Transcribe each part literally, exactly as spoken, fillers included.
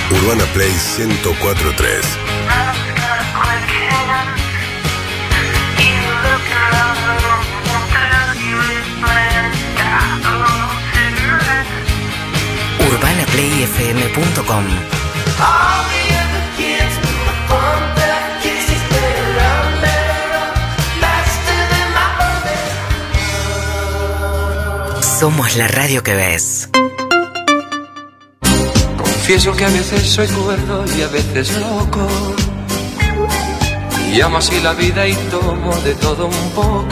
Urbana Play ciento cuatro punto tres. urbana play f m punto com. Somos la radio que ves. Confieso que a veces soy cuerdo y a veces loco, y amo así la vida y tomo de todo un poco.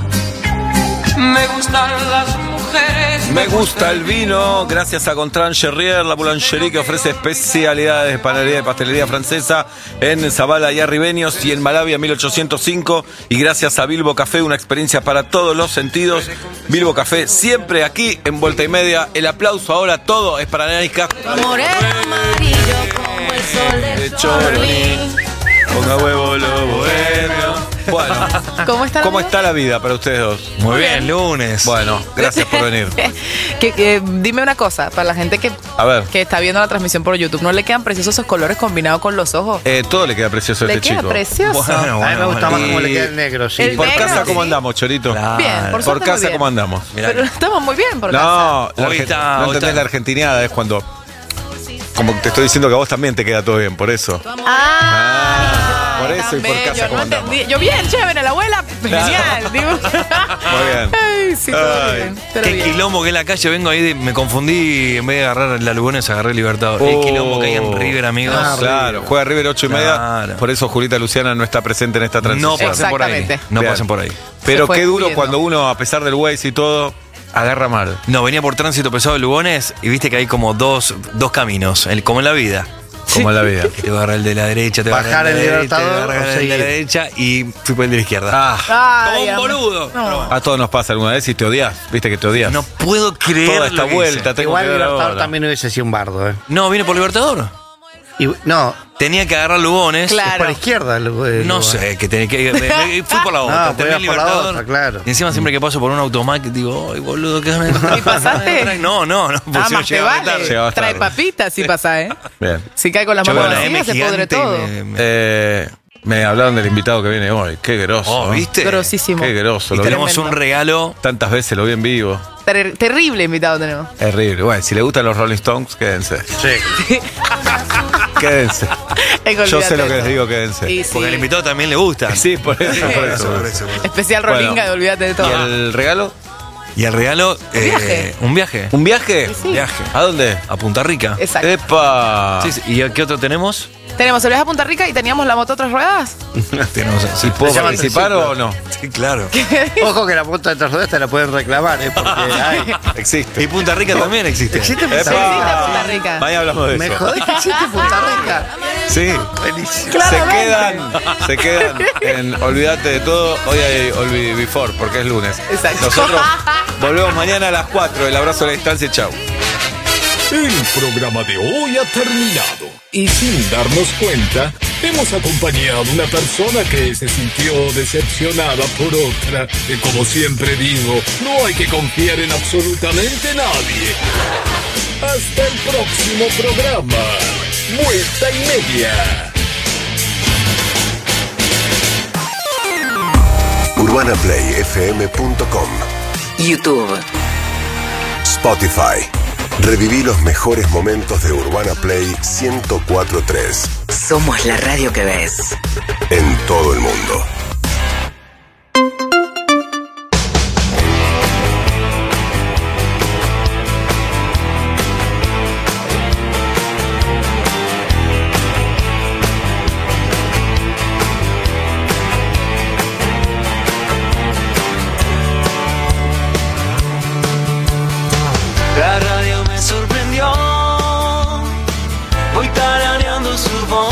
Me gustan las mujeres, me gusta el vino, gracias a Gontran Cherrier, la boulangerie que ofrece especialidades de panadería y pastelería francesa en Zabala y Arribeños y en Malavia mil ochocientos cinco, y gracias a Bilbo Café, una experiencia para todos los sentidos. Bilbo Café, siempre aquí en Vuelta y Media. El aplauso ahora, todo es para Nanisca. Moreno amarillo como el sol de Chorlí. Ponga huevo lo bohemio. Bueno, ¿cómo está la ¿cómo vida? está la vida para ustedes dos? Muy bien, lunes. Bueno, gracias por venir. que, que, dime una cosa, para la gente que, A ver. que está viendo la transmisión por YouTube, ¿no le quedan preciosos esos colores combinados con los ojos? Eh, todo le queda precioso a Le este queda chico. precioso. Bueno, A mí me gusta bueno. más cómo Y- le queda el negro, sí. El Por negro, casa, sí. ¿cómo andamos, Chorito? Claro. Bien, por, Por suerte, muy casa, bien. ¿cómo andamos? Mirá Pero que- estamos muy bien por No, casa. la Hoy Argen- está- no hoy entendés está- la argentinada, es cuando... Como te estoy diciendo que a vos también te queda todo bien, por eso. Ah, por eso y por tan casa, bello, ¿cómo no andamos? entendí. Yo bien, chévere, la abuela, genial. Digo. Muy bien. Ay, sí, todo Ay. bien. Pero Qué bien. quilombo que es la calle, vengo ahí, de- me confundí, en vez de agarrar la Lugones agarré Libertador. Oh. El quilombo que hay en River, amigos. Ah, Claro, juega River ocho y media, Claro. por eso Julita Luciana no está presente en esta No transición. pasen por ahí. Exactamente. No Bien. pasen por ahí. Pero Se fue qué duro huyendo. cuando uno, a pesar del Waze y todo, agarra mal. No, venía por tránsito pesado de Lugones y viste que hay como dos, dos caminos, el, como en la vida. Como en la vida. Que te va a agarrar el de la derecha, te va a Bajar agarrar el, el de la derecha, te va a Libertador agarrar o el de la seguir. derecha y fui por el de la izquierda. Ah, Ay, como un amor. boludo. No. a todos nos pasa alguna vez y te odias, viste que te odias. No puedo creer Toda esta lo que vuelta, hice. tengo Igual que ver Libertador ahora. también hubiese sido un bardo, ¿eh? No, vine por Libertador. Y, no, Tenía que agarrar Lugones. Claro. por la izquierda. el- el No lugar. sé, que tenía que. me- me- fui por la otra. No, terminé pero iba por la Libertador. otra, claro. Y encima siempre que paso por un automac digo, ay, boludo, ¿qué me ¿Y pasaste? No, no, no. porque Ah, si no más te llegaba vale. tarde. Llegabas Trae tarde. papitas si pasa, ¿eh? Bien. Si cae con las Yo manos veo la M vacías, se pudre gigante y todo. me- me- Eh, me hablaron del invitado que viene hoy. Qué grosso. Oh, ¿no? ¿viste? Grosísimo. Qué grosso. Y Lo vi tenemos Tremendo. un regalo. tantas veces, lo vi en vivo. Ter- terrible invitado tenemos. Es horrible. Bueno, si le gustan los Rolling Stones, quédense. Sí. Quédense. Yo sé lo que les digo, quédense. Y sí. Porque al invitado también le gusta. Sí, por eso, por eso. por eso. Especial Bueno. Rolinga y olvídate de ¿Y todo. el regalo? Y el regalo. eh, viaje. Un viaje. ¿Un viaje? Sí. Viaje. ¿A dónde? A Punta Rica. Exacto. ¡Epa! Sí, sí. ¿Y qué otro tenemos? Tenemos el viaje a Punta Rica y teníamos la moto tres ruedas. tenemos ¿Y puedo Se llama participar triciclo. o no? Sí, claro. Ojo que la punta de tres ruedas te la pueden reclamar, ¿eh? Porque hay. Existe. Y Punta Rica también existe. ¿Existe ¡Epa! Punta Existe Rica? Punta Rica. Mañana hablamos de Me eso. jodés que existe Punta Rica. Sí. Buenísimo. Se Claramente. quedan, se quedan en Olvídate de todo. Hoy hay Olvi Before, porque es lunes. Exacto. Nosotros volvemos mañana a las cuatro. El abrazo a la distancia. Chau. El programa de hoy ha terminado y sin darnos cuenta hemos acompañado a una persona que se sintió decepcionada por otra. Y como siempre digo, no hay que confiar en absolutamente nadie. Hasta el próximo programa. Vuelta y Media. urbana play f m punto com, YouTube. Spotify. Reviví los mejores momentos de Urbana Play ciento cuatro punto tres Somos la radio que ves. en todo el mundo. La radio me sorprendió, voy tarareando su voz.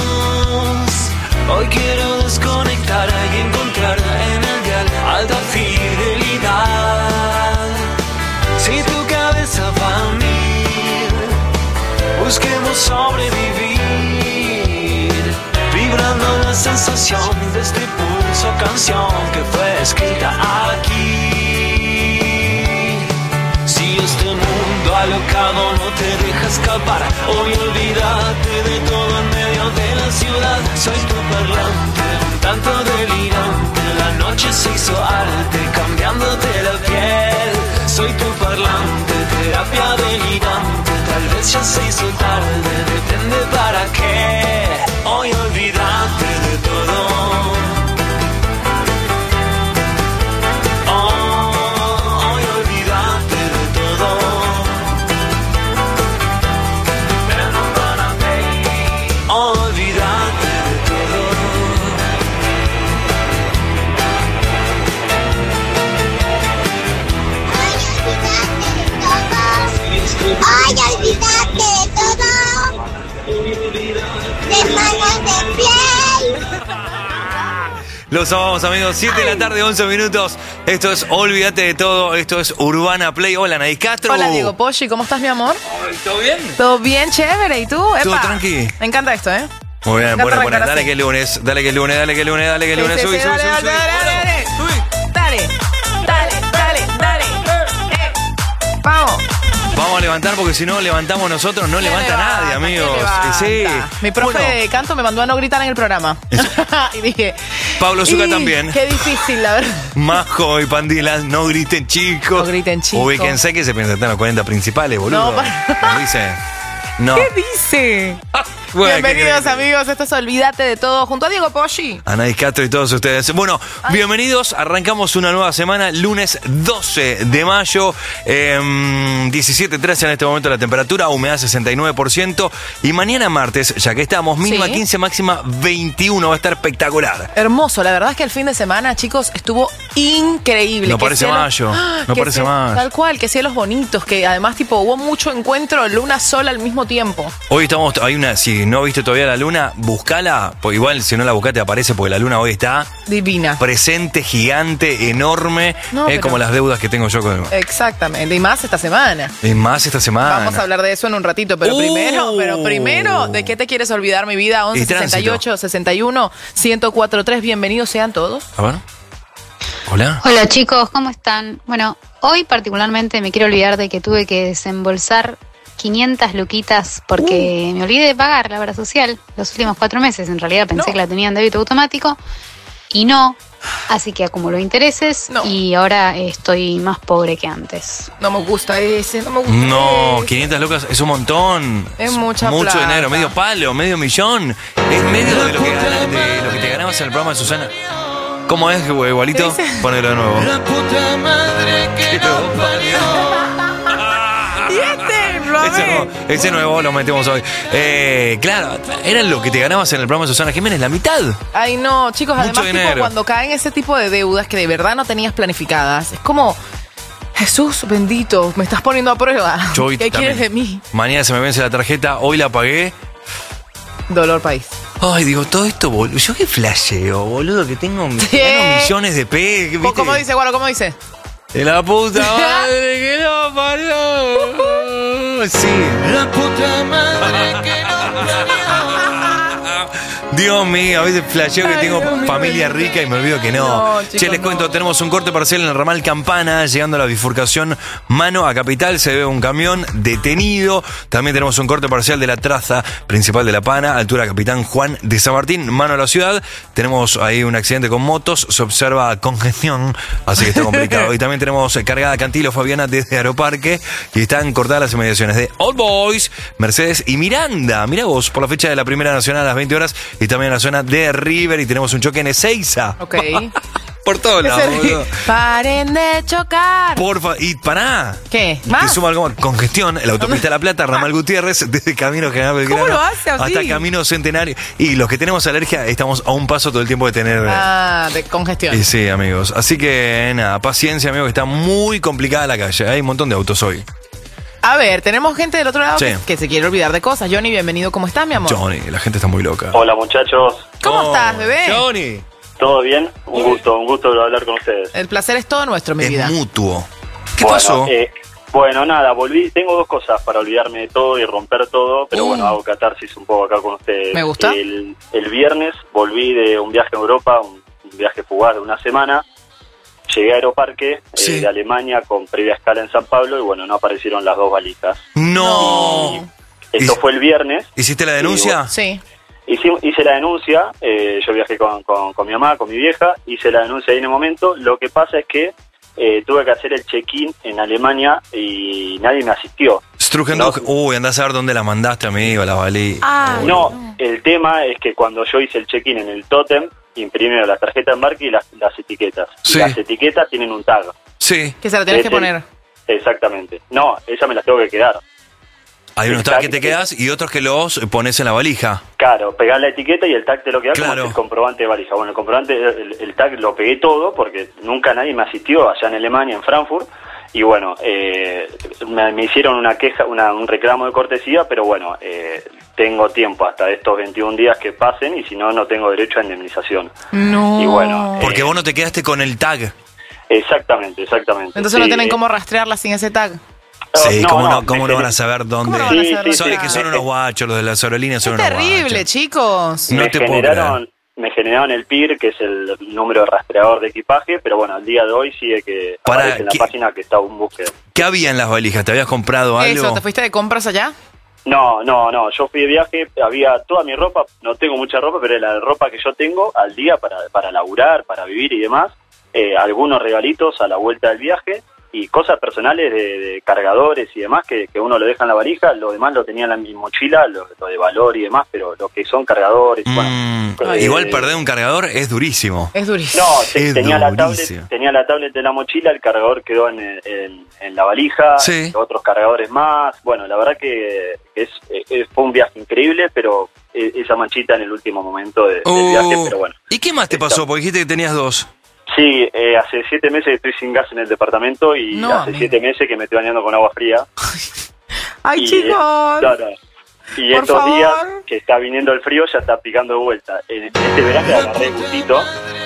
Hoy quiero desconectar y encontrarla en el dial, alta fidelidad. Si tu cabeza va a mil, busquemos sobrevivir, vibrando la sensación de este pulso canción que fue escrita aquí. Si este mundo alocado no te deja escapar, escapar. Hoy olvídate de todo en medio de la ciudad. Soy tu parlante, un tanto delirante. La noche se hizo arte, cambiándote la piel. Soy tu parlante, terapia delirante. Tal vez ya se hizo tarde, depende para qué. Hoy olvídate de todo. Oh, hoy olvídate de todo. Olvídate de todo. Ay, olvídate de todo. De manos de piel. Los amamos, amigos. siete de la tarde, once minutos. Esto es Olvídate de todo. Esto es Urbana Play. Hola, Nay Castro. Hola, Diego Poggi, ¿cómo estás, mi amor? ¿Todo bien? Todo bien, chévere. ¿Y tú? Todo Epa. tranqui. Me encanta esto, ¿eh? Muy bien, Me bueno, encanta bueno, arrancar dale así. que es lunes, dale que es lunes, dale que es lunes, dale que es lunes. Sí, Subí, sí, subí, dale, subí, dale, dale, subí. dale, dale, dale, dale, dale. Eh, Vamos. Vamos a levantar porque si no levantamos nosotros, no ¿Quién levanta levanta? nadie, amigos. ¿Quién levanta? Sí. Mi profe Bueno, de canto me mandó a no gritar en el programa. y dije... Pablo Zucca "Y, también. Qué difícil, la verdad. Majo y Pandilas, no griten chicos. No griten, chicos. Ubíquense que se piensan en los cuarenta principales, boludo. No, para- ¿Me dice? No. ¿Qué dice? Bueno, ¿qué Bienvenidos, querés? amigos. Esto es Olvídate de todo. Junto a Diego Poggi. Anaís Castro y todos ustedes. Bueno, bienvenidos. Arrancamos una nueva semana, lunes doce de mayo, eh, diecisiete trece en este momento la temperatura, humedad sesenta y nueve por ciento. Y mañana martes, ya que estamos, mínima Sí. quince, máxima veintiuno. Va a estar espectacular. Hermoso, la verdad es que el fin de semana, chicos, estuvo increíble. No Qué parece cielo- mayo, ¡Ah! no Qué parece cielo- mayo. Tal cual, que cielos bonitos, que además tipo hubo mucho encuentro luna sola al mismo tiempo. Hoy estamos, hay una, si no viste todavía la luna, buscala, porque igual si no la buscás te aparece, porque la luna hoy está Divina. presente, gigante, enorme, No, es pero- como las deudas que tengo yo con... Exactamente, y más esta semana. Es más esta semana. Vamos a hablar de eso en un ratito, pero Uh. primero, pero primero, ¿de qué te quieres olvidar, mi vida? once Y tránsito. sesenta y ocho sesenta y uno ciento cuatro tres, bienvenidos sean todos. A ver. Hola. Hola chicos, ¿cómo están? Bueno, hoy particularmente me quiero olvidar de que tuve que desembolsar quinientas luquitas porque Uh. me olvidé de pagar la obra social los últimos cuatro meses. En realidad pensé No. que la tenía en débito automático y no, así que acumuló intereses No. y ahora estoy más pobre que antes. No me gusta ese, no me gusta No, ese. quinientas lucas es un montón. Es mucha Mucho plata. dinero, medio palo, medio millón. Es medio de lo que, gana- de lo que te ganabas en el programa de Susana. ¿Cómo es, güey, igualito? ¿Qué dice? Ponelo de nuevo. La puta madre que nos parió. ¿Y este, Robert? Ese nuevo, ese nuevo lo metemos hoy. Eh, claro, era lo que te ganabas en el programa de Susana Jiménez, la mitad. Ay, no, chicos, Mucho además, tipo, dinero. cuando caen ese tipo de deudas que de verdad no tenías planificadas, es como, Jesús bendito, me estás poniendo a prueba. Yo hoy ¿Qué también. quieres de mí? Mañana se me vence la tarjeta, hoy la pagué. Dolor país. Ay, digo, todo esto, boludo. Yo qué flasheo, boludo, que tengo Sí. gano millones de pesos. ¿Cómo, cómo dice, Guaro? ¿Cómo dice? De la puta madre que no parió. Sí. La puta madre que nos Dios mío, a veces flasheo que Ay, tengo Dios mío, familia bendito. rica y me olvido que no. No, chicos, che, les no. cuento, tenemos un corte parcial en el ramal Campana, llegando a la bifurcación Mano a Capital, se ve un camión detenido. También tenemos un corte parcial de la traza principal de La Pana, altura Capitán Juan de San Martín, mano a la ciudad. Tenemos ahí un accidente con motos, se observa congestión, así que está complicado. Y también tenemos eh, cargada Cantilo Fabiana desde Aeroparque y están cortadas las inmediaciones de Old Boys, Mercedes y Miranda. Mirá vos, por la fecha de la Primera Nacional a las veinte horas y también en la zona de River y tenemos un choque en Ezeiza. Ok. Por todos lados, boludo. Paren de chocar. Porfa, y pará. ¿Qué? Te ¿Más? suma algo más. Congestión, la autopista La Plata, Ramal Gutiérrez, desde Camino General Belgrano ¿Cómo lo hace así? hasta Camino Centenario. Y los que tenemos alergia estamos a un paso todo el tiempo de tener. Ah, de congestión. Y sí, amigos. Así que nada, paciencia, amigos, que está muy complicada la calle. Hay un montón de autos hoy. A ver, tenemos gente del otro lado Sí. que, que se quiere olvidar de cosas. Johnny, bienvenido. ¿Cómo estás, mi amor? Johnny, la gente está muy loca. Hola muchachos, ¿Cómo Oh, estás, bebé? Johnny. ¿todo bien? Un gusto, un gusto hablar con ustedes. El placer es todo nuestro, mi Es vida. mutuo. ¿Qué bueno, pasó? eh, bueno, nada, volví, tengo dos cosas para olvidarme de todo y romper todo, pero Uh. bueno, hago catarsis un poco acá con ustedes. Me gusta. El, el viernes volví de un viaje a Europa, un, un viaje fugaz de una semana. Llegué a Aeroparque eh, Sí. de Alemania con previa escala en San Pablo y bueno, no aparecieron las dos valijas. No. Esto fue el viernes. ¿Hiciste la denuncia? Sí. Hice, hice la denuncia, eh, yo viajé con, con, con mi mamá, con mi vieja, hice la denuncia ahí en el momento. Lo que pasa es que eh, tuve que hacer el check-in en Alemania y nadie me asistió. Strugendorf, no. Uy, andás a ver dónde la mandaste, amigo, la valí. Ah, no, el tema es que cuando yo hice el check-in en el Totem, imprimieron la tarjeta de embarque y las, las etiquetas. Sí. Y las etiquetas tienen un tag. Sí. Que se lo tenés Ese- que poner. Exactamente. No, esa me las tengo que quedar. Hay unos El tags tag que te es- quedas y otros que los pones en la valija. Claro, pegar la etiqueta y el tag te lo queda Claro. como el comprobante de valija. Bueno, el comprobante, el, el tag lo pegué todo porque nunca nadie me asistió allá en Alemania, en Frankfurt. Y bueno, eh, me, me hicieron una queja, una, un reclamo de cortesía, pero bueno, eh, tengo tiempo hasta estos veintiún días que pasen y si no, no tengo derecho a indemnización. No. Y bueno, Porque eh, vos no te quedaste con el tag. exactamente, exactamente. Entonces no Sí, tienen eh, cómo rastrearla sin ese tag. Sí, no, ¿cómo, no, no, cómo me no van gener- a saber dónde? ¿Cómo no van a Sí, saber sí, Son, dónde es que está? son unos guachos, los de las aerolíneas son Es unos terrible, guachos. chicos. No me te puedo generaron, me generaron el P I R, que es el número de rastreador de equipaje, pero bueno, al día de hoy sigue que Para, aparece en la ¿qué- página que está en búsqueda. ¿Qué había en las valijas? ¿Te habías comprado algo? Eso, ¿te fuiste de compras allá? No, no, no, yo fui de viaje, había toda mi ropa, no tengo mucha ropa, pero la ropa que yo tengo al día para, para laburar, para vivir y demás, eh, algunos regalitos a la vuelta del viaje y cosas personales de, de cargadores y demás que, que uno lo deja en la valija, lo demás lo tenía en la, mi mochila, lo, lo de valor y demás, pero lo que son cargadores, Mm, bueno, eh, igual perder un cargador es durísimo. Es durísimo. No, te- Es tenía la durísimo. tablet, tenía la tablet de la mochila, el cargador quedó en, en, en la valija, Sí. otros cargadores más. Bueno, la verdad que es, es- fue un viaje increíble, pero e- esa manchita en el último momento de- del Uh, viaje, pero bueno. ¿Y qué más te Está- pasó? Porque dijiste que tenías dos. Sí, eh, hace siete meses que estoy sin gas en el departamento y No, hace amigo. siete meses que me estoy bañando con agua fría. Ay, Y, chicos. eh, no, no. Y Por estos favor. días que está viniendo el frío ya está picando de vuelta. En, en este verano le agarré gustito,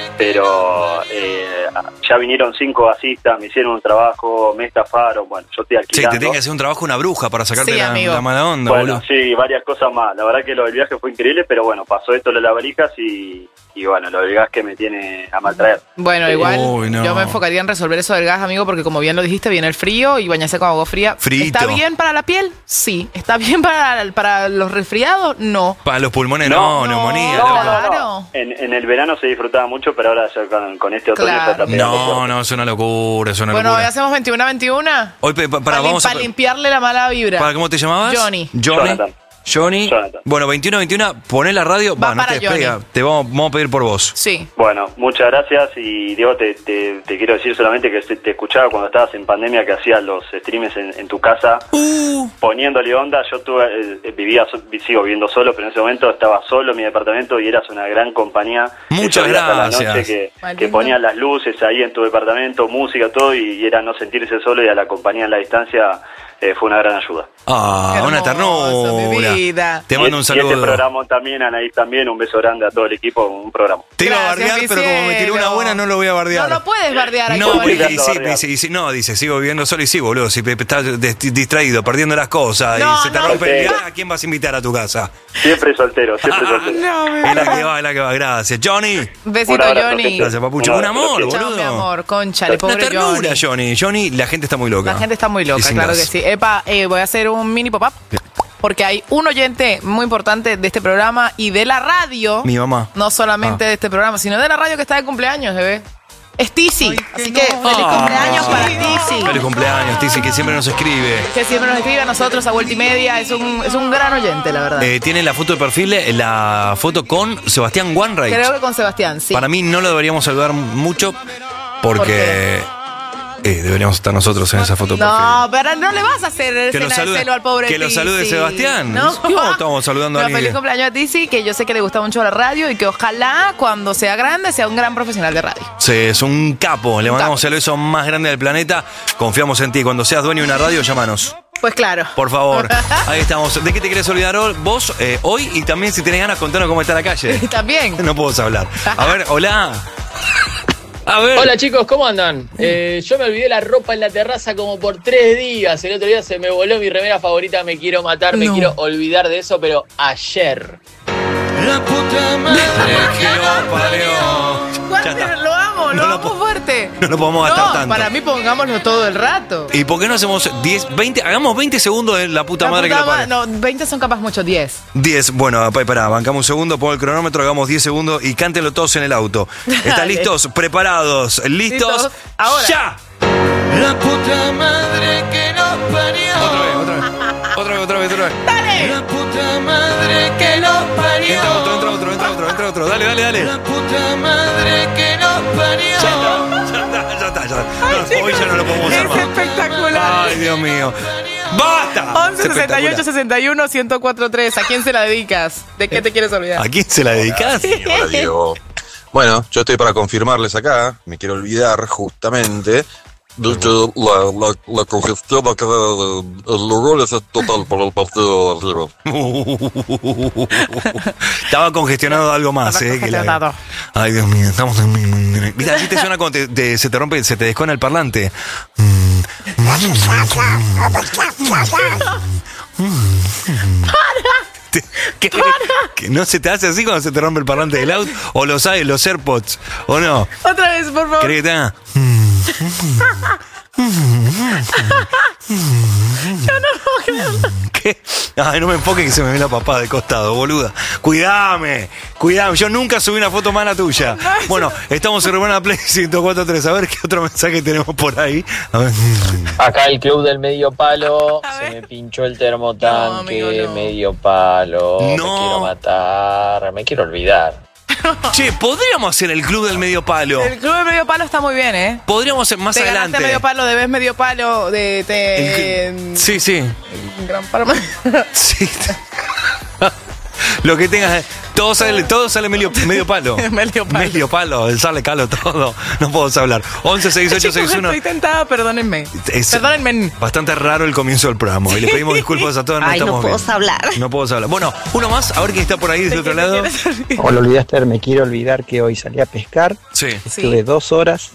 pero eh, ya vinieron cinco gasistas, me hicieron un trabajo, me estafaron, bueno, yo estoy Sí, alquilando. te tiene que hacer un trabajo una bruja para sacarte Sí, la, amigo. la mala onda, Bueno, boludo. sí, varias cosas más. La verdad que lo del viaje fue increíble, pero bueno, pasó esto lo de las valijas y, y bueno, lo del gas que me tiene a maltraer. Bueno, igual Uy, no. yo me enfocaría en resolver eso del gas, amigo, porque como bien lo dijiste, viene el frío y bañarse con agua fría. Frito. ¿Está bien para la piel? Sí. ¿Está bien para, para los resfriados? No. Para los pulmones no, No, neumonía. no, loco. Claro. En, en el verano se disfrutaba mucho, pero ahora ya con, con este otoño Claro. ya está pegando No, fuerte. no, es una locura, es una Bueno, hoy locura. hacemos veintiuno a veintiuno. Hoy, pe- pa- para, Para, vamos a... limpiarle la mala vibra. ¿Para cómo te llamabas? Johnny. Johnny. Jonathan. Johnny. Jonathan. Bueno, veintiuno a veintiuno, poné la radio. Va Va, no para te despega. Johnny. Te vamos, vamos a pedir por vos. Sí. Bueno, muchas gracias y Diego, te, te, te quiero decir solamente que te, te escuchaba cuando estabas en pandemia que hacías los streams en, en tu casa Uh, poniéndole onda. Yo tuve, eh, vivía, so- sigo viviendo solo, pero en ese momento estaba solo en mi departamento y eras una gran compañía. Muchas Esos días a la gracias. noche que, Ay, que lindo. ponías las luces ahí en tu departamento, música, todo y, y era no sentirse solo y a la compañía en la distancia eh, fue una gran ayuda. ah, Qué una hermoso, mi ternura. vida. Te Y- mando un Y este saludo. programa también, Anaís también, un beso grande a todo el equipo, un programa. Te iba a Gracias, bardear, mi pero como me tiró una cielo. buena, no lo voy a bardear. No lo puedes bardear a No, Johnny. porque Obligando a sí, bardear. dice, dice- no, dice, sigo viviendo solo y sí, boludo. Si pe- estás des- distraído, perdiendo las cosas No, y se te no. rompe el Sí. viaje, ¿a quién vas a invitar a tu casa? Siempre soltero, siempre soltero. No, mi Es la vida. que va, es la que va. Gracias. Johnny. Besito, Un abrazo, Johnny. gente. Gracias, papucho. Un Un abrazo, amor, gente. Chao, boludo. mi amor, concha, le Una pobre ternura, Johnny. Johnny. Johnny, la gente está muy loca. La gente está muy Y loca, sin claro gas. que sí. Epa, eh, voy a hacer un mini pop-up. Porque hay un oyente muy importante de este programa y de la radio. Mi mamá. No solamente Ah. de este programa, sino de la radio que está de cumpleaños, bebé. Es Tizi. Así que feliz Ah. cumpleaños para Tizi. Feliz cumpleaños, Tizi, que siempre nos escribe. Que siempre nos escribe a nosotros a vuelta y media. Es un, es un gran oyente, la verdad. Eh, tiene la foto de perfil, eh, la foto con Sebastián Wanreich. Creo que con Sebastián, sí. Para mí no lo deberíamos saludar mucho porque eh, deberíamos estar nosotros en esa foto de perfil. No, pero no le vas a hacer Que lo escena de salude- celo al pobre que lo Tizi. salude Sebastián. ¿No? ¿Cómo estamos saludando a No, alguien feliz que- cumpleaños a Tizi, que yo sé que le gusta mucho la radio y que ojalá cuando sea grande sea un gran profesional de radio. Sí, es un capo. Le mandamos el beso más grande del planeta. Confiamos en ti. Cuando seas dueño de una radio, llámanos. Pues claro. Por favor. Ahí estamos. ¿De qué te querés olvidar hoy- vos eh, hoy? Y también, si tenés ganas, contanos cómo está la calle. También. No puedo hablar. A ver, hola. A ver. Hola chicos, ¿cómo andan? Eh, yo me olvidé la ropa en la terraza como por tres días. El otro día se me voló mi remera favorita, me quiero matar, me No. quiero olvidar de eso, pero ayer. La puta madre Que lo parió. ¿Cuál? Lo amo, No lo lo amo po- fuerte. No lo podemos gastar No, tanto. para mí pongámoslo todo el rato. ¿Y por qué no hacemos diez, veinte? Hagamos veinte segundos de la puta La madre puta que lo ma- pare. No, veinte son capaz mucho, diez. diez, bueno, pa- pará, bancamos un segundo, pongo el cronómetro, hagamos diez segundos y cántenlo todos en el auto. ¿Están Dale. listos? ¿Preparados? ¿Listos? ¿Listos? Ahora. ¡Ya! La puta madre que nos parió. Otra vez, otra vez. Otra vez, otra vez, otra vez. ¡Dale! La puta madre que nos parió. Entra otro, entra otro, entra otro, entra otro. Dale, dale, dale. La puta madre que nos parió. Ya está, ya está, ya está. No, hoy ya no lo podemos usar Es más. espectacular. Ay, Dios mío. ¡Basta! once sesenta y ocho sesenta y uno ciento cuatro tres. ¿A quién se la dedicas? ¿De qué te quieres olvidar? ¿A quién se la dedicas? Hola, Diego. Bueno, yo estoy para confirmarles acá, me quiero olvidar justamente de que la, la, la congestión acá de, de los goles es total para el partido de arriba. Estaba congestionado algo más, Estaba eh. que la- congestionado. Ay, Dios mío, estamos en. Mira, así te suena cuando te, te- se te rompe, se te descona el parlante. Mm. Te- ¿Qué? ¿Que no se te hace así cuando se te rompe el parlante del auto? ¿O lo sabes, los AirPods? ¿O no? Otra vez, por favor. ¿Crees que te haga? Yo no puedo creerlo. ¿Qué? Ay, no me enfoque que se me ve la papá de costado, boluda. Cuidame, cuidame. Yo nunca subí una foto mala tuya. Bueno, estamos en Urbana Play ciento cuatro punto tres. A ver qué otro mensaje tenemos por ahí. A ver. Acá el club del medio palo, A se ver. me pinchó el termotanque, No, amigo, no. medio palo, No. me quiero matar, me quiero olvidar. Che, podríamos hacer el club del medio palo. El club de medio palo está muy bien, ¿eh? Podríamos hacer más Te adelante. ganaste medio palo, debes medio palo, de... Te, El- Sí, sí. Gran Parma. Sí. Lo que tengas. Todo sale, todo sale medio, medio palo. Medio palo. Medio palo, el sale calo todo. No puedo hablar. once sesenta y ocho sesenta y uno. Estoy tentada, perdónenme. Es Perdónenme. bastante raro el comienzo del programa. Y le pedimos disculpas a todos. No Ay, no estamos puedo bien. hablar. No puedo hablar. Bueno, uno más, a ver quién está por ahí del otro lado. Hola, olvidaste, me quiero olvidar que hoy salí a pescar. Sí. Estuve dos horas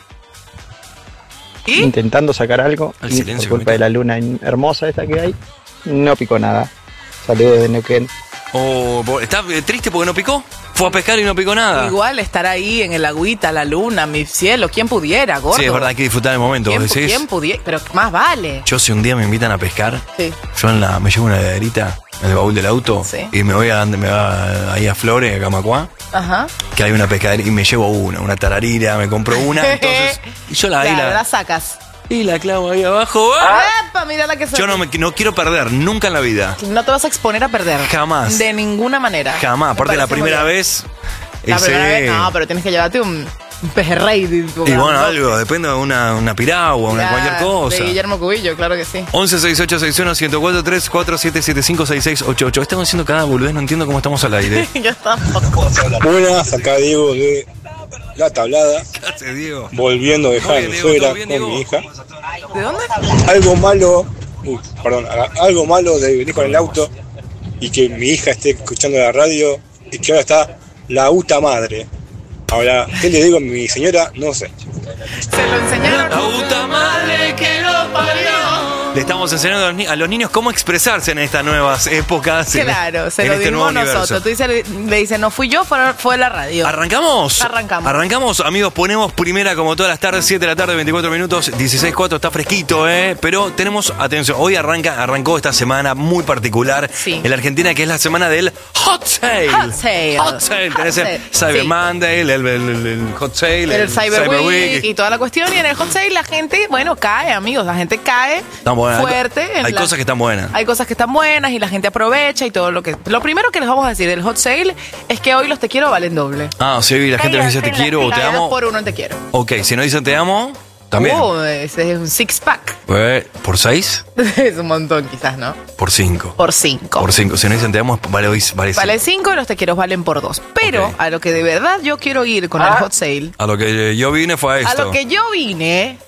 ¿Y? intentando sacar algo El y silencio, por culpa de la luna hermosa esta que hay, no picó nada. Saludos desde Neuquén. Oh, bo- ¿está eh, triste porque no picó? Fue a pescar y no picó nada. Igual estar ahí en el agüita, la luna, mi cielo, ¿quién pudiera, gordo? Sí, es verdad, hay que disfrutar el momento. ¿Quién, ¿Vos decís? ¿Quién pudiera? Pero más vale. Yo si un día me invitan a pescar, Sí. yo en la, me llevo una heladerita en el baúl del auto Sí. y me voy a me va ahí a Flores, a Camacuá, Ajá. que hay una pescadería y me llevo una, una tararira, me compro una, entonces y yo la ahí Claro, la, la sacas. y la clavo ahí abajo. ¡Ah! ¡Epa! Mira la que Yo no me no quiero perder nunca en la vida. No te vas a exponer a perder. Jamás. De ninguna manera. Jamás, Me aparte la parece muy primera bien. vez La ese- primera vez, no, pero tienes que llevarte un, un pejerrey. tipo, y bueno, grandote. algo, depende de una, una piragua, una Ya, cualquier cosa. De Guillermo Cubillo, claro que sí. once sesenta y ocho sesenta y uno ciento cuatro tres cuatro siete siete cinco seis seis ocho ocho. Estamos haciendo cada boludez, no entiendo cómo estamos al aire. Ya está. Buenas, acá Diego de La Tablada, ¿Qué hace, Diego? volviendo a dejar a Muy mi bien, Diego, suegra ¿todo bien, con Diego? mi hija. ¿De dónde? Algo malo, uy, perdón, a- algo malo de venir con el auto y que mi hija esté escuchando la radio y que ahora está la puta madre. Ahora, ¿qué le digo a mi señora? No sé. Se lo enseñaron. La puta madre que lo parió. Le estamos enseñando a los, ni- a los niños cómo expresarse en estas nuevas épocas. en- Claro, se en lo este dimos nuevo nosotros. universo. Tú dices, le dices, no fui yo, fue, fue la radio. ¿Arrancamos? Arrancamos. Arrancamos, amigos, ponemos primera como todas las tardes, siete de la tarde, veinticuatro minutos, dieciséis cuatro, está fresquito, ¿eh? Pero tenemos, atención, hoy arranca, arrancó esta semana muy particular Sí. en la Argentina, que es la semana del Hot Sale. Hot Sale. Hot Sale, tenés Hot el Sale. Cyber Sí. Monday, el, el- el- el Hot Sale, El Cyber, Week, y toda la cuestión. Y en el Hot Sale la gente, bueno, cae, amigos. La gente cae Están buenas. fuerte. en Hay la- cosas que están buenas. Hay cosas que están buenas y la gente aprovecha y todo lo que... Lo primero que les vamos a decir del Hot Sale es que hoy los te quiero valen doble. Ah, sí, la gente nos dice te quiero o te Hay dos amo. por uno en te quiero. Ok, si no dicen te amo, también. Uh, ese es un six pack. Eh, ¿Por seis? Es un montón quizás, ¿no? Por cinco. Por cinco. Por cinco. Si no dicen te amo, vale, vale, Vale cinco. cinco y los te quiero valen por dos. Pero Ok. a lo que de verdad yo quiero ir con el Hot Sale, A lo que yo vine fue a a esto. lo que yo vine,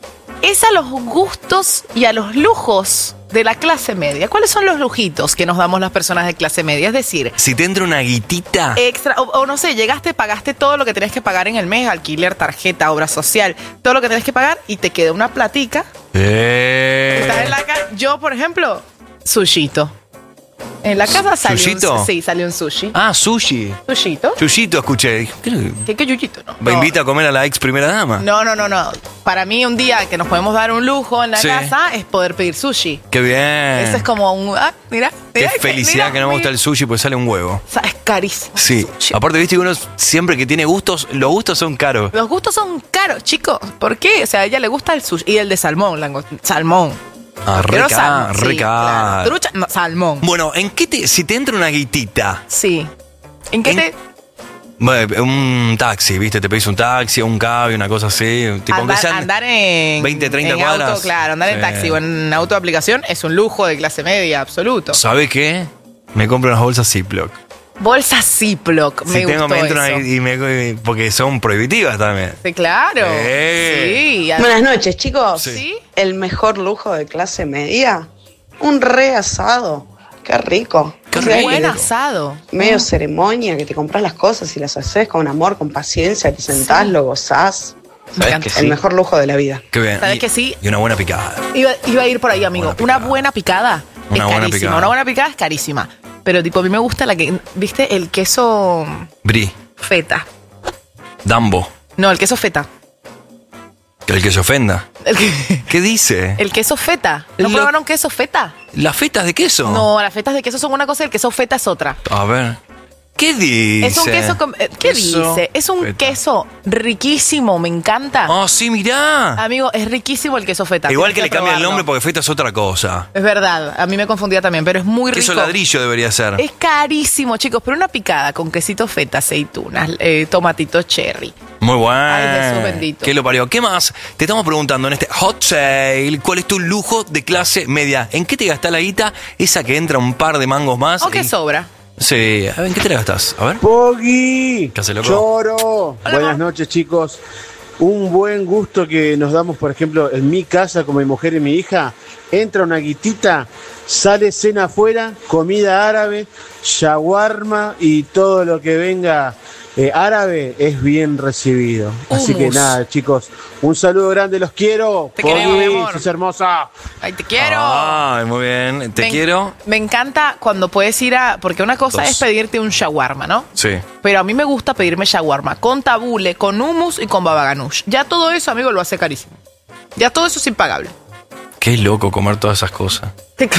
es a los gustos y a los lujos de la clase media. ¿Cuáles son los lujitos que nos damos las personas de clase media? Es decir, Si te entra una guitita. extra, o, o no sé, llegaste, pagaste todo lo que tenías que pagar en el mes, alquiler, tarjeta, obra social, todo lo que tenés que pagar y te queda una platica. Eh. Estás en la ca- Yo, por ejemplo, sushito. En la casa salió ¿Sushito? un, sí, salió un sushi. Ah, sushi. ¿Sushito? Chuyito, escuché. ¿Qué, ¿Qué, qué yuyito? No. ¿Me invita a comer a la ex primera dama? No, no, no, no. Para mí un día que nos podemos dar un lujo en la Sí. casa es poder pedir sushi. Qué bien. Ese es como un... Ah, mira. Qué mira, felicidad mira, que no me gusta mira. el sushi porque sale un huevo. O sea, es carísimo. Sí. Aparte, viste que uno siempre que tiene gustos, los gustos son caros. Los gustos son caros, chicos. ¿Por qué? O sea, a ella le gusta el sushi. Y el de salmón, lango- salmón. Ah, Quiero re salmón, caro, sí, re claro. caro. Trucha, no, salmón. Bueno, ¿en qué te, si te entra una guitita? Sí. ¿En qué En- te...? Bueno, un taxi, ¿viste? Te pedís un taxi, un cable, una cosa así. Tipo, aunque Andar, sean andar en... veinte, treinta en cuadras. auto, claro. Andar en Sí. taxi o en auto de aplicación es un lujo de clase media absoluto. ¿Sabe qué? Me compro unas bolsas Ziploc. Bolsa Ziploc. Si Me tengo, gustó me entro eso. ahí y me. Porque son prohibitivas también. Sí, claro. Eh. Sí. Buenas noches, chicos. Sí. El mejor lujo de clase media, un re asado. Qué rico. Qué O sea, buen que asado. Medio ceremonia, que te compras las cosas y las haces con amor, con paciencia, te sentás, lo gozás. ¿Sabes que El sí? mejor lujo de la vida. Qué bien. ¿Sabes Y- que sí? Y una buena picada. Iba, iba a ir por ahí, amigo. Una buena picada Una es buena carísima. picada. Una buena picada es carísima. Pero tipo, a mí me gusta la que... ¿Viste? El queso Brie, feta. Dambo. No, el queso feta. Que el que se ofenda. El, que- ¿Qué dice? el queso feta. ¿No Lo- probaron queso feta? ¿Las fetas de queso? No, las fetas de queso son una cosa y el queso feta es otra. A ver. ¿Qué dice? Es un queso... con- eh, ¿Qué Queso dice? Es un feta. queso riquísimo, me encanta. Ah, sí, mirá. Amigo, es riquísimo el queso feta. Igual que tienes le cambia el probarlo. nombre porque feta es otra cosa. Es verdad, a mí me confundía también, pero es muy rico. Queso ladrillo debería ser. Es carísimo, chicos, pero una picada con quesito feta, aceitunas, eh, tomatito cherry. Muy bueno. Ay, Jesús bendito. ¿Qué lo parió? ¿Qué más? Te estamos preguntando en este hot sale, ¿cuál es tu lujo de clase media? ¿En qué te gastás la guita? Esa que entra un par de mangos más. ¿O qué y- sobra? Sí, a ver, ¿en qué te la gastás? A ver. Poggy, ¿Qué hace, loco? Choro. Buenas noches, chicos. Un buen gusto que nos damos, por ejemplo, en mi casa con mi mujer y mi hija. Entra una guitita, sale cena afuera, comida árabe, shawarma y todo lo que venga eh, árabe es bien recibido. Así que Hummus. nada, chicos, un saludo grande, los quiero. Te queremos, mi amor. sos hermosa. Ay, te quiero. Ay, muy bien. Te Me- quiero. Me encanta cuando puedes ir a... Porque una cosa Dos. es pedirte un shawarma, ¿no? Sí. Pero a mí me gusta pedirme shawarma con tabule, con hummus y con baba ganoush. Ya todo eso, amigo, lo hace carísimo. Ya todo eso es impagable. Qué loco comer todas esas cosas.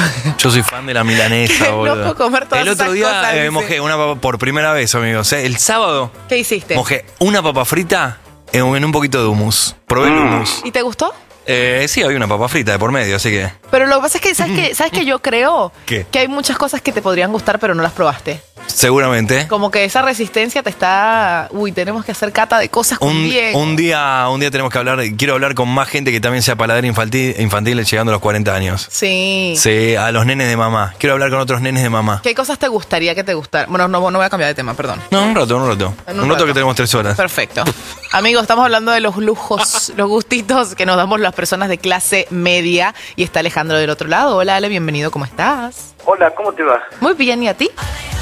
Yo soy fan de la milanesa, Qué boludo. loco comer todas El otro esas día cosas, eh, dice. mojé una papa por primera vez, amigos. eh. El sábado ¿Qué hiciste? mojé una papa frita en, en un poquito de hummus. Probé el hummus. ¿Y te gustó? Eh, sí, había una papa frita de por medio, así que... Pero lo que pasa es que, ¿sabes qué? ¿Sabes que yo creo? ¿Qué? Que hay muchas cosas que te podrían gustar, pero no las probaste. Seguramente. Como que esa resistencia te está... Uy, tenemos que hacer cata de cosas con Un, Diego. un día un día tenemos que hablar, quiero hablar con más gente que también sea paladar infantil, infantil llegando a los cuarenta años. Sí. Sí, a los nenes de mamá. Quiero hablar con otros nenes de mamá. ¿Qué cosas te gustaría que te gustaran? Bueno, no, no voy a cambiar de tema, perdón. No, un rato, un rato. En Un, un rato, rato. que tenemos tres horas. Perfecto. Amigos, estamos hablando de los lujos, los gustitos que nos damos las personas de clase media. Y está Alejandro del otro lado. Hola, Ale, bienvenido, ¿cómo estás? Hola, ¿cómo te va? Muy bien, ¿y a ti?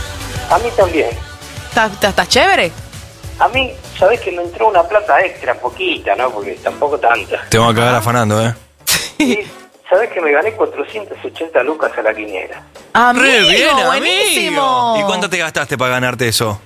A mí también. ¿Estás, estás- estás chévere? A mí, sabés que me entró una plata extra, poquita, ¿no? Porque tampoco tanta. Te vamos a cagar afanando, ¿eh? Y sabés que me gané cuatrocientas ochenta lucas a la quiniela. Amigo, Re bien, buenísimo. amigo. ¿Y cuánto te gastaste para ganarte eso?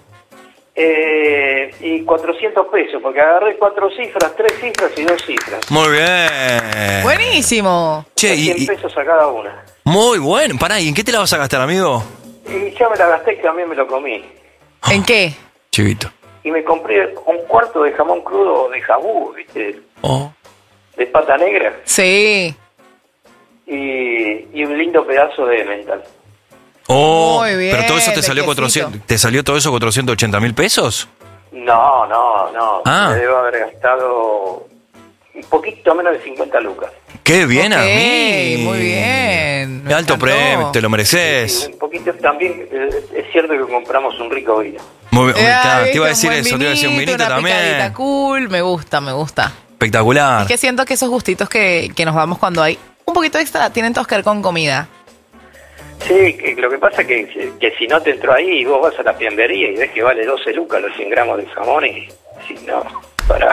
Eh, y cuatrocientos pesos, porque agarré cuatro cifras, tres cifras y dos cifras. Muy bien. Buenísimo. Che, y, cien y- pesos a cada una. muy bueno. Pará, ¿y en qué te la vas a gastar, amigo? Y ya me la gasté que también me lo comí. ¿En qué? Chivito. Y me compré un cuarto de jamón crudo de jabú, ¿viste? Oh. De pata negra. Sí. Y, y un lindo pedazo de mental. Oh, Muy bien, pero todo eso te de salió quesito. cuatrocientos, ¿te salió todo eso cuatrocientos ochenta mil pesos? No, no, no. Ah. Me debo haber gastado un poquito menos de cincuenta lucas. Qué bien, Ok, amigo. muy bien. Qué alto premio, te lo mereces. Y un poquito también, eh, es cierto que compramos un rico vino. Muy bien, Eh, claro, te viste, iba a un decir buen eso, te iba a decir un vinito, vinito una picadita también. cool, me gusta, me gusta. Espectacular. Es que siento que esos gustitos que, que nos damos cuando hay un poquito extra tienen todos que ver con comida. Sí, que lo que pasa es que, que si no te entró ahí, vos vas a la fiambrería y ves que vale doce lucas los cien gramos de jamón y si no, pará.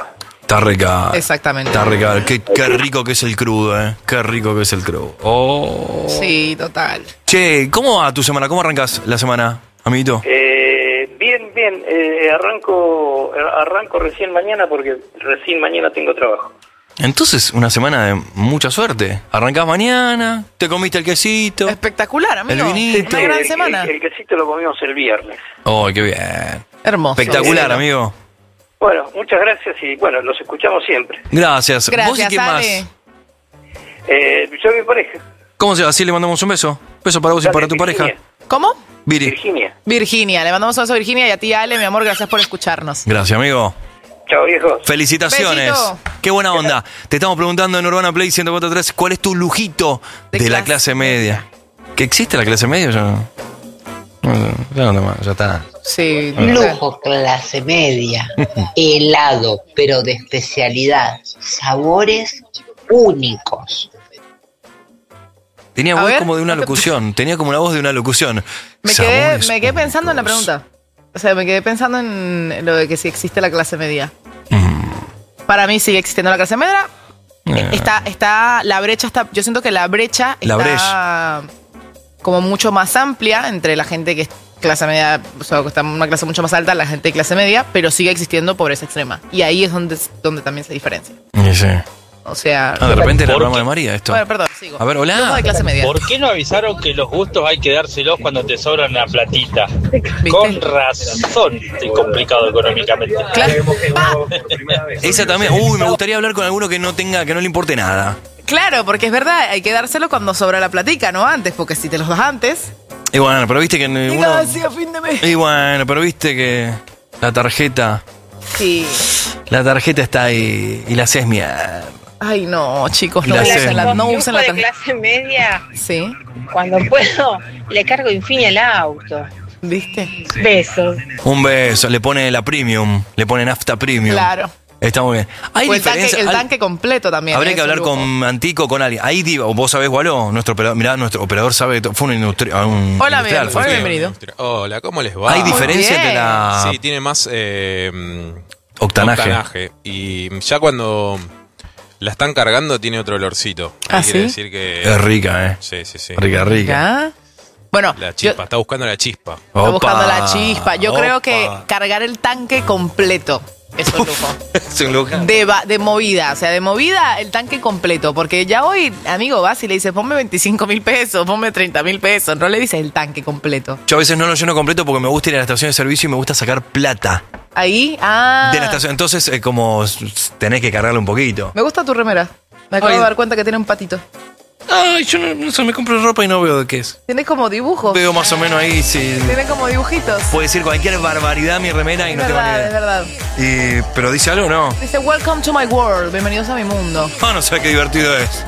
Está rica. Exactamente. Está rica. Qué, qué rico que es el crudo, ¿eh? Qué rico que es el crudo. Oh. Sí, total. Che, ¿cómo va tu semana? ¿Cómo arrancas la semana, amiguito? Eh, bien, bien. Eh, arranco, arranco recién mañana porque recién mañana tengo trabajo. Entonces, una semana de mucha suerte. Arrancás mañana, te comiste el quesito. Espectacular, amigo. El vinito. Una gran el, semana. El, el quesito lo comimos el viernes. Oh, qué bien. Hermoso. Espectacular, Bien. amigo. Bueno, muchas gracias y bueno, los escuchamos siempre. Gracias. Gracias, ¿Vos y quién Ale. más? Eh, yo y mi pareja. ¿Cómo se va? Sí, le mandamos un beso. Beso para vos y Dale, para tu Virginia. pareja. ¿Cómo? Viri. Virginia. Virginia. Le mandamos un beso a Virginia y a ti, Ale, mi amor, gracias por escucharnos. Gracias, amigo. Chao, viejos. Felicitaciones. Besito. Qué buena onda. Te estamos preguntando en Urbana Play ciento cuatro punto tres cuál es tu lujito de, De la clase clase media. ¿Que existe la clase media? Yo no. no, Ya, no, ya está. Sí. Lujo clase media, helado, pero de especialidad, sabores únicos. Tenía A voz ver, como de una locución. Tenía como una voz de una locución. Me quedé, Sabores me quedé pensando en la únicos. pregunta. O sea, me quedé pensando en lo de que si existe la clase media. Mm. Para mí sigue existiendo la clase media. Eh. Está, está, la brecha está, yo siento que la brecha La está como mucho más amplia entre la gente que es clase media, o sea, que está en una clase mucho más alta, la gente de clase media, pero sigue existiendo pobreza extrema. Y ahí es donde, donde también se diferencia. Y sí. O sea... Ah, de repente era el ¿Por programa qué? de María esto. Bueno, perdón, sigo. A ver, Lujo hola. de clase media. ¿Por qué no avisaron que los gustos hay que dárselos cuando te sobran la platita? Con razón, estoy complicado económicamente. Esa también. Uy, me gustaría hablar con alguno que no tenga, que no le importe nada. Claro, porque es verdad, hay que dárselo cuando sobra la platica, no antes, porque si te los das antes... Y bueno, pero viste que uno. Diga así a fin de mes. Y bueno, pero viste que la tarjeta. Sí. La tarjeta está ahí y la haces mierda. Ay, no, chicos, Y no la usen hacen. la, no Lujo usen la de tarjeta. clase media, Sí, cuando puedo, le cargo Infinia el auto. ¿viste? Besos. Un beso, le pone la premium, le pone nafta premium. Claro. Está muy bien. Hay O el tanque, diferencia. el hay- tanque completo también. Habría es que un hablar lujo. con Antico, con alguien. Ahí, diva, vos sabés, Waló, nuestro operador. Mirá, nuestro operador sabe. to- Fue un, industri un Hola, industrial. bien, fue. hola, bienvenido. Hola, ¿cómo les va? Hay diferencia entre la. Sí, tiene más eh, Octanaje. Y ya cuando la están cargando tiene otro olorcito. ¿Ah, quiere sí? decir que... Es rica, ¿eh? Sí, sí, sí. Rica, rica. ¿Ya? Bueno, La yo- chispa, está buscando la chispa. está buscando la chispa. Yo Opa. creo que cargar el tanque completo es un lujo. Es un lujo. De, va- de movida, o sea, de movida el tanque completo. Porque ya hoy, amigo, vas y le dices, ponme veinticinco mil pesos, ponme treinta mil pesos. No le dices el tanque completo. Yo a veces no lo lleno completo porque me gusta ir a la estación de servicio y me gusta sacar plata Ahí, ah. de la estación. Entonces, eh, como s- s- tenés que cargarlo un poquito. Me gusta tu remera. Me acabo Ay. de dar cuenta que tiene un patito. Ay, yo no, no sé, me compro ropa y no veo de qué es. Tiene como dibujos. Veo más o menos ahí si. Tiene como dibujitos. Puede decir cualquier barbaridad mi remera y Es no tengo ni verdad, es idea. verdad. Y, pero dice algo, ¿no? Dice, welcome to my world. Bienvenidos a mi mundo. Ah, no sé qué divertido es.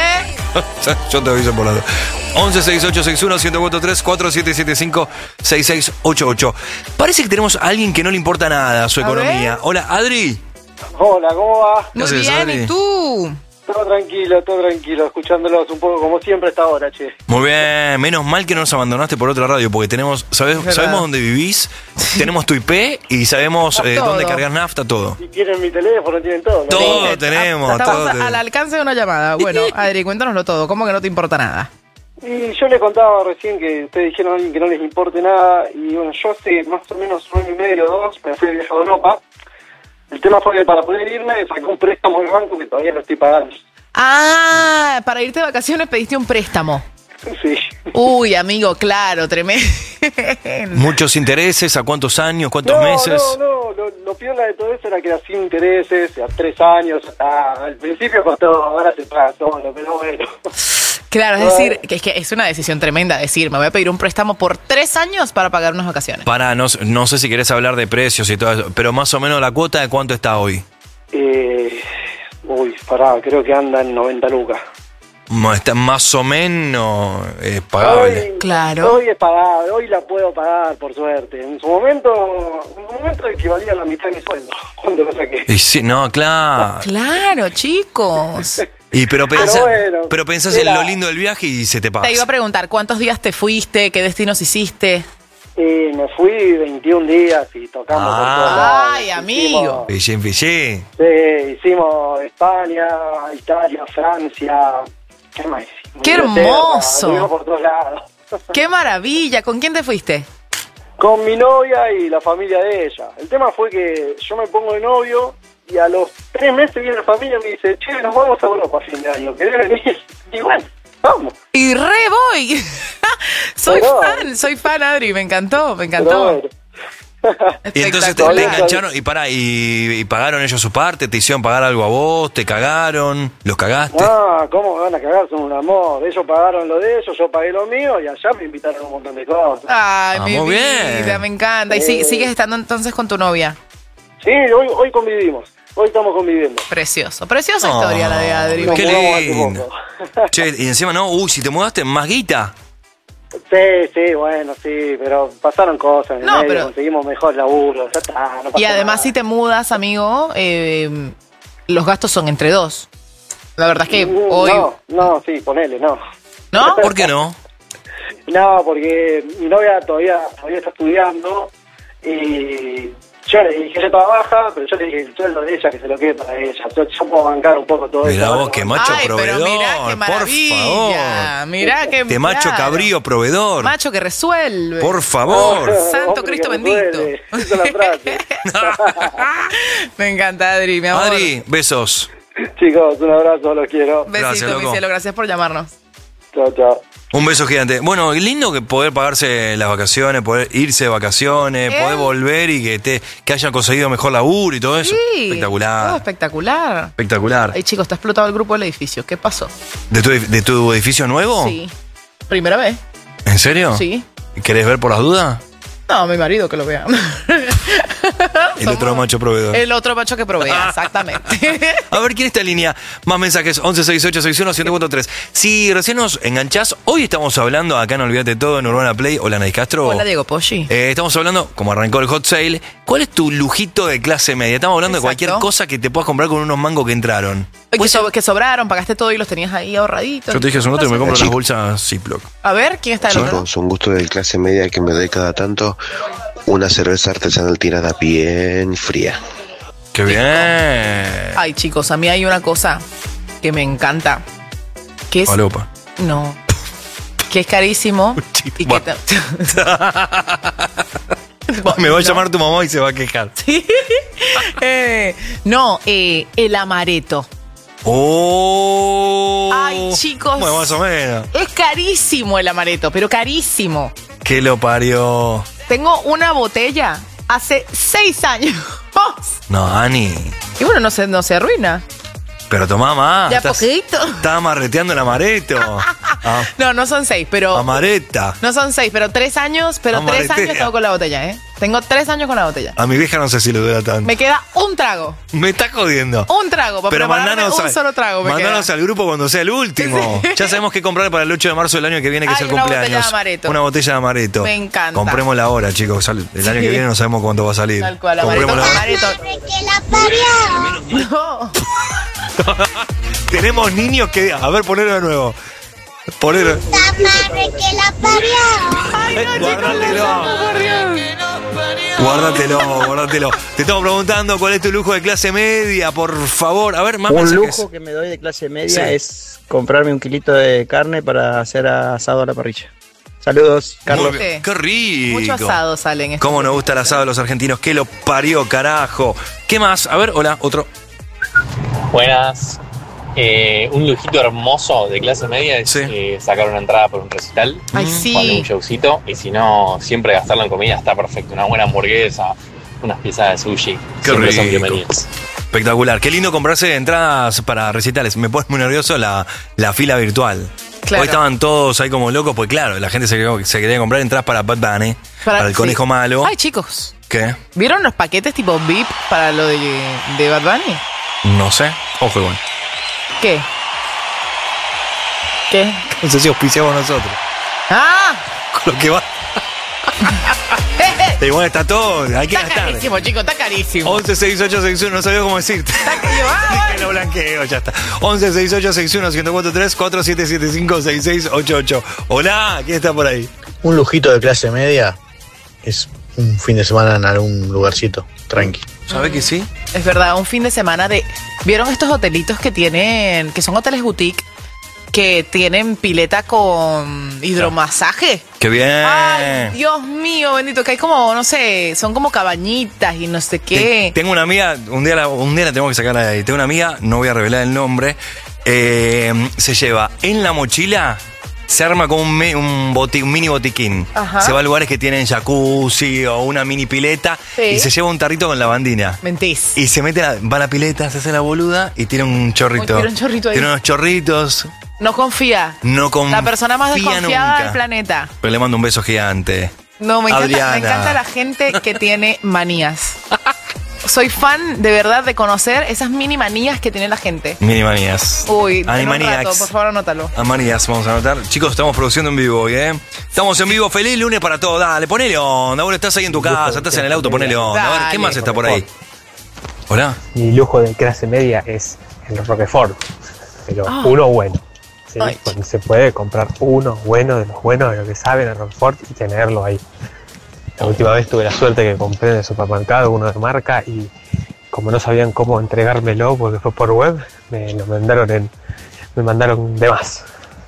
Yo te aviso por la once seis ocho seis uno uno cuatro tres cuatro siete siete cinco seis seis ocho ocho. Parece que tenemos a alguien que no le importa nada su A economía. Hola, Adri. Hola, ¿cómo va? ¿Qué haces, Adri? tú? Todo tranquilo, todo tranquilo, escuchándolos un poco como siempre hasta ahora, che. Muy bien, menos mal que no nos abandonaste por otra radio, porque tenemos, sabes, Es verdad. sabemos dónde vivís, tenemos tu I P y sabemos eh, Todo. dónde cargas nafta, todo. Si tienen mi teléfono, tienen todo. ¿no? Todo tenemos, Estamos todo a- tenemos. al alcance de una llamada. Bueno, Adri, cuéntanoslo todo. ¿Cómo que no te importa nada? Y yo le contaba recién que ustedes dijeron a alguien que no les importe nada. Y bueno, yo hace más o menos un año y medio o dos me fui de viaje a Europa. El tema fue que para poder irme saqué un préstamo del banco que todavía no estoy pagando. Ah, para irte de vacaciones pediste un préstamo. Sí. Uy, amigo, claro, tremendo. Muchos intereses, ¿a cuántos años, cuántos no, meses? No, no, lo, lo piola de todo eso era que era sin intereses, a tres años, hasta al principio costó, ahora se paga todo, pero bueno. Claro, es decir, que es que es una decisión tremenda decir, me voy a pedir un préstamo por tres años para pagar unas vacaciones. Para, no, no sé si querés hablar de precios y todo eso, pero más o menos la cuota de cuánto está hoy. Eh, uy, pará, creo que anda en noventa lucas. Mo- Está más o menos eh, pagable. Hoy, Claro. Hoy es pagable, hoy la puedo pagar, por suerte. En su momento, en su momento equivalía a la mitad de mi sueldo, cuando lo saqué. Y sí, no, claro. Claro, chicos. Y pero pensás, bueno, pero pensás en era- lo lindo del viaje y se te pasa. Te iba a preguntar, ¿cuántos días te fuiste? ¿Qué destinos hiciste? Y me fui veintiún días y tocamos por todos lados. Ay, amigo. Pillín, pillín. Sí, hicimos España, Italia, Francia. ¿Qué más hicimos? ¡Qué Inglaterra, hermoso! estuvimos por todos lados. ¡Qué maravilla! ¿Con quién te fuiste? Con mi novia y la familia de ella. El tema fue que yo me pongo de novio y a los tres meses viene la familia y me dice, che, nos vamos a Europa a fin de año. ¿Querés venir? Y bueno, vamos. Y re voy. soy Pero, fan, soy fan, Adri. Me encantó, me encantó. Y entonces te, te engancharon y pará, y, y pagaron ellos su parte, te hicieron pagar algo a vos, te cagaron, los cagaste. Ah, ¿cómo me van a cagar? Son un amor. Ellos pagaron lo de ellos, yo pagué lo mío y allá me invitaron a un montón de cosas. Ay, Ah, mi muy vida, bien. me encanta. ¿Y Eh. si- sigues estando entonces con tu novia? Sí, hoy, hoy convivimos. Hoy estamos conviviendo. Precioso. Preciosa Oh, historia la de Adri. Nos Qué mudamos hace lindo. poco. Che, y encima no, uy, si te mudaste, más guita. Sí, sí, bueno, sí, pero pasaron cosas en el No, medio, pero- conseguimos mejor laburo, ya está, no pasa Y además, nada. si te mudas, amigo, eh, los gastos son entre dos. La verdad es que Mm, hoy. No, no, sí, ponele, no. ¿No? ¿Por qué no? No, porque mi novia todavía, todavía está estudiando y yo le dije, ella trabaja, pero yo le dije el sueldo de ella que se lo quede para ella. Yo, yo puedo bancar un poco todo Mirá eso. vos, qué macho Ay, pero proveedor, mirá qué por maravilla. favor. Mirá qué. Qué macho claro. cabrío proveedor. Macho que resuelve. Por favor. Santo Hombre Cristo que bendito. resuelve. Esa es la frase. Me encanta, Adri, mi amor. Adri, besos. Chicos, un abrazo, los quiero. Besito, Gracias, mi loco. cielo. Gracias por llamarnos. Chao, chao. Un beso gigante. Bueno, lindo que poder pagarse las vacaciones, poder irse de vacaciones, ¿Eh? poder volver y que te que hayan conseguido mejor laburo y todo eso. Sí. Espectacular. Todo espectacular. Espectacular. Ay, chicos, está explotado el grupo del edificio. ¿Qué pasó? ¿De tu, de tu edificio nuevo? Sí. ¿Primera vez? ¿En serio? Sí. ¿Querés ver por las dudas? No, mi marido que lo vea. El otro macho proveedor. El otro macho que provea, exactamente. A ver, ¿quién está en línea? Más mensajes, once sesenta y ocho sesenta y uno ciento cuarenta y tres. Si recién nos enganchás, hoy estamos hablando, acá no Olvídate Todo, en Urbana Play. Hola, Anaís Castro. Hola, Diego Poggi. Eh, estamos hablando, como arrancó el hot sale, ¿cuál es tu lujito de clase media? Estamos hablando Exacto. de cualquier cosa que te puedas comprar con unos mangos que entraron. Que, so- que sobraron, pagaste todo y los tenías ahí ahorraditos. Yo te dije hace un rato que me compro Chico. las bolsas Ziploc. A ver, ¿quién está del otro lado? Chicos, un gusto de clase media que me doy cada tanto una cerveza artesanal tirada bien fría. ¡Qué bien! Ay, chicos, a mí hay una cosa que me encanta. Que es. Palopa. No. Que es carísimo. y que Bueno. ta- Me va a llamar tu mamá y se va a quejar. Eh, no, eh, el amaretto. ¡Oh! Ay, chicos. Bueno, más o menos. Es carísimo el amaretto, pero carísimo. ¿Qué lo parió? Tengo una botella hace seis años. No, Ani. Y bueno, no se, no se arruina. Pero tomá más. De a Estás- poquito. Estás amarreteando el amareto. Ah, No, no son seis, pero. amareta. No son seis, pero tres años, pero tres Amaretea. años tengo con la botella, ¿eh? Tengo tres años con la botella. A mi vieja no sé si le dura tanto. Me queda un trago. Me está jodiendo. Un trago, para Pero prepararme mandanos, un al- solo trago. Me mandanos queda. al grupo cuando sea el último. Sí. Ya sabemos qué comprar para el ocho de marzo del año que viene, que Ay, es el una cumpleaños. botella de amaretto. Una botella de amaretto. Me encanta. Comprémosla ahora, chicos. Sal- El año Sí. que viene no sabemos cuánto va a salir. Tal cual, amaretto, Comprémosla. amaretto. Que la parió. No. Tenemos niños que. A ver, ponelo de nuevo. Ponelo. La madre que la parió. Ay, no, chicos, Guárdatelo. no, por Dios. Guárdatelo, guárdatelo. Te estamos preguntando cuál es tu lujo de clase media, por favor. A ver, más Un mensajes. lujo que me doy de clase media Sí. es comprarme un kilito de carne para hacer asado a la parrilla. Saludos, Carlos. Muy bien. Qué rico. Mucho asado salen. estos ¿Cómo nos días. gusta el asado de los argentinos? ¿Qué lo parió, carajo? ¿Qué más? A ver, hola, otro. Buenas. Eh, un lujito hermoso de clase media es eh, sacar una entrada por un recital. Ay, sí. Poner un showcito. Y si no, siempre gastarlo en comida está perfecto. Una buena hamburguesa, unas piezas de sushi. Qué siempre son rico. bienvenidas. Espectacular. Qué lindo comprarse entradas para recitales. Me pone muy nervioso la, la fila virtual. Claro. Hoy estaban todos ahí como locos, pues claro, la gente se, quería- se quería comprar entradas para Bad Bunny, para, el sí. conejo malo. Ay, chicos. ¿Qué? ¿Vieron los paquetes tipo V I P para lo de, de Bad Bunny? No sé. Ojo igual. ¿Qué? ¿Qué? No sé si auspiciamos nosotros. ¡Ah! Con lo que va. Igual está todo, hay que Está gastar. carísimo, chicos, está carísimo. once sesenta y ocho sesenta y uno, no sabía cómo decirte. Que lo blanqueo, ya está. once sesenta y ocho sesenta y uno, ciento cuarenta y tres, cuatro siete siete cinco, seis seis ocho ocho. Hola, ¿quién está por ahí? Un lujito de clase media es un fin de semana en algún lugarcito, tranqui. ¿Sabe que sí? Es verdad, un fin de semana de... ¿Vieron estos hotelitos que tienen, que son hoteles boutique, que tienen pileta con hidromasaje? ¡Qué bien! Ay, Dios mío, bendito, que hay como, no sé, son como cabañitas y no sé qué. Tengo una amiga, un día la, un día la tengo que sacar de ahí. Tengo una amiga, no voy a revelar el nombre, eh, se lleva en la mochila... Se arma como un, me, un, boti, un mini botiquín. Ajá. Se va a lugares que tienen jacuzzi o una mini pileta Sí. y se lleva un tarrito con lavandina. Mentís. Y se mete, a, va a la pileta, se hace la boluda y tiene un chorrito. Uy, tiene un chorrito ahí. Tiene unos chorritos. No confía. No confía La persona más desconfiada nunca. del planeta. Pero le mando un beso gigante. No, me encanta, Adriana. me encanta la gente que tiene manías. Soy fan, de verdad, de conocer esas mini manías que tiene la gente. Mini manías. Uy, en un Animaniacs. rato, por favor, anótalo. A Manías, vamos a anotar. Chicos, estamos produciendo en vivo hoy, ¿eh? Estamos en vivo. Feliz lunes para todos. Dale, ponele onda. Vos estás ahí en tu casa, estás en el auto, ponele onda. A ver, ¿qué Dale. más está por ahí? Hola. Mi lujo de clase media es el Roquefort, pero Ah. uno bueno. ¿sí? Ay. Cuando se puede comprar uno bueno de los buenos, de lo que saben el Roquefort y tenerlo ahí. La última vez tuve la suerte que compré en el supermercado uno de marca y como no sabían cómo entregármelo porque fue por web, me lo mandaron en, me mandaron de más.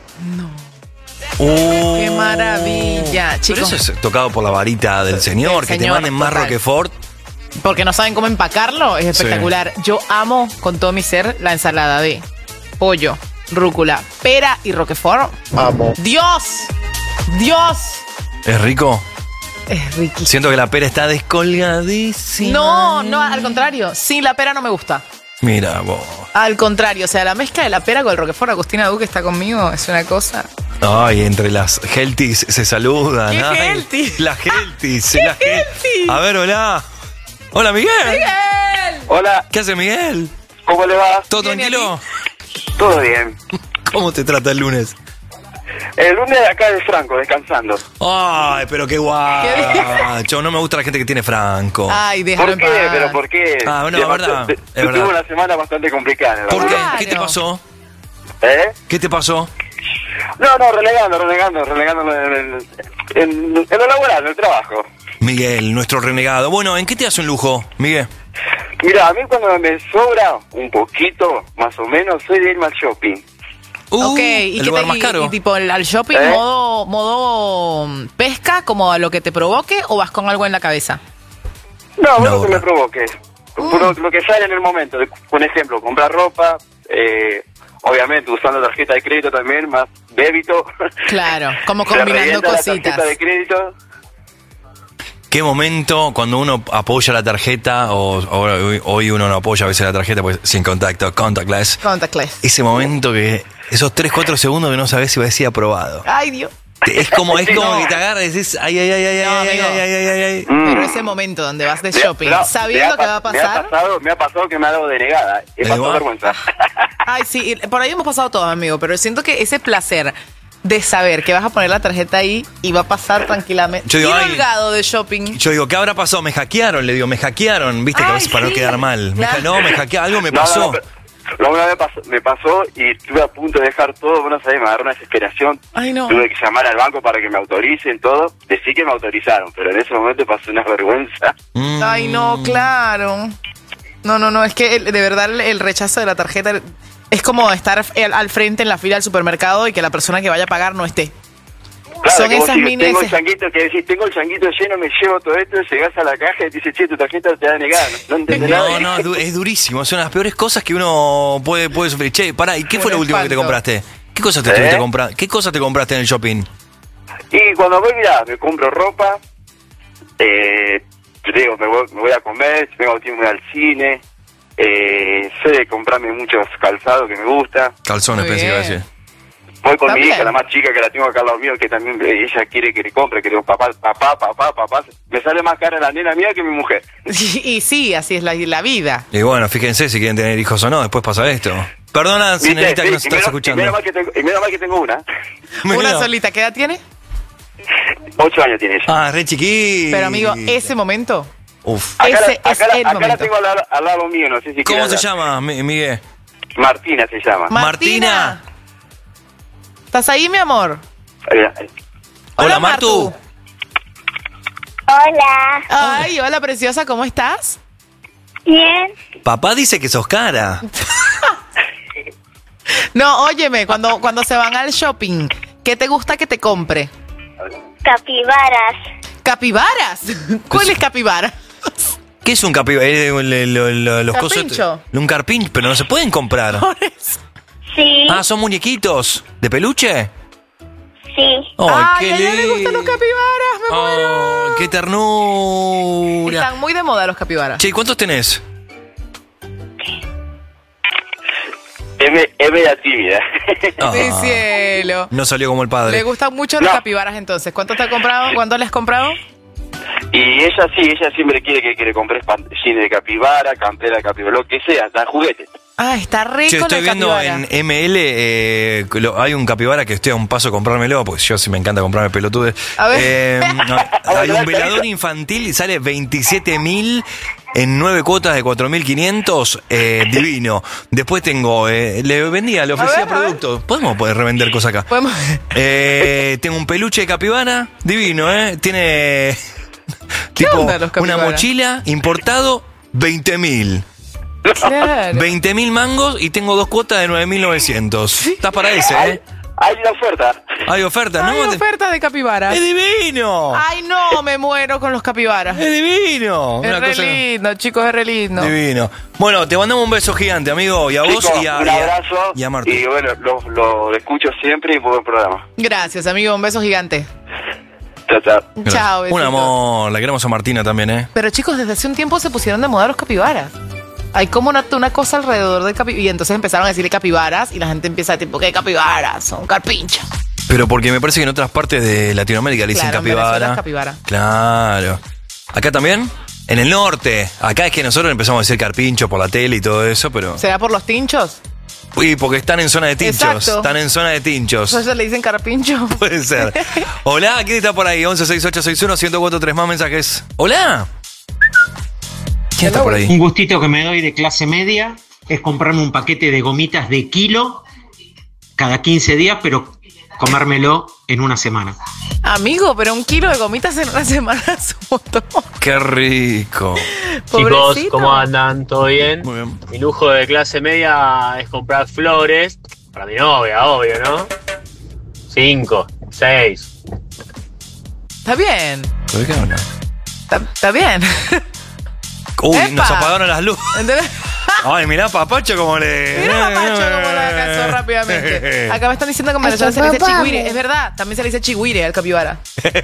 Uh, Qué maravilla, Pero chicos. eso es tocado por la varita del señor, Del que te señor, manden más total. Roquefort. Porque no saben cómo empacarlo, es espectacular. Yo amo con todo mi ser la ensalada de pollo, rúcula, pera y roquefort. Amo. ¡Dios! ¡Dios! ¿Es rico? Es riquísimo. Siento que la pera está descolgadísima. No, no, al contrario. Sí, la pera no me gusta. Mira vos. Al contrario, o sea, la mezcla de la pera con el roquefort, Agustina Duque está conmigo, es una cosa. Ay, entre las healthies se saludan. ¿Qué Ay, healthy? Las healthies. las he- healthy? A ver, hola. Hola, Miguel. ¡Miguel! Hola, ¿Qué hace Miguel? ¿cómo le va? ¿Todo Viene tranquilo? Todo bien. ¿Cómo te trata el lunes? El lunes de acá de Franco, descansando. Ay, pero qué guacho. No me gusta la gente que tiene Franco. Ay, déjalo ¿Por en qué? paz. ¿Pero por qué? Ah, bueno, De- la verdad, de- es Tuve verdad. una semana bastante complicada. la ¿Por qué? verdad. ¿Qué te pasó? ¿Eh? ¿Qué te pasó? No, no, relegando, relegando, relegando en, en, en, en lo laboral, en el trabajo. Miguel, nuestro renegado. Bueno, ¿en qué te hace un lujo, Miguel? Mira, a mí cuando me sobra un poquito, más o menos, soy de irme al shopping. Ok, ¿y Uh, el qué lugar te- más y- caro. y tipo al al shopping ¿Eh? modo modo mm, pesca, como a lo que te provoque, o vas con algo en la cabeza? No, No, lo que no. me provoque. Lo, lo que sale en el momento. Por ejemplo, comprar ropa, eh, obviamente usando tarjeta de crédito también, más débito. Claro, como Se combinando revienta la cositas. tarjeta de crédito. ¿Qué momento cuando uno apoya la tarjeta, o ahora hoy, hoy uno no apoya a veces la tarjeta, pues sin contacto, contactless? Contactless. Ese momento que, esos tres cuatro segundos que no sabes si va a decir aprobado. Ay, Dios. Es como, es Sí, como no. que te agarras y dices, ay, ay, ay, ay, No, ay, ay, amigo. ay, ay, ay, ay. Pero Mm. ese momento donde vas de Me- shopping, no, sabiendo me que va a pa- Me ha, pasar. pasado, me ha pasado que me ha dado denegada. He Ahí pasado va. vergüenza. Ay, sí, y por ahí hemos pasado todos, amigo, pero siento que ese placer de saber que vas a poner la tarjeta ahí y va a pasar tranquilamente. Yo digo, Ir ay. holgado de shopping. Yo digo, ¿qué habrá pasado? Me hackearon, le digo, me hackearon, viste, que a Ay, veces para no sí, quedar mal. Me claro. ja- no, me hackearon, algo me No, no, pasó. no, pero- Lo una vez pasó, me pasó y estuve a punto de dejar todo, bueno, sabés, me agarró una desesperación. Ay, no. Tuve que llamar al banco para que me autoricen todo. Decí que me autorizaron, pero en ese momento pasó una vergüenza. Mm. Ay, no, claro. No, no, no, es que el- de verdad el, el rechazo de la tarjeta es como estar al, al frente en la fila del supermercado y que la persona que vaya a pagar no esté. Claro, Son que vos esas decís, mini... tengo el ese- changuito, que decís, tengo el changuito lleno, me llevo todo esto, llegás a la caja y te dice, che, tu tarjeta te da negada. No, no entendés nada. No, no, es du- es durísimo. Son las peores cosas que uno puede, puede sufrir. Che, pará, ¿y qué fue Un lo último que te espanto. compraste? ¿Qué cosas te ¿Eh? estuviste comprando? ¿Qué cosas te compraste en el shopping? Y cuando voy, mirá, me compro ropa, eh, yo te digo, me voy, me voy a comer, si vengo tiempo al cine, eh, sé de comprarme muchos calzados que me gusta. Calzones, Muy pensé que iba a bien. decir. Voy con mi También. hija, la más chica que la tengo acá al lado mío, que también eh, ella quiere que le compre, que le digo, papá, papá, papá, papá. Me sale más cara la nena mía que mi mujer. Y, sí, así es la, la vida. Y bueno, fíjense si quieren tener hijos o no, después pasa esto. Perdona, ¿Viste? señorita, que Sí, nos y estás menos- escuchando. Y menos, mal que tengo, y menos mal que tengo una. Una Mira. solita, ¿qué edad tiene? Ocho años tiene ella. Ah, re chiquita. Pero amigo, ese momento, Uf. Acá, ese la, es acá, la- el acá la momento. tengo al, lado- al lado mío, no sé si ¿Cómo quiere se hablar. llama, Mi- Miguel? Martina se llama. Martina. ¿Estás ahí, mi amor? Eh, eh, Hola, Martu. Hola. Ay, hola preciosa, ¿cómo estás? Bien. Papá dice que sos cara. No, óyeme, cuando, cuando se van al shopping, ¿qué te gusta que te compre? Capibaras. ¿Capibaras? ¿Cuál es capibara? ¿Qué es un capibara? Eh, lo- lo- lo- los Carpincho. cosos- Un carpincho, pero no se pueden comprar. Sí. Ah, son muñequitos. ¿De peluche? Sí. ¡Ay, Ay, qué a ella le lindo! gustan los capibaras, me muero. ¡Ay, qué ternura! Están muy de moda los capibaras. Che, ¿cuántos tenés? M, M la tímida. Ah, Sí, cielo. no salió como el padre. Le gustan mucho los capibaras entonces. ¿Cuántos te has comprado? ¿Cuántos le has comprado? Y ella sí, ella siempre quiere que, que le compres jeans de capibara, campera de capibara, lo que sea, hasta juguetes. Ah, está rico Che, estoy el viendo capibara. en M L, eh, lo- hay un capibara que estoy a un paso a comprármelo, porque yo sí me encanta comprarme pelotudes. A ver. Eh, no, hay un velador infantil y sale veintisiete mil en nueve cuotas de cuatro mil quinientos, eh, divino. Después tengo, eh, le vendía, le ofrecía ver, a ver. productos. Podemos poder revender cosas acá. Podemos- Eh, tengo un peluche de capibara, divino, ¿eh? Tiene tipo onda los una capibaras? mochila importado, veinte mil. Claro. veinte mil mangos y tengo dos cuotas de nueve mil novecientos. Estás para ese, ¿eh? Hay una oferta. Hay oferta, ¿no? Hay oferta de capibaras. ¡Es divino! Ay, no, me muero con los capibaras. ¡Es divino! Es Una re cosa- lindo, chicos, es re lindo. Divino. Bueno, te mandamos un beso gigante, amigo, y a vos Chicos, y a, un y a- abrazo. y a Marta. Y bueno, lo, lo escucho siempre y muy buen programa. Gracias, amigo, un beso gigante. Chao, chao. Gracias. Chao, Un besitos. amor, la queremos a Martina también, ¿eh? Pero chicos, desde hace un tiempo se pusieron de moda los capibaras. Hay como una, una cosa alrededor del capibaras. Y entonces empezaron a decirle capibaras y la gente empieza a tipo, ¿qué capibaras? Son carpinchos. Pero porque me parece que en otras partes de Latinoamérica le dicen Claro, en Venezuela capibara. es capibara. Claro. ¿Acá también? En el norte. Acá es que nosotros empezamos a decir carpincho por la tele y todo eso, pero... ¿Será por los tinchos? Uy, porque están en zona de tinchos. Exacto. Están en zona de tinchos. ¿Por eso le dicen carpincho? Puede ser. Hola, ¿quién está por ahí? once sesenta y ocho sesenta y uno ciento cuatro tres más mensajes. Hola. ¿Quién está por ahí? Un gustito que me doy de clase media es comprarme un paquete de gomitas de kilo cada quince días, pero comérmelo en una semana. Amigo, pero un kilo de gomitas en una semana es un montón. Qué rico. Chicos, Pobrecito. ¿cómo andan? ¿Todo bien? Muy bien. Mi lujo de clase media es comprar flores para mi novia, obvio, ¿no? Cinco, seis. Está bien. ¿De qué habla? Está, está bien. Uy, ¡Epa! nos apagaron las luces. ¿Entendés? Ay, mirá, papacho como le... Mira, Pacho, cómo la casó rápidamente. Acá me están diciendo que en Venezuela se le dice chigüire. Es verdad, también se le dice chigüire al capibara.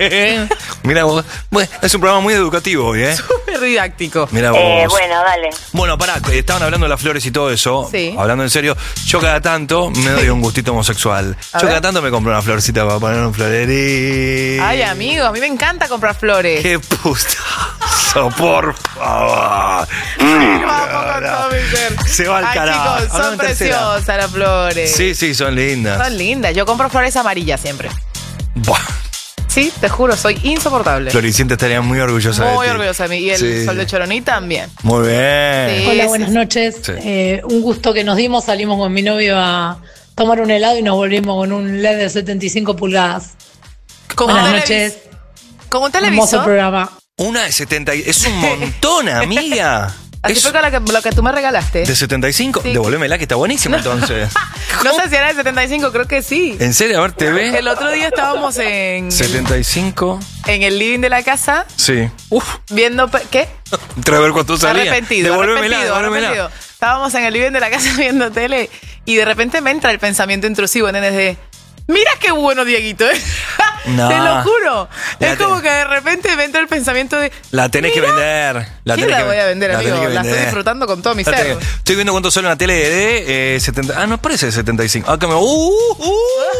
Mira vos. Bueno, es un programa muy educativo hoy, ¿eh? Súper didáctico. Mira vos. Eh, bueno, dale. Bueno, pará, estaban hablando de las flores y todo eso. Sí. Hablando en serio, yo cada tanto me doy un gustito homosexual. A yo ver. cada tanto me compro una florcita para poner un florerín. Ay, amigo, a mí me encanta comprar flores. ¡Qué pustazo, por favor! Vamos con todo mi ser. Se va al Ay, carajo. chicos, Hablando son en tercera. preciosas las flores. Sí, sí, son lindas. Son lindas. Yo compro flores amarillas siempre. Buah, Sí, te juro, soy insoportable. Floricienta estaría muy orgullosa de Muy ti. orgullosa de mí. Y el Sí. sol de Choroní también. Muy bien. Sí. Hola, sí, buenas sí. noches. Sí. Eh, un gusto que nos dimos. Salimos con mi novio a tomar un helado y nos volvimos con un L E D de setenta y cinco pulgadas. Con buenas un noches. Como un Hermoso televisor. programa. Una de setenta. y- Es un montón, amiga. Así Es fue con la que, lo que tú me regalaste. de setenta y cinco. Sí. Devolvémela, que está buenísima entonces. No sé si era de setenta y cinco, creo que sí. ¿En serio? A ver, T V. El otro día estábamos en, setenta y cinco. en el living de la casa Sí. Uf. viendo... pe- ¿Qué? Entra a ver cuánto salía. Arrepentido, Devuélvemela, arrepentido, devuélvemela. arrepentido. Estábamos en el living de la casa viendo tele y de repente me entra el pensamiento intrusivo, ¿entendés? De, mira qué bueno Dieguito, ¿eh? No. Te lo juro. La es como te- que de repente me entra el pensamiento de... La tenés que vender. La ¿Quién tenés la que voy a vender, la amigo? tenés que La estoy vender. disfrutando con todo mi La ser. tenés que- Estoy viendo cuánto sale una tele de eh, setenta. Ah, no parece de setenta y cinco. Ah, que me. Uh, uh.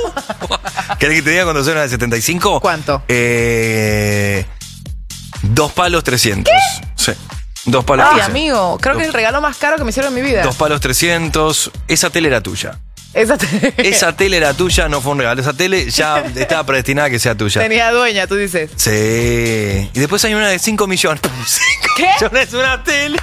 ¿Querés que te diga cuánto sale una de setenta y cinco? ¿Cuánto? Eh. Dos palos trescientos. Sí. Dos palos Ay, trescientos. amigo, creo que es el regalo más caro que me hicieron en mi vida. Dos palos trescientos. Esa tele era tuya. Esa te- Esa tele era tuya, no fue un regalo. Esa tele ya estaba predestinada a que sea tuya. tenía dueña, tú dices. Sí. Y después hay una de cinco millones. cinco ¿Qué? millones una tele.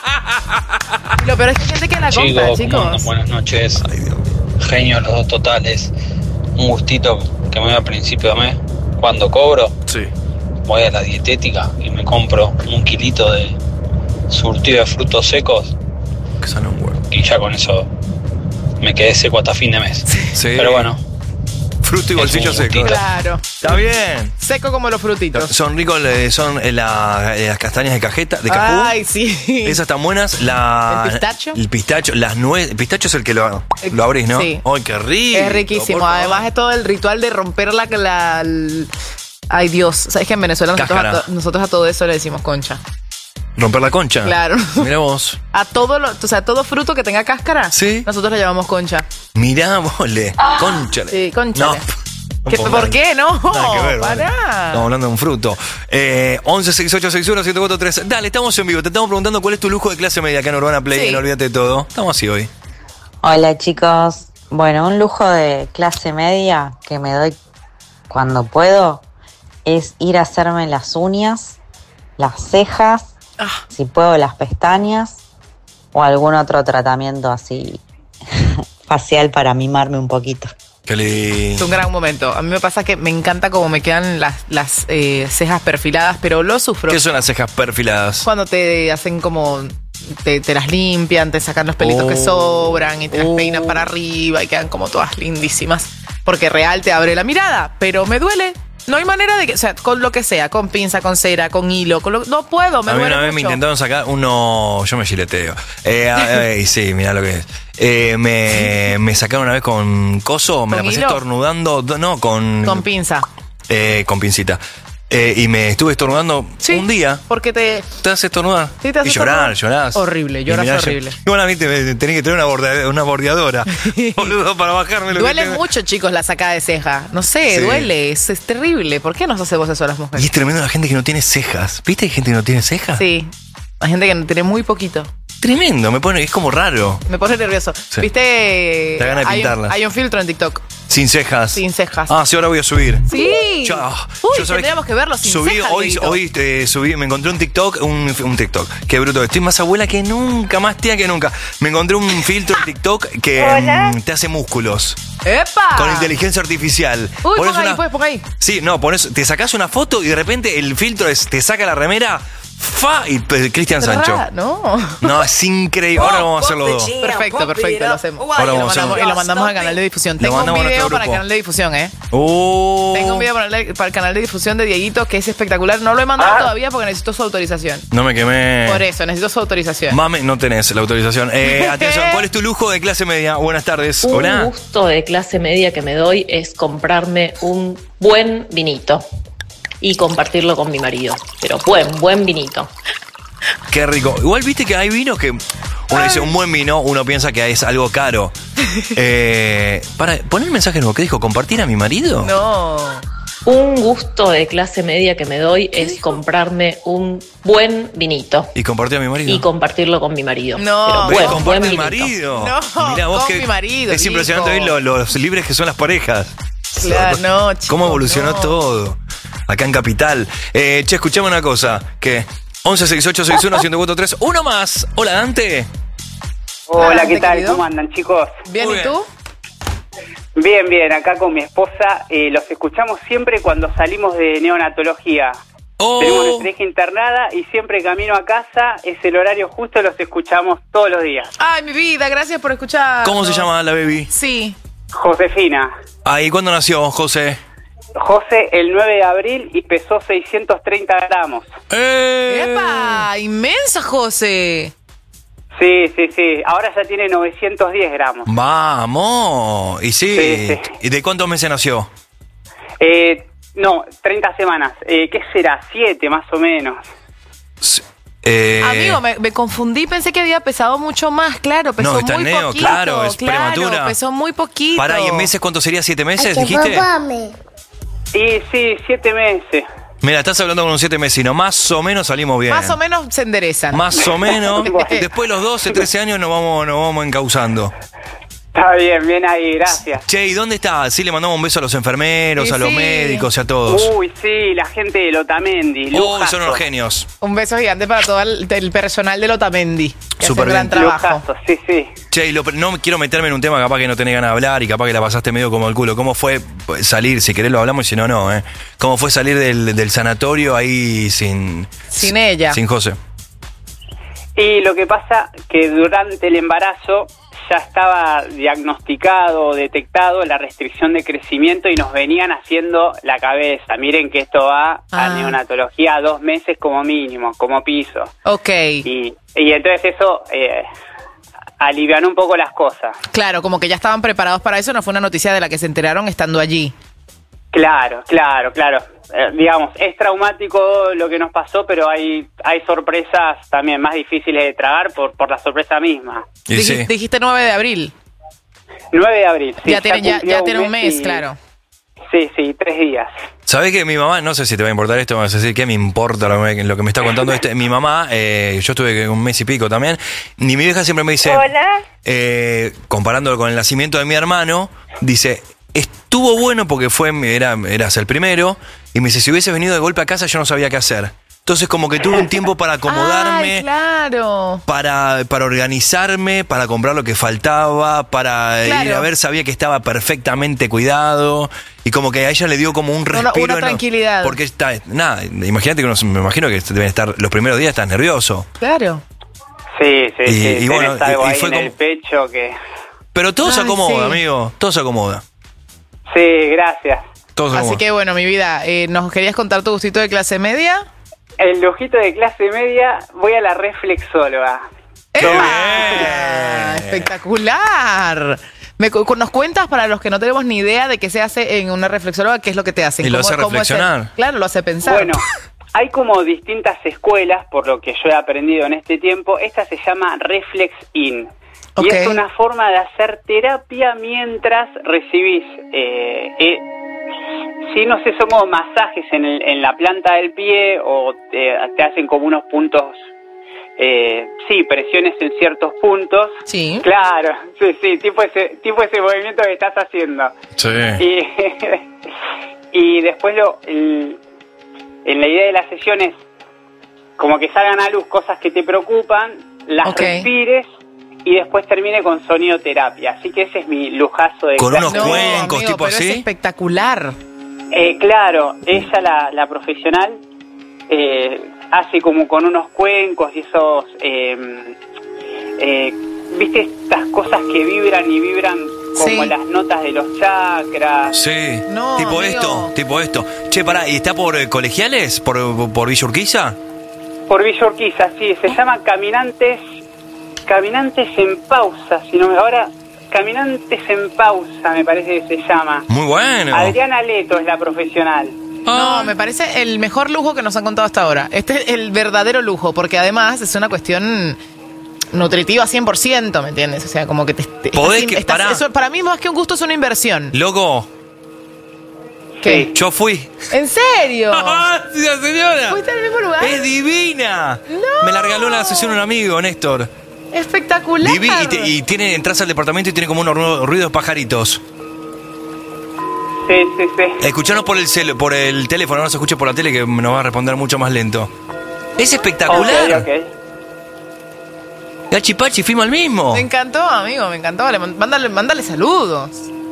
Lo peor es que hay gente que la compra, Chicos, ¿cómo chicos. andan? Buenas noches. Genios los dos totales. Un gustito que me da a principio de mes. Cuando cobro, Sí. voy a la dietética y me compro un kilito de surtido de frutos secos. Que sale un huevo. Y ya con eso me quedé seco hasta fin de mes. Sí. Pero bueno. Fruto y bolsillo seco. Claro. Está bien. Seco como los frutitos. Son ricos, eh, son eh, la- eh, las castañas de cajeta, de cajú. Ay, sí. Esas están buenas. La, ¿El pistacho? El pistacho, las nueces. El pistacho es el que lo, lo abrís, ¿no? Sí. Ay, qué rico. Es riquísimo. por favor. Además es todo el ritual de romper la... la el- Ay, Dios. ¿Sabes que en Venezuela nosotros a, Cáscara. to- nosotros a todo eso le decimos concha? Romper la concha. Claro. Mirá vos. A todo lo, o sea, todo fruto que tenga cáscara, Sí. nosotros le llamamos concha. Mirá, mole. Conchale. Sí, conchale. No. ¿Qué- No, ¿Por nada- qué no? Nada que ver, vale. Pará. Estamos hablando de un fruto. Eh, once seis ocho seis uno siete cuatro tres. Dale, estamos en vivo. Te estamos preguntando cuál es tu lujo de clase media acá en Urbana Play. Sí. No olvídate de todo. Estamos así hoy. Hola chicos, bueno, un lujo de clase media que me doy cuando puedo es ir a hacerme las uñas, las cejas, si puedo las pestañas o algún otro tratamiento así facial para mimarme un poquito. Qué Es lindo. un gran momento. A mí me pasa que me encanta cómo me quedan las, las eh, cejas perfiladas, pero lo sufro. ¿Qué son las cejas perfiladas? Cuando te hacen como... Te, te las limpian, te sacan los pelitos Oh. que sobran y te las peinan para arriba y quedan como todas lindísimas. Porque real te abre la mirada, pero me duele. No hay manera de que... O sea, con lo que sea, con pinza, con cera, con hilo, con lo, no puedo, me A mí duele una vez me mucho. intentaron sacar uno. Yo me gileteo. Eh, a- eh, sí, mirá lo que es. Eh, me, me sacaron una vez con coso, me la ¿Con pasé hilo? estornudando. No, con. Con pinza. eh, con pincita. Eh, y me estuve estornudando un día. Porque te... Te hace estornudar. Sí, te hace y llorar, estornudar. llorás. Horrible, lloras Y mirá, horrible. yo- y bueno, a mí te, tenés que tener una, bordea- una bordeadora. Boludo, para bajarme lo Duele que tengo. mucho, chicos, la sacada de ceja. No sé, Sí. duele, es, es terrible. ¿Por qué nos hacemos eso a las Y mujeres? es tremendo la gente que no tiene cejas. ¿Viste? Hay gente que no tiene cejas. Sí, hay gente que tiene muy poquito. Tremendo, me pone, es como raro. Me pone nervioso. Sí. ¿Viste? Te da ganas de hay, un, pintarlas. hay un filtro en TikTok. Sin cejas. Sin cejas. Ah, sí, ahora voy a subir. Sí. Ya, Uy, yo sabés tendríamos que verlo sin subí, cejas, hoy, Dieguito. hoy eh, subí, me encontré un TikTok, un, un TikTok. Qué bruto. Estoy más abuela que nunca, más tía que nunca. Me encontré un filtro en TikTok que Hola. mm, te hace músculos. ¡Epa! Con inteligencia artificial. Uy, Pones pon ahí, una- pues, pon ahí. Sí, no, pones, te sacás una foto y de repente el filtro es, te saca la remera, fa, y eh, Cristian Sancho. Ra- No. No, es increíble. Ahora vamos a hacer los dos. Perfecto, perfecto, lo hacemos. Ahora y, lo vamos a hacer mandamos, un- y lo mandamos al canal de difusión. Lo Tengo un mandamos a video nuestro para el grupo. canal de difusión, ¿eh? Oh. Tengo un video para el, para el canal de difusión de Dieguito que es espectacular. No lo he mandado todavía porque necesito su autorización. No me quemé. Por eso, necesito su autorización. Mame, no tenés la autorización. Eh, atención, ¿cuál es tu lujo de clase media? Buenas tardes. Un Hola. gusto de clase media que me doy es comprarme un buen vinito y compartirlo con mi marido. Pero buen, buen vinito. Qué rico. Igual viste que hay vinos que uno dice un buen vino, uno piensa que es algo caro. Eh, para poner el mensaje nuevo que dijo, ¿compartir a mi marido? No. Un gusto de clase media que me doy es comprarme un buen vinito ¿Y compartir a mi marido? y compartirlo con mi marido. No. Pero Ves, buen, comparte buen el vinito. marido. No, Mirá, vos con que mi marido, es impresionante Nico. ver lo- los libres que son las parejas. Claro, no, chicos, ¿Cómo evolucionó no. todo? Acá en Capital. Eh, che, escuchame una cosa. Que once seis ocho seis uno uno cuatro tres. Uno más. Hola, Dante. Hola, Dante, ¿qué tal? querido. ¿Cómo andan, chicos? Bien, ¿y tú? Bien, bien, acá con mi esposa. Eh, los escuchamos siempre cuando salimos de neonatología. Oh. Tenemos nuestra hija internada y siempre camino a casa, es el horario justo, los escuchamos todos los días. Ay, mi vida, gracias por escuchar. ¿Cómo se llama la baby? Sí. Josefina. Ah, ¿y cuándo nació, José? José el nueve de abril y pesó seiscientos treinta gramos. ¡Eh! ¡Epa! ¡Inmensa, José! Sí, sí, sí. Ahora ya tiene novecientos diez gramos. Vamos. Y sí. Sí, sí. ¿Y de cuántos meses nació? Eh, no, treinta semanas. Eh, ¿Qué será? Siete, más o menos. Eh, Amigo, me, me confundí, pensé que había pesado mucho más, claro, pesó No, está muy neo, poquito. claro, es prematura. Pesó muy poquito. Pará, ¿y en meses cuánto sería? ¿Siete meses, dijiste? Y sí, siete meses. Mira, estás hablando con un siete meses, no, más o menos salimos bien. Más o menos se enderezan. Más o menos. Después de los doce, trece años nos vamos, nos vamos encauzando. Está bien, bien ahí, gracias. Che, ¿y dónde está? Sí, le mandamos un beso a los enfermeros, Sí, a los sí. médicos y a todos. Uy, sí, la gente de Lotamendi. Uy, lujazo. son unos genios. Un beso gigante para todo el, el personal de Lotamendi, que Súper hace un gran bien. trabajo. Lujazo, sí, sí. Che, y lo- no quiero meterme en un tema capaz que no tenés ganas de hablar y capaz que la pasaste medio como el culo. ¿Cómo fue salir? Si querés lo hablamos y si no, no, ¿eh? ¿Cómo fue salir del, del sanatorio ahí sin... Sin ella. Sin José? Y lo que pasa que durante el embarazo ya estaba diagnosticado, detectado la restricción de crecimiento y nos venían haciendo la cabeza. Miren que esto va Ah. a neonatología dos meses como mínimo, como piso. Ok. Y, y entonces eso eh, alivianó un poco las cosas. Claro, como que ya estaban preparados para eso, no fue una noticia de la que se enteraron estando allí. Claro, claro, claro. Eh, digamos, es traumático lo que nos pasó, pero hay hay sorpresas también más difíciles de tragar por, por la sorpresa misma. Y Dij- sí. Dijiste nueve de abril. nueve de abril, sí. ya tiene, ya, cumplió ya tiene un mes, y- claro. Sí, sí, tres días. ¿Sabés que mi mamá, no sé si te va a importar esto, me vas a decir qué me importa lo, que- lo que me está contando este? Mi mamá, eh, yo estuve un mes y pico también, y mi vieja siempre me dice, Hola. eh, comparándolo con el nacimiento de mi hermano, dice, estuvo bueno porque fue era, eras el primero, y me dice, si hubiese venido de golpe a casa yo no sabía qué hacer. Entonces como que tuve un tiempo para acomodarme, Ay, claro. para, para organizarme, para comprar lo que faltaba, para Claro. ir a ver, sabía que estaba perfectamente cuidado, y como que a ella le dio como un Una- respiro. una ¿no? tranquilidad. Porque está, nada, imagínate que uno, me imagino que deben estar, los primeros días estás nervioso. Claro. Sí, sí, Y- sí. y Tenés bueno, algo y- y ahí fue en como- el pecho que... Pero todo se Ay, acomoda, sí. amigo, todo se acomoda. Sí, gracias. Todo se Así acomoda. que bueno, mi vida, eh, ¿nos querías contar tu gustito de clase media? El lujito de clase media, voy a la reflexóloga. ¡Ah, espectacular! Me cu- ¿Nos cuentas para los que no tenemos ni idea de qué se hace en una reflexóloga, qué es lo que te hacen? Y lo ¿Cómo- hace cómo es el- reflexionar. Claro, lo hace pensar. Bueno, hay como distintas escuelas, por lo que yo he aprendido en este tiempo. Esta se llama Reflex In. Ok. Y es una forma de hacer terapia mientras recibís, eh, eh, sí, no sé, son como masajes en, el- en la planta del pie o te, te hacen como unos puntos, eh, sí, presiones en ciertos puntos. Sí. Claro, sí, sí, tipo ese, tipo ese movimiento que estás haciendo. Sí. Y, y después lo, el- en la idea de la sesión es como que salgan a luz cosas que te preocupan, las Ok. respires y después termine con sonido terapia. Así que ese es mi lujazo de Con clase. unos No, cuencos, amigo, tipo pero así. es espectacular. Eh, claro, ella, la, la profesional, eh, hace como con unos cuencos y esos, eh, eh, ¿viste estas cosas que vibran y vibran como Sí. las notas de los chakras? Sí, No, tipo amigo. esto, tipo esto. Che, pará, ¿y está por eh, colegiales? ¿Por, por Villa Urquiza? Por Villa Urquiza, sí, se llama Caminantes, Caminantes en Pausa, si no me- ahora, Caminantes en Pausa me parece que se llama. Muy bueno. Adriana Leto es la profesional. No, me parece el mejor lujo que nos han contado hasta ahora. Este es el verdadero lujo, porque además es una cuestión nutritiva cien por ciento, ¿me entiendes? O sea, como que te... te- Podés estás- que- estás- pará. eso, para mí más que un gusto es una inversión. Loco, ¿Qué? yo fui. ¿En serio? Sí, la señora! ¿Fuiste al mismo lugar? ¡Es divina! No. Me la regaló en la sesión un amigo, Néstor. Espectacular. Divi- y, te- y tiene, entras al departamento y tiene como unos ru- ruidos pajaritos. Sí, sí, sí. Escuchanos por el cel, por el teléfono, no se escuche por la tele que nos va a responder mucho más lento. Es espectacular. Ok, ok. Gachi Pachi, fuimos al mismo. Me encantó, amigo, me encantó. Le man- mándale, mándale saludos.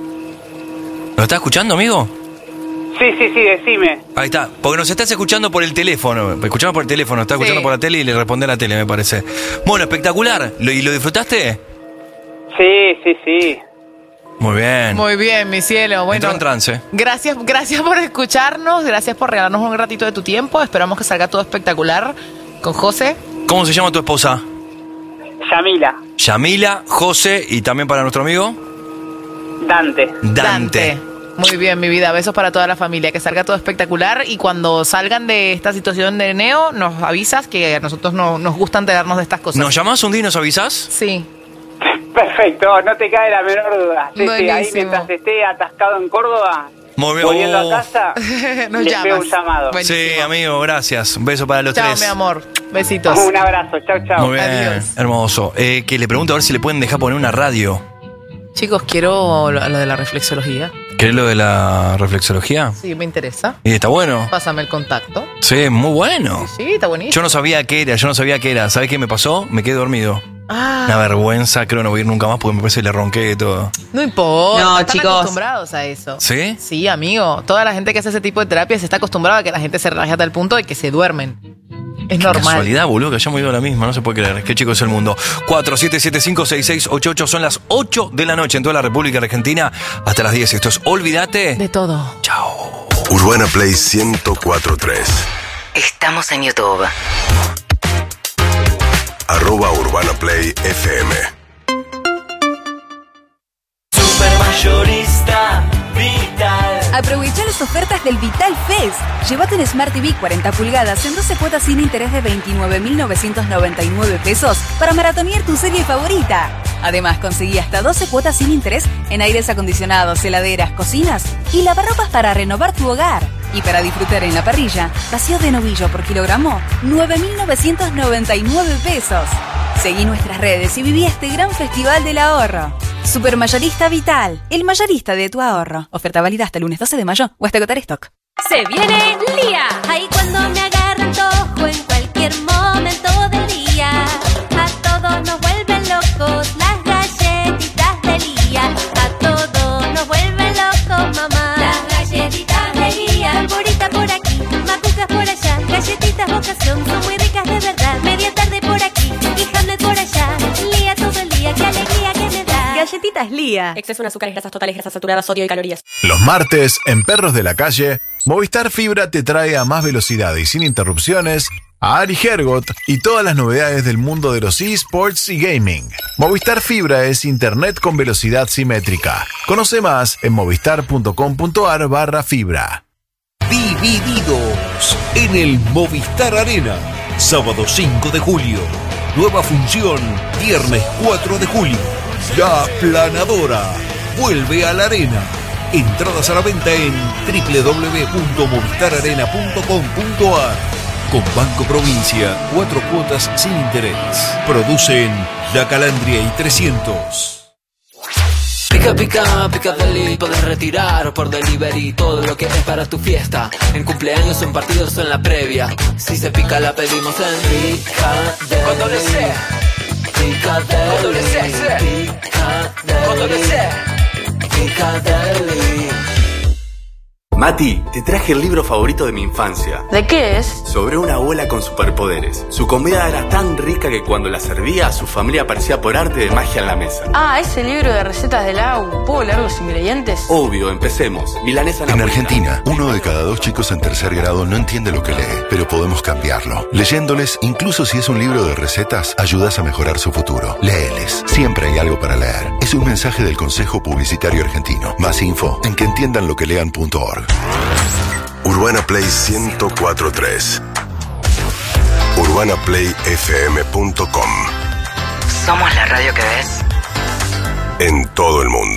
¿Lo estás escuchando, amigo? Sí, sí, sí, decime. Ahí está, porque nos estás escuchando por el teléfono. Escuchamos por el teléfono, estás escuchando Sí. por la tele y le responde a la tele, me parece. Bueno, espectacular. ¿Lo- ¿Y lo disfrutaste? Sí, sí, sí. Muy bien. Muy bien, mi cielo. Bueno, Entró en trance. gracias, gracias por escucharnos, gracias por regalarnos un ratito de tu tiempo. Esperamos que salga todo espectacular con José. ¿Cómo se llama tu esposa? Yamila, Yamila, José y también para nuestro amigo Dante. Dante. Muy bien, mi vida. Besos para toda la familia. Que salga todo espectacular. Y cuando salgan de esta situación de Neo, nos avisas que a nosotros no, nos gusta enterarnos de estas cosas. ¿Nos llamás un día y nos avisás? Sí. Perfecto, no te cae la menor duda. Sí, sí, ahí Buenísimo. mientras esté atascado en Córdoba, Muy bien. volviendo Oh. a casa, Nos les llamas. veo un llamado. Sí, amigo, gracias. Un beso para los Chao, tres. mi amor. Besitos. Un abrazo, chau, chau. Muy bien, Adiós. hermoso. Eh, que le pregunto a ver si le pueden dejar poner una radio. Chicos, quiero lo, lo de la reflexología. ¿Querés lo de la reflexología? Sí, me interesa. Y está bueno. Pásame el contacto. Sí, muy bueno. Sí, sí, está buenísimo. Yo no sabía qué era, yo no sabía qué era. ¿Sabés qué me pasó? Me quedé dormido. Ah. Una vergüenza, creo no voy a ir nunca más porque me parece que le ronqué y todo. No importa. No, están chicos. acostumbrados a eso. ¿Sí? Sí, amigo. Toda la gente que hace ese tipo de terapia se está acostumbrada a que la gente se relaje hasta el punto de que se duermen. Es Qué normal. casualidad, boludo, que hayamos ido a la misma, no se puede creer. Qué chico es el mundo. cuatro siete siete cinco seis seis ocho ocho, son las ocho de la noche en toda la República Argentina hasta las diez. Esto es Olvídate de todo. Chao. Urbana Play ciento cuatro punto tres. Estamos en YouTube. Arroba Urbana Play F M. Supermayorista Vital. Aprovecha las ofertas del Vital Fest. Llévate un Smart T V cuarenta pulgadas en doce cuotas sin interés de veintinueve mil novecientos noventa y nueve pesos para maratonear tu serie favorita. Además, conseguí hasta doce cuotas sin interés en aires acondicionados, heladeras, cocinas y lavarropas para renovar tu hogar. Y para disfrutar en la parrilla, vacío de novillo por kilogramo, nueve mil novecientos noventa y nueve pesos. Seguí nuestras redes y viví este gran festival del ahorro. Supermayorista Vital, el mayorista de tu ahorro. Oferta válida hasta el lunes doce de mayo o hasta agotar stock. Se viene Lía. Ahí cuando me agarra antojo en cualquier momento del día. A todos nos vuelven locos las galletitas de Lía. A todos nos vuelven locos, mamá. Las galletitas de Lía. Polvorita por aquí, macucas por allá. Galletitas vocación, son muy ricas de verdad. Media tarde por aquí y Hamlet por allá. Lía todo el día, qué alegría que me da. Galletitas Lía. Exceso en azúcares, grasas totales, grasas saturadas, sodio y calorías. Los martes, en Perros de la Calle, Movistar Fibra te trae a más velocidad y sin interrupciones a Ari Hergot y todas las novedades del mundo de los eSports y gaming. Movistar Fibra es internet con velocidad simétrica. Conoce más en movistar.com.ar barra fibra. Divididos en el Movistar Arena. Sábado cinco de julio. Nueva función, viernes cuatro de julio. La Planadora vuelve a la arena. Entradas a la venta en doble u doble u doble u punto movistar arena punto com punto a r. Con Banco Provincia, cuatro cuotas sin interés. Producen La Calandria y trescientos. Pica, pica, pica deli, podés retirar por delivery todo lo que es para tu fiesta. En cumpleaños, en partidos o en la previa. Si se pica la pedimos en Pica Deli. Con doble C. Pica Deli. Con doble C, C. Pica Deli. Con doble C. Pica Deli. Mati, te traje el libro favorito de mi infancia. ¿De qué es? Sobre una abuela con superpoderes. Su comida era tan rica que cuando la servía, su familia aparecía por arte de magia en la mesa. Ah, ese libro de recetas del agua. ¿Puedo leer los ingredientes? Obvio, empecemos. Milanesa En napolitana. Argentina, uno de cada dos chicos en tercer grado no entiende lo que lee, pero podemos cambiarlo. Leyéndoles, incluso si es un libro de recetas, ayudas a mejorar su futuro. Léeles. Siempre hay algo para leer. Es un mensaje del Consejo Publicitario Argentino. Más info en que entiendan lo que lean punto org. Urbana Play ciento cuatro punto tres. urbana play f m punto com. Somos la radio que ves. En todo el mundo.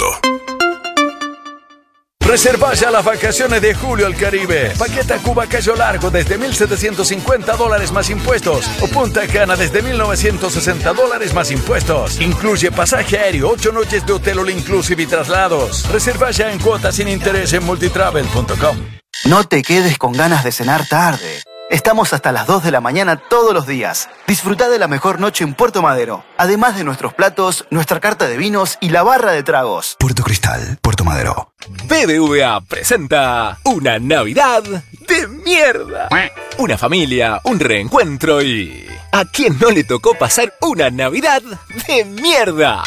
Reserva ya las vacaciones de julio al Caribe. Paquete a Cuba Cayo Largo desde mil setecientos cincuenta dólares más impuestos. O Punta Cana desde mil novecientos sesenta dólares más impuestos. Incluye pasaje aéreo, ocho noches de hotel all inclusive y traslados. Reserva ya en cuotas sin interés en multitravel punto com. No te quedes con ganas de cenar tarde. Estamos hasta las dos de la mañana todos los días. Disfruta de la mejor noche en Puerto Madero. Además de nuestros platos, nuestra carta de vinos y la barra de tragos. Puerto Cristal, Puerto Madero. B B V A presenta una Navidad de mierda. Una familia, un reencuentro y... ¿a quién no le tocó pasar una Navidad de mierda?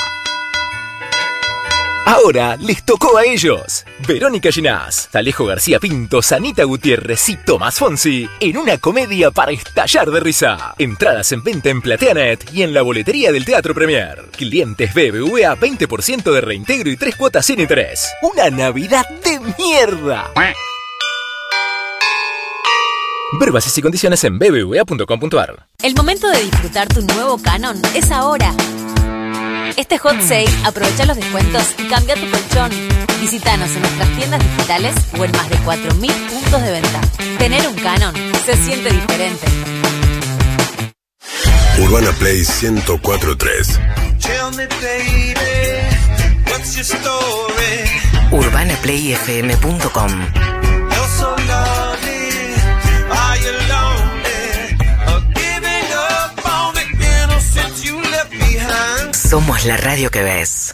Ahora les tocó a ellos. Verónica Ginás, Alejo García Pinto, Sanita Gutiérrez y Tomás Fonsi en una comedia para estallar de risa. Entradas en venta en PlateaNet y en la boletería del Teatro Premier. Clientes B B V A veinte por ciento de reintegro y tres cuotas sin interés. Una Navidad de mierda. Ver bases y condiciones en b b v a punto com punto a r. El momento de disfrutar tu nuevo Canon es ahora. Este hot sale, aprovecha los descuentos y cambia tu colchón. Visítanos en nuestras tiendas digitales o en más de cuatro mil puntos de venta. Tener un Canon se siente diferente. Urbana Play ciento cuatro punto tres. urbana play f m punto com. Somos la radio que ves.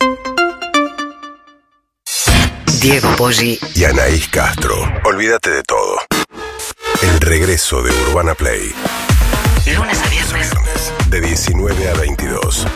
Diego Poggi y Anaís Castro. Olvídate de todo. El regreso de Urbana Play. Lunes a viernes. De diecinueve a veintidós.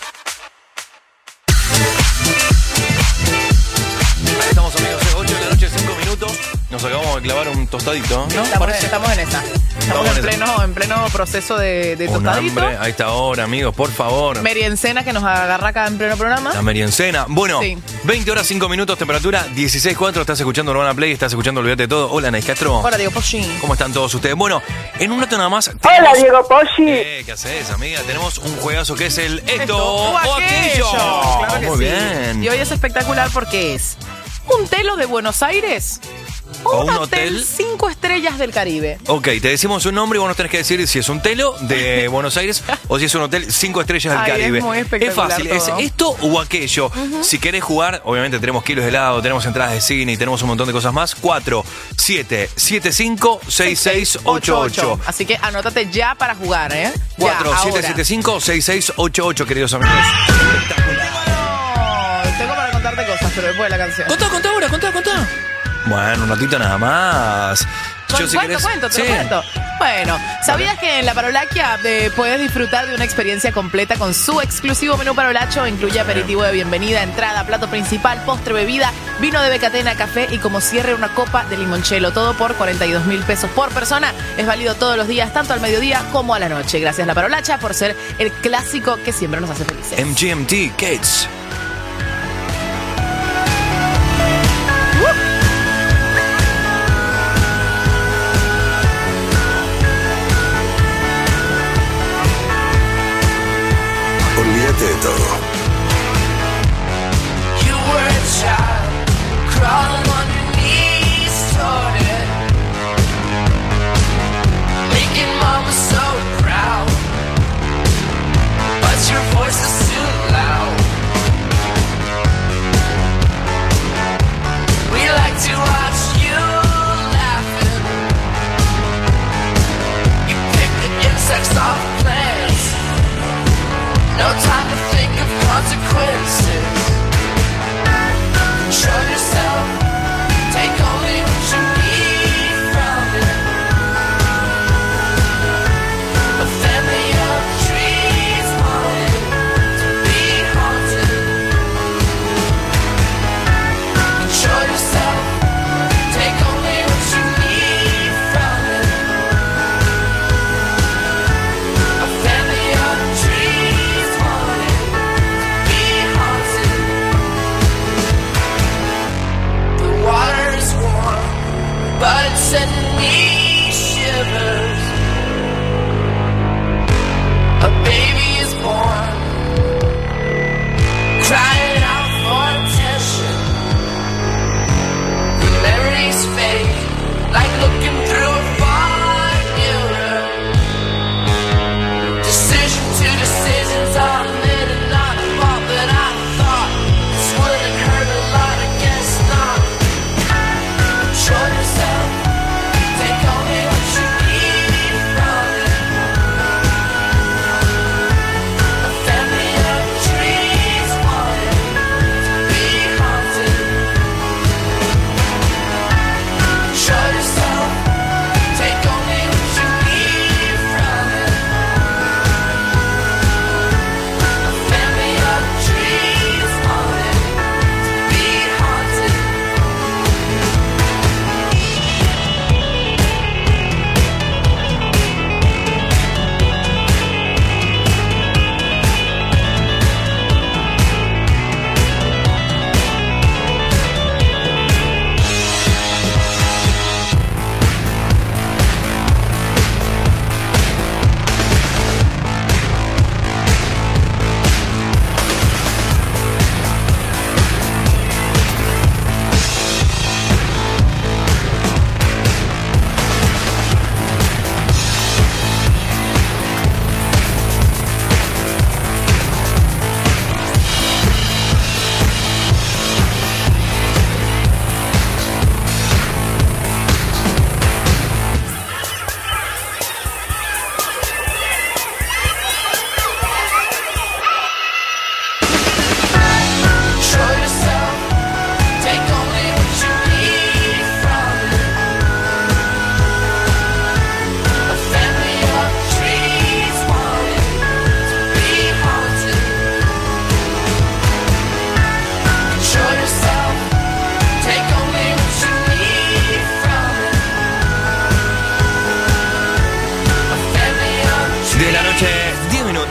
Ahí estamos, amigos. ocho de la noche, cinco minutos. Nos acabamos de clavar un tostadito, ¿no? Estamos, estamos en esa. Estamos, estamos en, pleno, en pleno proceso de, de tostadito. Hambre. Ahí está ahora, amigos, por favor. Meriencena que nos agarra acá en pleno programa. La meriencena. Bueno, sí. veinte horas, cinco minutos, temperatura dieciséis cuatro. Estás escuchando Urbana Play, estás escuchando Olvídate de Todo. Hola, Anaís Castro. Hola, Diego Poggi. ¿Cómo están todos ustedes? Bueno, en un rato nada más. Tenemos... Hola, Diego Poggi. Eh, ¿Qué haces, amiga? Tenemos un juegazo que es el Esto, Esto o aquello. Claro que Muy sí. bien. Y hoy es espectacular porque es un telo de Buenos Aires. O un, un hotel, hotel cinco estrellas del Caribe. Ok, te decimos un nombre y vos nos tenés que decir si es un telo de Buenos Aires o si es un hotel cinco estrellas del Ay, Caribe. es muy espectacular fácil, todo. es esto o aquello. Uh-huh. Si querés jugar, obviamente tenemos kilos de helado, tenemos entradas de cine y tenemos un montón de cosas más. cuatro siete siete cinco seis seis ocho ocho. Así que anótate ya para jugar, ¿eh? cuatro siete siete cinco seis seis ocho ocho, queridos amigos. Bueno, tengo para contarte cosas, pero después de la canción. Contá, contá ahora, contá, contá. Bueno, un ratito nada más. Yo, si cuento, querés... cuento, te sí. lo cuento. Bueno, ¿sabías que en la Parolaquia eh, puedes disfrutar de una experiencia completa con su exclusivo menú parolacho? Incluye aperitivo de bienvenida, entrada, plato principal, postre, bebida, vino de Becatena, café y como cierre una copa de limoncello. Todo por cuarenta y dos mil pesos por persona. Es válido todos los días, tanto al mediodía como a la noche. Gracias La Parolacha por ser el clásico que siempre nos hace felices. M G M T, Gates. Olvídate de todo. You were a child, crawling on your knees toward it, making mama so proud, but your voice is too loud. We like to watch you laughing. You pick the insects off plants. No time to think of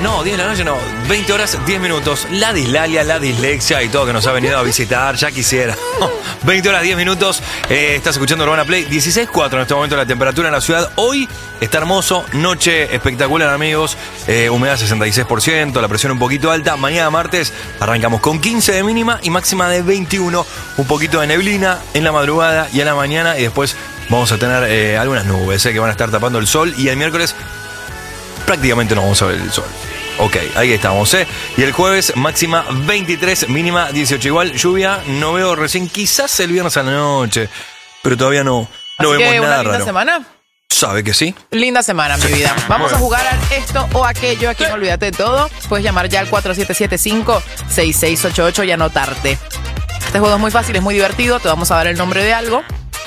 no, diez de la noche no, veinte horas, diez minutos. La dislalia, la dislexia y todo que nos ha venido a visitar, ya quisiera. veinte horas, diez minutos. Eh, estás escuchando Urbana Play, dieciséis cuatro en este momento la temperatura en la ciudad. Hoy está hermoso, noche espectacular, amigos. Eh, humedad sesenta y seis por ciento, la presión un poquito alta. Mañana martes arrancamos con quince de mínima y máxima de veintiuno. Un poquito de neblina en la madrugada y a la mañana, y después vamos a tener eh, algunas nubes eh, que van a estar tapando el sol, y el miércoles prácticamente no vamos a ver el sol. Ok, ahí estamos, ¿eh? Y el jueves máxima veintitrés, mínima dieciocho. Igual lluvia no veo recién, quizás el viernes a la noche, pero todavía no, no Así vemos que nada una linda raro. semana. ¿Sabe que sí? Linda semana, mi vida. Vamos Bueno. a jugar a esto o aquello. Aquí en Olvídate de Todo. Puedes llamar ya al cuatro siete siete cinco, seis seis ocho ocho y anotarte. Este juego es muy fácil, es muy divertido. Te vamos a dar el nombre de algo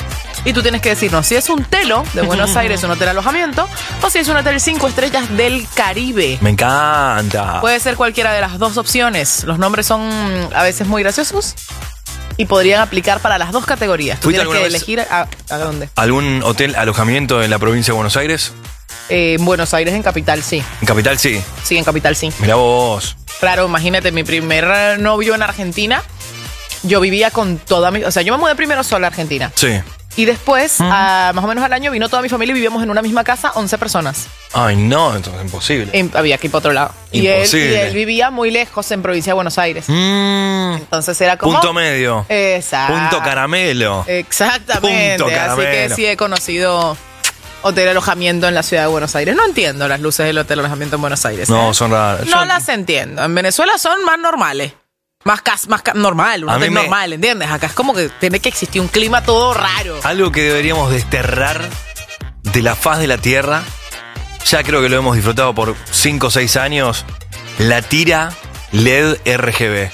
y tú tienes que decirnos si es un telo de Buenos Aires, un hotel alojamiento, o si es un hotel cinco estrellas del Caribe. Me encanta. Puede ser cualquiera de las dos opciones. Los nombres son a veces muy graciosos y podrían aplicar para las dos categorías. Tú ¿Fuiste tienes que alguna vez? elegir a, a dónde. ¿Algún hotel alojamiento en la provincia de Buenos Aires? Eh, en Buenos Aires, en Capital, sí. En Capital sí. Sí, en Capital, sí. Mirá vos. Claro, imagínate, mi primer novio en Argentina, yo vivía con toda mi... O sea, yo me mudé primero sola a Argentina. Sí. Y después, a, más o menos al año, vino toda mi familia y vivíamos en una misma casa, once personas. Ay, no, entonces es imposible. En- había que ir para otro lado. Y él, y Imposible. él vivía muy lejos, en provincia de Buenos Aires. Mm, Entonces era como... punto medio. Exacto. Punto caramelo. Exactamente. Punto Así que caramelo. sí he conocido hotel alojamiento en la ciudad de Buenos Aires. No entiendo las luces del hotel alojamiento en Buenos Aires. No, ¿eh? son raras. No Yo- las entiendo. En Venezuela son más normales. Más, cas más ca- normal, un A hotel mí me- normal, ¿entiendes? Acá es como que tiene que existir un clima todo raro. Algo que deberíamos desterrar de la faz de la tierra, ya creo que lo hemos disfrutado por cinco o seis años, la tira L E D R G B.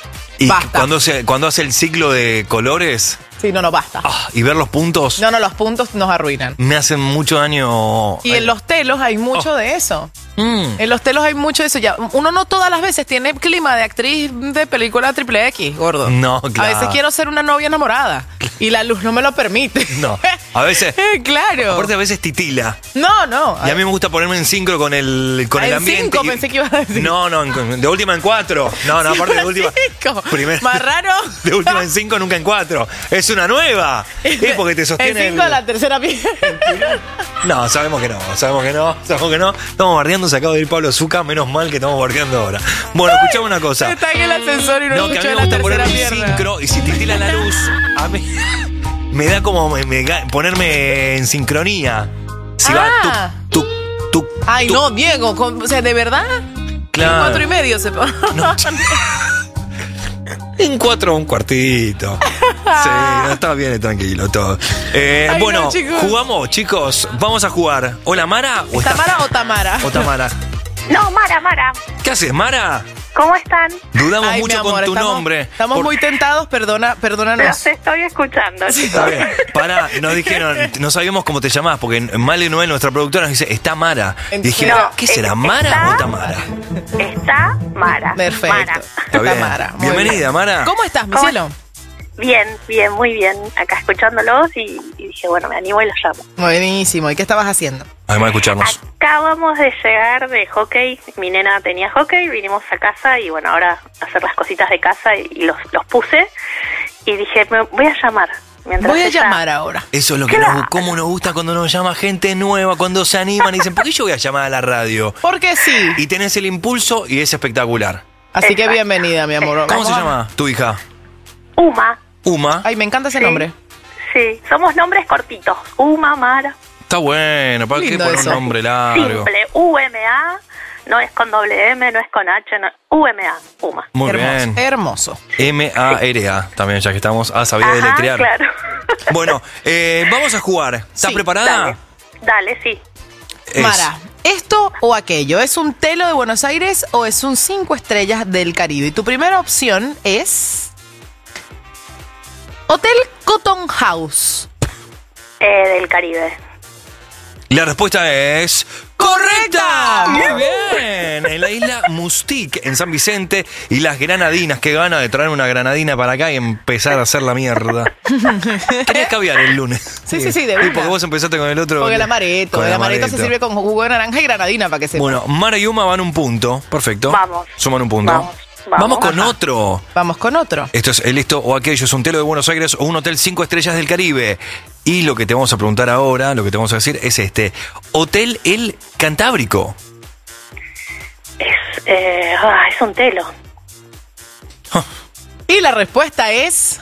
Y Basta. cuando, se, cuando hace el ciclo de colores Sí, no, no, basta. ah, y ver los puntos, No, no, los puntos nos arruinan. me hacen mucho daño. Y en los telos hay mucho de eso. Mm. En los telos hay mucho de eso. Ya, uno no todas las veces tiene clima de actriz de película triple X, gordo. No, claro. A veces quiero ser una novia enamorada y la luz no me lo permite. No, a veces. Claro. Aparte, a veces titila. No, no. Y a mí me gusta ponerme en sincro con el, con el En ambiente. cinco y- pensé que ibas a decir. No, no, en- de última en cuatro. No, no, aparte de última. Cinco. Primero- Más raro. De última en cinco, nunca en cuatro. Es una nueva. Es porque te sostiene. En cinco el- la tercera pieza. No, sabemos que no, sabemos que no, sabemos que no. Estamos bardeando, se acaba de ir Pablo Zucca, menos mal que estamos bardeando ahora. Bueno, escuchame una cosa. Está en el ascensor y no, No, que a escucho mí me la gusta tercera ponerme en pierna. sincro y si titila la luz, a mí me da como me- me ga- ponerme en sincronía. Si Ah. va tú, tú, tú. Ay, tú. no, Diego, con- o sea, ¿de verdad? Claro. En cuatro y medio se pone. En cuatro, un cuartito. Sí, no, está bien, tranquilo todo. Eh, Ay, bueno, no, chicos. jugamos, chicos. Vamos a jugar. Hola, Mara. ¿O está- ¿Tamara o Tamara? o Tamara? No, Mara, Mara. ¿Qué haces, Mara? ¿Cómo están? Dudamos Ay, mi mucho amor, con tu estamos- nombre. Estamos Por- muy tentados, perdona, perdónanos. Los estoy escuchando, Está chicos. bien. Pará, nos dijeron, no sabíamos cómo te llamás, porque Male Noel, nuestra productora, nos dice, está Mara. Dije, No, ¿qué será, es- Mara está- o Tamara? Está Mara. Perfecto. Mara. Está bien. Tamara, muy Bienvenida, bien. Mara. ¿Cómo estás, mi ¿Cómo- cielo? Bien, bien, muy bien. Acá escuchándolos y, y dije, bueno, me animo y los llamo. Buenísimo. ¿Y qué estabas haciendo? Además de escucharnos. Acabamos de llegar de hockey. Mi nena tenía hockey, vinimos a casa y bueno, ahora hacer las cositas de casa y, y los, los puse. Y dije, me voy a llamar. Mientras Voy a ella- llamar ahora. Eso es lo que Claro. nos, cómo nos gusta cuando nos llama gente nueva, cuando se animan y dicen, ¿por qué yo voy a llamar a la radio? Porque sí. Y tenés el impulso y es espectacular. Así que Exacto. bienvenida, mi amor. ¿Cómo Vamos se a- llama tu hija? Uma. Uma. Ay, me encanta ese Sí. nombre. Sí, somos nombres cortitos. Uma, Mara. Está bueno, ¿para qué Lindo poner eso. un nombre largo? Simple. U M A. No es con doble M, no es con H. No. U M A. Uma. Muy hermoso, bien. hermoso. M A R A, también, ya que estamos. Ah, sabía Ajá, deletrear. claro. Bueno, eh, vamos a jugar. ¿Estás Sí, preparada? Dale. Dale, sí. Es- Mara, ¿esto o aquello? ¿Es un telo de Buenos Aires o es un cinco estrellas del Caribe? Y tu primera opción es... Hotel Cotton House. Eh, del Caribe. La respuesta es... ¡Correcta! ¡Muy bien! en la isla Mustique, en San Vicente, y las granadinas. Qué gana de traer una granadina para acá y empezar a hacer la mierda. Querías caviar el lunes. Sí, sí, sí, de Sí, una. porque vos empezaste con el otro. Con el amaretto. Con El el amaretto se amaretto. sirve con jugo de naranja y granadina, para que sepa. Bueno, Mara y Uma van un punto. Perfecto. Vamos. Suman un punto. Vamos, vamos. con Ajá. otro. Vamos con otro. Esto es el esto o aquello, es un telo de Buenos Aires o un hotel cinco estrellas del Caribe. Y lo que te vamos a preguntar ahora, lo que te vamos a decir es este. Hotel El Cantábrico. Es, eh, ah, es un telo. Y la respuesta es...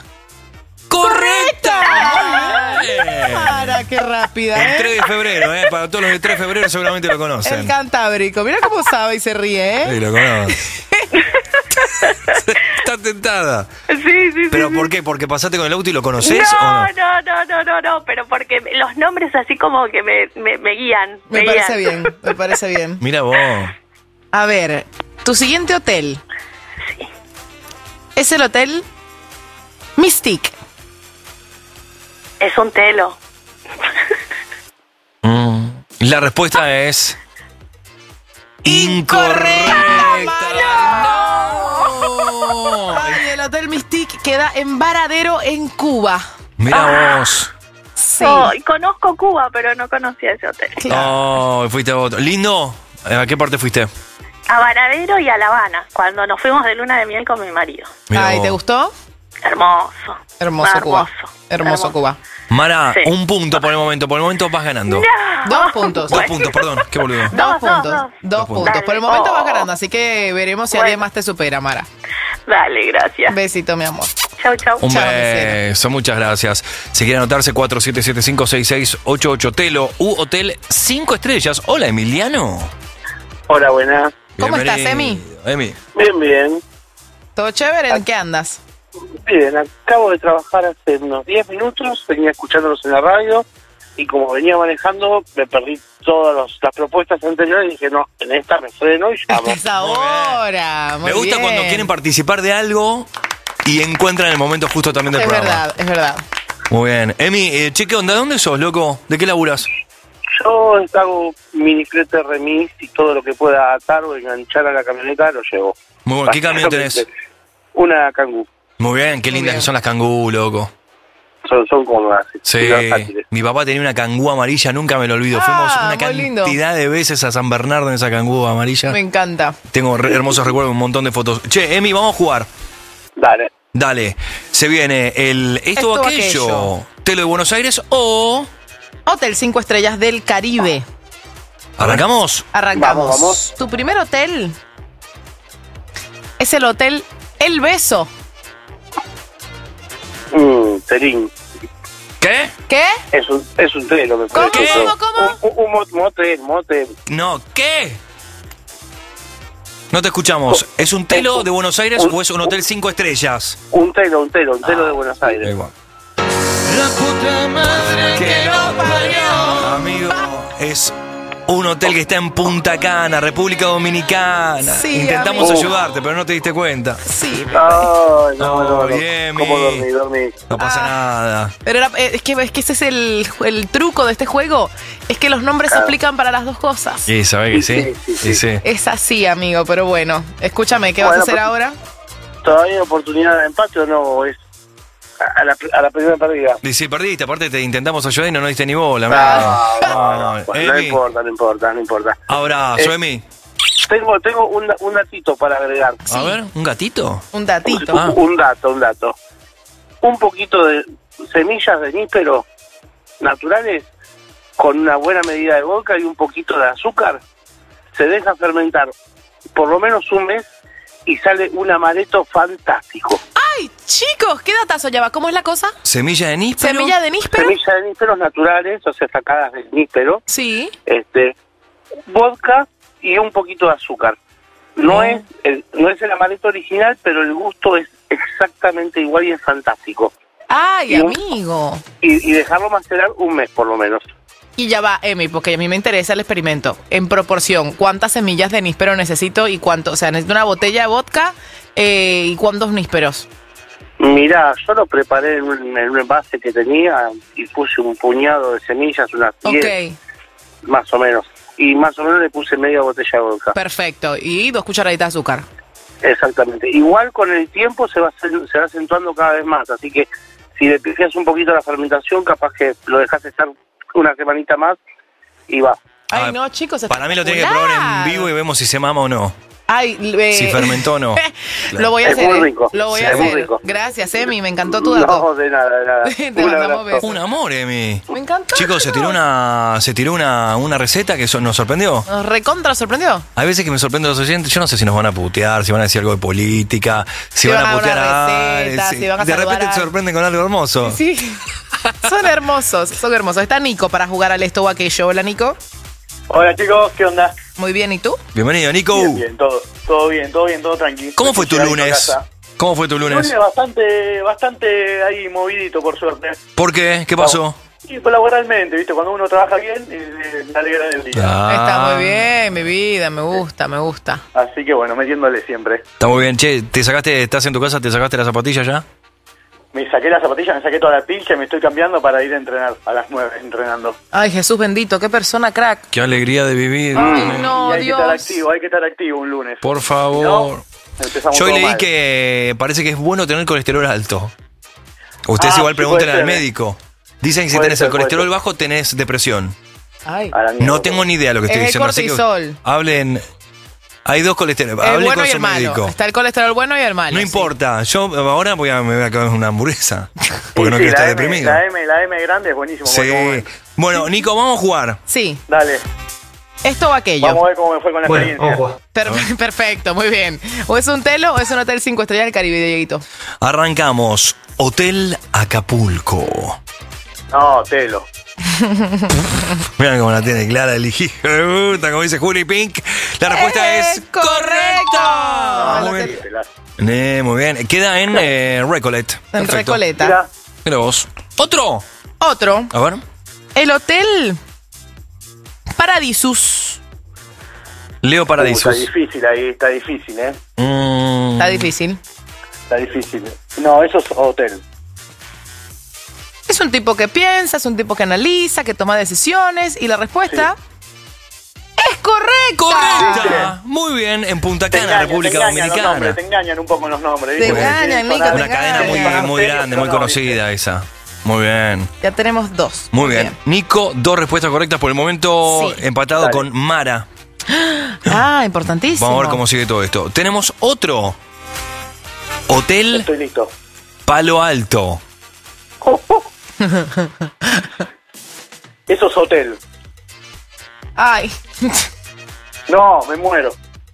¡correcta! Bien. Mara, qué rápida, El ¿eh? tres de febrero, ¿eh? Para todos los del tres de febrero seguramente lo conocen. El Cantábrico. Mira cómo sabe y se ríe, ¿eh? Sí, lo conocen. Está tentada. Sí, sí, sí. ¿Pero sí. por qué? ¿Porque pasaste con el auto y lo conoces No, o no? no, no, no, no, no, pero porque los nombres así como que me, me, me guían. Me guían. parece bien, me parece bien. Mira vos. A ver, tu siguiente hotel. Es el hotel Mystique. Es un telo. Mm. La respuesta es... ¡No! Ay, el hotel Mystique queda en Varadero, en Cuba. Mira vos. Sí. Oh, y conozco Cuba, pero no conocía ese hotel. Oh, fuiste a otro. Lindo. ¿A qué parte fuiste? A Varadero y a La Habana, cuando nos fuimos de luna de miel con mi marido. Mirá Ay, vos. ¿te gustó? Hermoso. Hermoso, Ah, Cuba. hermoso. Hermoso, Hermoso. Cuba. Mara, Sí. un punto por el momento. Por el momento vas ganando. Dos puntos. Dos puntos, perdón. Qué boludo. Dos Dos, puntos. dos, dos. Dos puntos. Dale. Por el momento Oh. vas ganando, así que veremos si Bueno. alguien más te supera, Mara. Dale, gracias. Besito, mi amor. Chau, chau. Un Chao, mi cielo. beso, muchas gracias. Si quiere anotarse, cuatro siete siete cinco seis seis ocho ocho Telo U Hotel cinco estrellas. Hola, Emiliano. Hola, buenas. ¿Cómo estás, Bienvenido. Emi? Bien, bien. ¿Todo chévere? ¿En qué andas? Bien, acabo de trabajar hace unos diez minutos, venía escuchándolos en la radio y como venía manejando me perdí todas los- las propuestas anteriores y dije, no, en esta me freno y llamo. Es ahora. Muy Me gusta bien. cuando quieren participar de algo y encuentran el momento justo también del Es programa. verdad, es verdad. Muy bien. Emi, eh, che, ¿qué onda? ¿De dónde sos, loco? ¿De qué laburas? Yo hago mini flete remis y todo lo que pueda atar o enganchar a la camioneta lo llevo. Muy bueno. ¿Qué camión tenés? Básicamente, Una Kangoo. Muy bien, qué lindas que son las Kangoo, loco. Son, son cómodas. Sí, y versátiles. mi papá tenía una Kangoo amarilla, nunca me lo olvido. Ah, Fuimos una muy lindo. cantidad de veces a San Bernardo en esa Kangoo amarilla. Me encanta. Tengo re- hermosos recuerdos, un montón de fotos. Che, Emi, vamos a jugar. Dale. Dale, se viene el esto, Esto o o aquello. aquello. Telo de Buenos Aires o... Hotel cinco estrellas del Caribe. ¿Arrancamos? Arrancamos. Vamos, vamos. Tu primer hotel es el hotel El Beso. Mm, Terín. ¿Qué? ¿Qué? Es un, es un telo, me ¿Cómo, parece. cómo, cómo? Un, un, un mot- motel, motel. No, ¿qué? No te escuchamos. ¿Es un telo de Buenos Aires o es un hotel cinco estrellas? Un telo, un telo, un telo Ah, de Buenos Aires. Igual. La puta madre que no parió. Amigo, es un hotel que está en Punta Cana, República Dominicana. Sí, Intentamos amigo. ayudarte, pero no te diste cuenta. Sí. Ay, no, no, no. bien, ¿Cómo mi- dormí, dormí? No pasa Ah. nada. Pero era- eh, es, que, es que ese es el, el truco de este juego. Es que los nombres se aplican para las dos cosas. Sí, ¿sabes que sí? Sí, sí, Sí, sí. Es así, amigo, pero bueno. Escúchame, ¿qué vas Bueno, a hacer pues- ahora? ¿Todavía hay oportunidad de empate o no? Es a la, a la primera pérdida. Y sí, perdiste, aparte te intentamos ayudar y no nos diste ni bola. Ah, amigo. no, no, bueno, no Emi, importa, no importa, no importa. abrazo, Eh, Emi. Tengo, tengo un, un datito para agregar. A ver, ¿un gatito? Un datito. Un, un dato, un dato. Un poquito de semillas de níspero naturales con una buena medida de vodka y un poquito de azúcar se deja fermentar por lo menos un mes y sale un amaretto fantástico. ¡Ay, chicos! ¿Qué datazo lleva? ¿Cómo es la cosa? ¿Semilla de níspero? ¿Semilla de níspero? Semillas de nísperos naturales, o sea, sacadas del níspero, Sí. este, vodka y un poquito de azúcar. No Oh. es el, no es el amaretto original, pero el gusto es exactamente igual y es fantástico. ¡Ay, Y un- amigo! Y, y dejarlo macerar un mes por lo menos. Y ya va, Emi, porque a mí me interesa el experimento. En proporción, ¿cuántas semillas de níspero necesito y cuánto? O sea, necesito una botella de vodka eh, y cuántos nísperos. Mirá, yo lo preparé en un, en un envase que tenía y puse un puñado de semillas, unas diez, Ok. más o menos. y más o menos le puse media botella de vodka. Perfecto. Y dos cucharaditas de azúcar. Exactamente. Igual con el tiempo se va se va acentuando cada vez más, así que si le pifias un poquito la fermentación, capaz que lo dejas estar una semanita más y va. Ay, Ah, no, chicos, Para mí lo tiene que probar en vivo y vemos si se mama o no. Ay, eh, Si fermentó o no. Lo voy a Es hacer. muy eh. rico. Lo voy Sí, a es muy hacer. rico. Gracias, Emi, me encantó tu dato. No, de nada, de nada. Te Un mandamos abrazo. besos. Un amor, Emi. Me encantó. Chicos, se tiró una se tiró una, una receta que so- nos sorprendió. Nos recontra sorprendió. Hay veces que me sorprende los oyentes, yo no sé si nos van a putear, si van a decir algo de política, si, Si van, van a a putear una a receta, alguien, si van a de saludar repente a- te sorprenden con algo hermoso. Sí. Son hermosos, son hermosos. Está Nico para jugar al esto o aquello. Hola, Nico. Hola chicos, ¿qué onda? Muy bien, ¿y tú? Bienvenido, Nico. Bien, bien, todo, todo bien, todo bien, todo tranquilo. ¿Cómo fue tu Llegando a lunes? casa. ¿Cómo fue tu lunes? Lunes bastante, bastante ahí movidito, por suerte. ¿Por qué? ¿Qué pasó? Y pues laboralmente, ¿viste? Cuando uno trabaja bien, eh, me alegra del día. Ah. Está muy bien, mi vida, me gusta, me gusta. Así que bueno, metiéndole siempre. Está muy bien. Che, ¿te sacaste, estás en tu casa, te sacaste la zapatilla ya? Me saqué las zapatillas, me saqué toda la pilcha y me estoy cambiando para ir a entrenar a las nueve, entrenando. Ay, Jesús bendito, qué persona crack. Qué alegría de vivir. Ay, no, y hay Dios. que estar activo, hay que estar activo un lunes. Por favor. Empezamos Yo todo leí mal. que parece que es bueno tener colesterol alto. Ustedes Ah, igual sí, pregúntenle puede al ser, ¿eh? médico. Dicen que si Puede tenés ser, el puede colesterol ser. bajo tenés depresión. Ay. No tengo ni idea de lo que estoy Es el diciendo. Así que cortisol. hablen. Hay dos colesteroles. El Hable bueno con y el su malo. médico. Está el colesterol bueno y el malo. No sí. importa. Yo ahora voy a, me voy a comer una hamburguesa. Porque Sí, no sí, quiero estar la M, deprimido. La M, la M grande es buenísimo. Sí. buen momento. Bueno, Nico, vamos a jugar. Sí. Dale. Esto o aquello. Vamos a ver cómo me fue con la experiencia. Per- perfecto, muy bien. O es un telo o es un hotel cinco estrellas del Caribe, Dieguito. Arrancamos. Hotel Acapulco. No, telo. Miren cómo la tiene clara el hijo de puta, como dice Juli Pink. La respuesta es correcta. Muy bien. Eh, muy bien. Queda en eh, Recollet. En Perfecto. Recoleta. Mira vos. Otro. Otro. A ver. El hotel Paradisus. Leo Paradisus. Uh, está difícil ahí, está difícil, ¿eh? Mm. Está difícil. Está difícil. No, eso es hotel. Es un tipo que piensa, es un tipo que analiza, que toma decisiones y la respuesta es correcta. Correcta. Muy bien. En Punta Te Cana, engañan, República te engañan los Dominicana. nombres, te engañan un poco los nombres. Te ¿viste? Porque engañan, quieren Nico, sonar- te Una cadena muy, sonar muy serios, grande, pero muy no, conocida esa. Muy bien. Ya tenemos dos. Muy bien. Nico, dos respuestas correctas por el momento, Sí. empatado Dale. con Mara. Ah, importantísimo. Vamos a ver cómo sigue todo esto. Tenemos otro. Hotel Estoy listo. Palo Alto. Eso es hotel. Ay. No, me muero.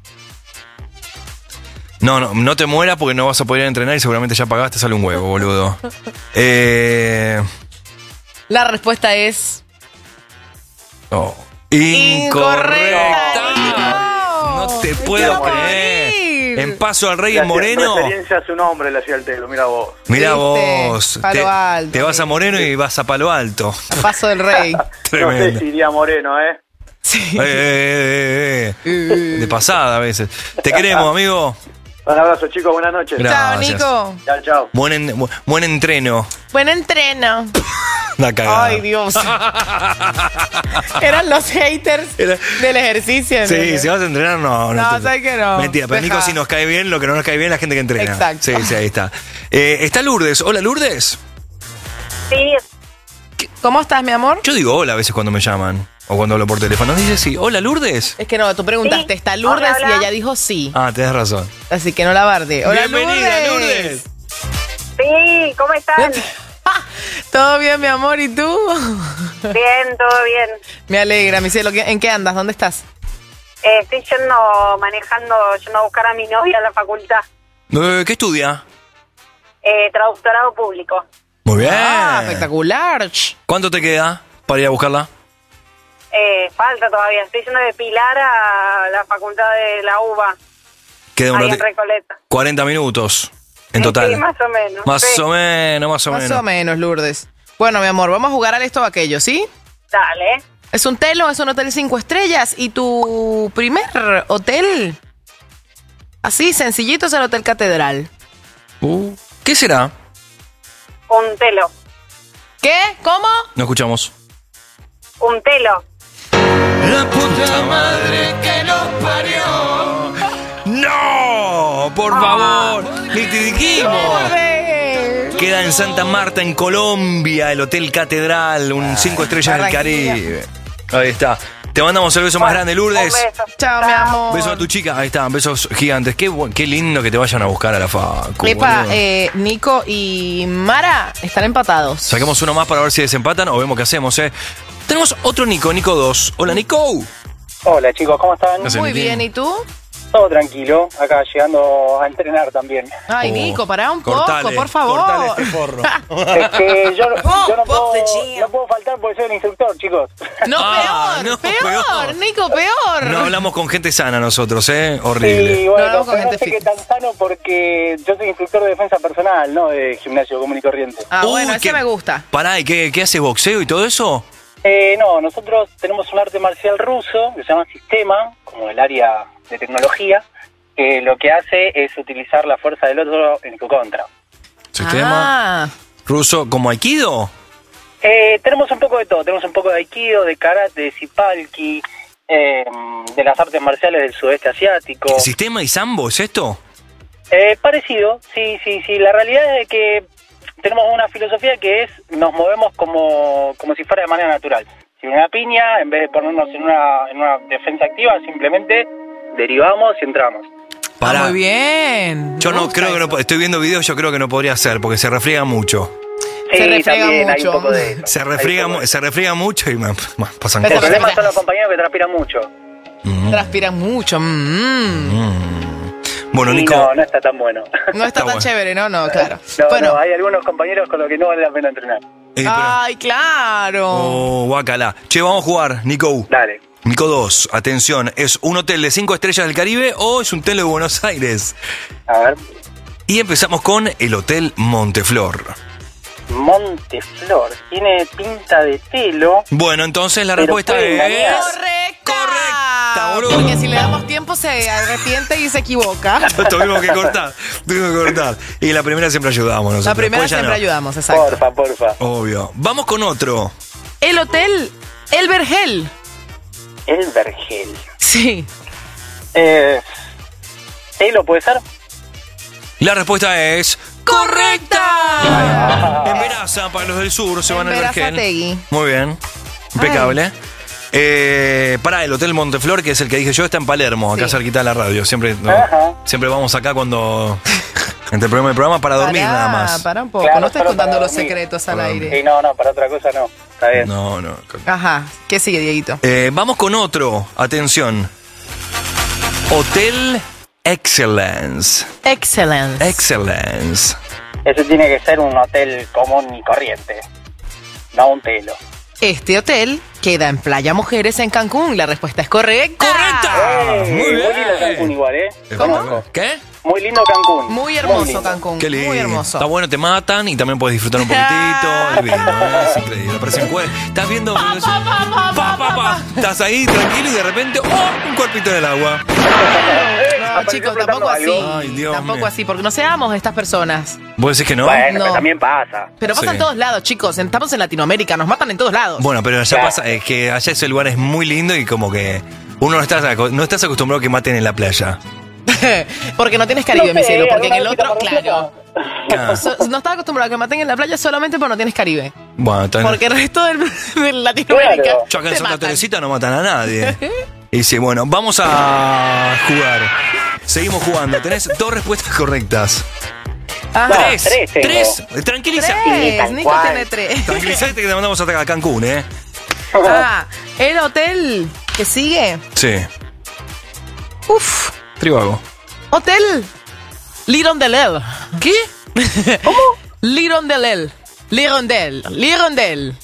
No, no, no te mueras porque no vas a poder ir a entrenar y seguramente ya pagaste, sale un huevo, boludo. Eh, La respuesta es oh. Incorrecta. No te puedo quiero creer. En Paso al Rey en Gracias, Moreno. Referencia a su nombre le hacía el telo, mira vos. Mira ¿Viste? vos. Palo te, Alto. te vas a Moreno y vas a Palo Alto. a Paso del Rey. No Tremendo. sé si iría Moreno, ¿eh? Sí. Eh, eh, eh, eh. De pasada a veces. Te queremos, amigo. Un abrazo, chicos, buenas noches. Gracias. Chao, Nico. Chao, chao. Buen, en- bu- buen entreno. Buen entreno. La cagada. Ay, Dios. Eran los haters Era- del ejercicio. Sí, ¿no? si vas a entrenar, no. No, te- sabes que no. Mentira, pero Deja. Nico, si nos cae bien, lo que no nos cae bien es la gente que entrena. Exacto. Sí, sí, ahí está. Eh, está Lourdes. Hola, Lourdes. Sí, ¿Cómo estás, mi amor? Yo digo hola a veces cuando me llaman o cuando hablo por teléfono. Dice sí. Hola, Lourdes. Es que no, tú preguntaste, Sí. ¿está Lourdes? Hola, hola. Y ella dijo sí. Ah, tenés razón. Así que no la barde. Hola, Bienvenida, Lourdes. Lourdes. sí, ¿cómo están? ¿Todo bien, mi amor? ¿Y tú? Bien, todo bien. Me alegra, mi cielo. ¿Qué- ¿En qué andas? ¿Dónde estás? Eh, estoy yendo manejando, yendo a buscar a mi novia a la facultad. Eh, ¿Qué estudia? Eh, traductorado público. Muy bien. Ah, espectacular. ¿Cuánto te queda para ir a buscarla? Eh, falta todavía. Estoy yendo de Pilar a la facultad de la UBA, Queda un ahí en ratito. Recoleta. cuarenta minutos en total. Sí, más o menos. Más sí. o menos, más o Más menos. o menos, Lourdes. Bueno, mi amor, vamos a jugar al esto o aquello, ¿sí? Dale. Es un telo, es un hotel cinco estrellas. ¿Y tu primer hotel? Así, sencillito, es el Hotel Catedral. Uh, ¿Qué será? Un telo. ¿Qué? ¿Cómo? No escuchamos. Un telo. La puta madre que nos parió. ¡No! Por favor, ni te dijimos. Queda en Santa Marta, en Colombia, el Hotel Catedral, un cinco estrellas del Caribe. Ahí está. Te mandamos el beso más grande, Lourdes. Chao, mi amor. Besos a tu chica. Ahí está, besos gigantes. Qué, bu- qué lindo que te vayan a buscar a la facu. Epa, boludo. eh, Nico y Mara están empatados. Saquemos uno más para ver si desempatan o vemos qué hacemos, ¿eh? Tenemos otro Nico, Nico dos. Hola, Nico. Hola chicos, ¿cómo están? ¿Qué haces, Muy Nicky? bien, ¿y tú? Todo tranquilo, acá llegando a entrenar también. Ay, Oh, Nico, pará un cortale, poco, por favor. cortale este forro. Es que yo, yo no, puedo, no puedo faltar porque soy el instructor, chicos. No, Ah, peor, no, peor, peor. Nico, peor. No hablamos con gente sana nosotros, ¿eh? Horrible. Y No bueno, hablamos con pero no gente sé qué tan sano porque yo soy instructor de defensa personal, no de gimnasio común y corriente. Ah, Uy, bueno, ese qué- me gusta. Pará, ¿y qué, qué haces, boxeo y todo eso? Eh, no, nosotros tenemos un arte marcial ruso que se llama Sistema, como el área de tecnología, que lo que hace es utilizar la fuerza del otro en tu contra. Sistema Ah, ruso, ¿como Aikido? Eh, tenemos un poco de todo, tenemos un poco de Aikido, de Karate, de Sipalki, eh, de las artes marciales del sudeste asiático. ¿Sistema y sambo es esto? Eh, parecido, sí, sí, sí. La realidad es que tenemos una filosofía que es, nos movemos como, como si fuera de manera natural. Si una piña, en vez de ponernos en una, en una defensa activa, simplemente derivamos y entramos. Pará. ah, muy bien. Yo Me no gusta creo que no eso. po- estoy viendo videos, yo creo que no podría hacer porque se refriega mucho. Sí, Se refriega también hay mucho. un poco de eso. Se Hay refriega, un poco mu- de se refriega mucho y me, me pasan Pero El cosas. problema son los compañeros que transpiran mucho. Transpiran mucho. mm. Bueno, Y Nico, no, no está tan bueno. No está tan bueno. chévere, ¿no? No, claro. No, bueno. no, hay algunos compañeros con los que no vale la pena entrenar. eh, pero- Ay, claro. Oh, guacala. Che, vamos a jugar, Nico. Dale. Nico dos, atención, ¿es un hotel de cinco estrellas del Caribe o es un hotel de Buenos Aires? A ver. Y empezamos con el Hotel Monteflor. Monteflor. Tiene pinta de telo. Bueno, entonces la Pero respuesta puede es... engañar. Correcta. Correcta, boludo. Porque si le damos tiempo se arrepiente y se equivoca. Tuvimos que cortar, tuvimos que cortar. Y la primera siempre ayudamos nosotros. La primera después ya siempre no. ayudamos, exacto. Porfa, porfa. Obvio. Vamos con otro. El hotel El Vergel. El Vergel. Sí. Eh, ¿Telo puede ser? La respuesta es... ¡Correcta! En Veraza, para los del sur, se van En al Vergel. Verazategui. Muy bien. Impecable. Eh, para el Hotel Monteflor, que es el que dije yo, está en Palermo, acá Sí. cerquita de la radio. Siempre, ¿no? Ajá. Siempre vamos acá cuando... Entre programa y programa para dormir Pará, nada más. Pará un poco, Claro, no estés solo contando para los dormir. secretos al Para aire. Sí, no, no, para otra cosa no. Está bien. No, no. Ajá. ¿Qué sigue, Dieguito? Eh, vamos con otro. Atención. Hotel Excellence. Excellence. Excellence. Ese tiene que ser un hotel común y corriente. No un telo. Este hotel queda en Playa Mujeres en Cancún. La respuesta es correcta. ¡Correcta! Eh, muy bien. lindo Cancún igual, ¿eh? ¿Cómo? ¿Qué? Muy lindo Cancún. Muy hermoso lindo. Cancún. Qué lindo. Muy hermoso. Está bueno, te matan y también puedes disfrutar un poquitito. El vino, ¿eh? Es increíble. Aparece un cuerpo. Estás viendo. Pa, pa, pa, Pa, pa, pa. Estás ahí tranquilo y de repente. ¡Oh! Un cuerpito en el agua. No, Apareció chicos, flotando tampoco así. algo. Ay, Dios tampoco mío. así, porque no seamos estas personas. ¿Vos decís que no? Bueno, No. pero también pasa. Pero pasa Sí. en todos lados, chicos. Estamos en Latinoamérica, nos matan en todos lados. Bueno, pero allá Claro. pasa. Es que allá ese lugar es muy lindo y como que. Uno no estás, aco- no estás acostumbrado a que maten en la playa. Porque no tienes Caribe, No mi sé, cielo. Porque en alguna el vez que otro, te apareció claro. Ah. So- no estás acostumbrado a que maten en la playa solamente porque no tienes Caribe. Bueno, está bien. Porque el resto del, de Latinoamérica. Claro. Yo acá en te Santa matan. Teresita no matan a nadie. Y sí, bueno, vamos a jugar. Seguimos jugando. Tenés dos respuestas correctas. Ah, No, tres. tres tengo. Tres. Tranquiliza. tres. tal Nico cual. tiene tres. Tranquilizate que te mandamos a a Cancún, ¿eh? Ah, el hotel que sigue. Sí. Uf. Tribago. Hotel Lirondelle. ¿Qué? ¿Cómo? Lirondelle. Lirondelle. Lirondelle.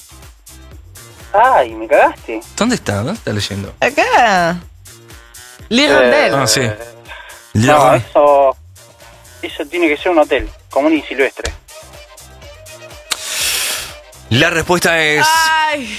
Ay, me cagaste. ¿Dónde está? ¿Dónde está leyendo? Acá. Lirondelle. Ah, sí. No, eso. Eso tiene que ser un hotel, común y silvestre. La respuesta es Ay,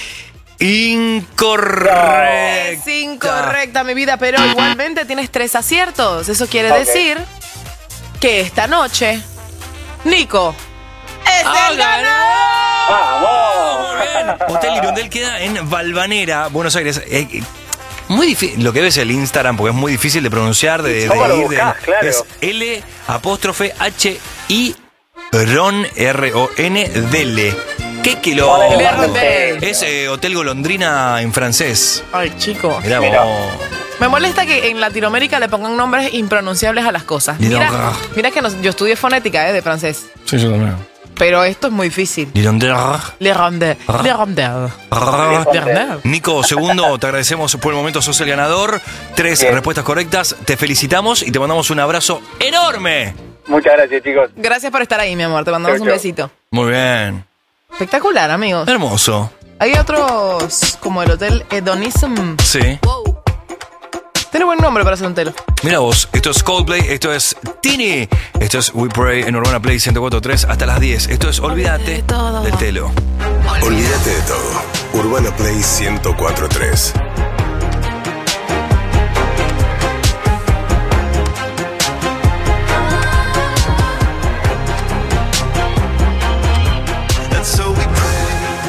incorrecta. es incorrecta, mi vida, pero igualmente tienes tres aciertos. Eso quiere Ok. decir que esta noche Nico es ¡Ah, el ganador. ¡Vamos! Hotel Hirondell queda en Valvanera, Buenos Aires. Eh, muy difícil, lo que ves el Instagram, porque es muy difícil de pronunciar, de, de, ¿Cómo lo ir, buscás? de- Claro. es L apóstrofe H I Ron R O N D L. ¿Qué kilo? Ponele más de- Es eh, Hotel Golondrina en francés. Ay, chico. Mirá Mira. vos. Me molesta que en Latinoamérica le pongan nombres impronunciables a las cosas. Mira. Mira, mira que nos- yo estudié fonética eh, de francés, Sí, yo también. pero esto es muy difícil. Hirondell. Le rondel. Le rondel. Nico, segundo, te agradecemos por el momento, sos el ganador. Tres Bien. respuestas correctas, te felicitamos y te mandamos un abrazo enorme. Muchas gracias, chicos. Gracias por estar ahí, mi amor. Te mandamos Chau, un chau. besito. Muy bien. Espectacular, amigos. Hermoso. Hay otros como el Hotel Hedonism. Sí. Tiene buen nombre para ser un telo. Mira vos, esto es Coldplay, esto es Tini, esto es We Pray en Urbana Play ciento cuatro punto tres hasta las diez. Esto es Olvídate del Telo. Olvídate de todo. Urbana Play ciento cuatro punto tres. And so we pray.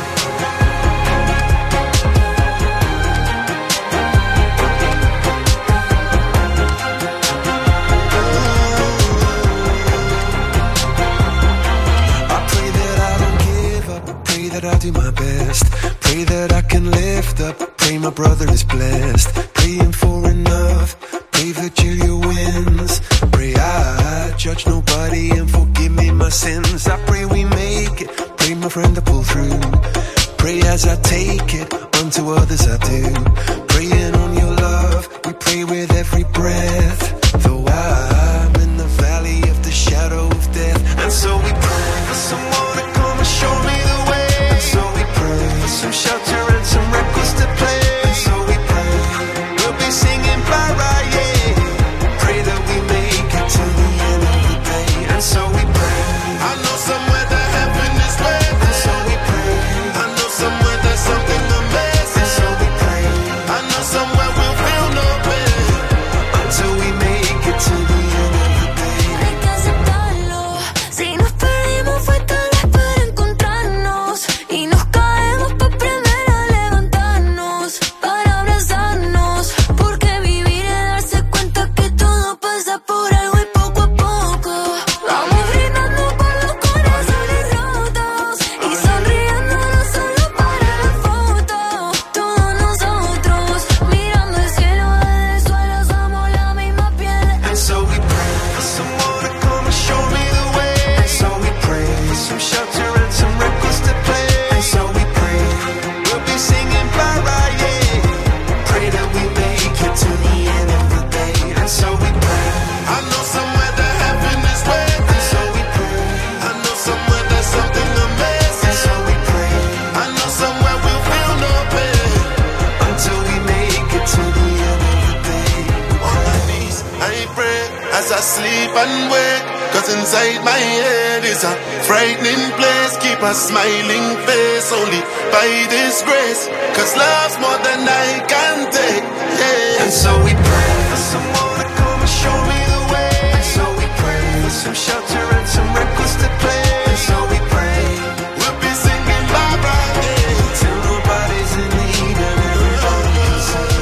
I pray that I don't give up. Pray that I do my best. Pray that I can lift up. Pray my brother is blessed. Praying for enough. Pray Virgilia wins. Pray I judge nobody and forgive me my sins. I pray we make it. Pray my friend to pull through. Pray as I take it. Unto others I do. Praying on your love. We pray with every breath. Though I'm in the valley of the shadow of death. And so we pray for someone to come and show me the way. And so we pray for some shelter and some records to play. And so we pray we'll be singing bye-bye, yeah. Pray that we make it to the end of the day. And so we pray. I know somewhere that heaven is waiting. And so we pray. I know somewhere there's something amazing. And so we pray. I know somewhere we'll feel no pain until we make it to the end of the day. Hay que aceptarlo. Si nos perdimos fue tal vez para encontrarnos. Y nos caemos para aprender a levantarnos. Para abrazarnos. Porque vivir es darse cuenta que todo pasa por algo y poco a poco. Vamos brindando por los corazones rotos. Y sonriendo no solo para la foto. Todos nosotros mirando el cielo desde el suelo somos la misma piel. And so we pray for someone to come and show me the way. And so we pray for some shelter and some records to play. And so we pray we'll be singing bye-bye, yeah. Pray that we make it to the end of the day. And so we pray. I know somewhere that heaven is waiting. And so we pray. I know somewhere there's something amazing. And so we pray. I know somewhere we'll feel no pain until we make it to the end of the day. On my knees, I pray as I sleep and wake. Cause inside my head is a frightening place. Keep a smiling face only by this grace. Cause love's more than I can take. Yeah. And so we pray for someone to come and show me the way. And so we pray for some shelter and some records to play. And so we pray we'll be singing bye-bye, yeah. Till nobody's in need and everybody can say.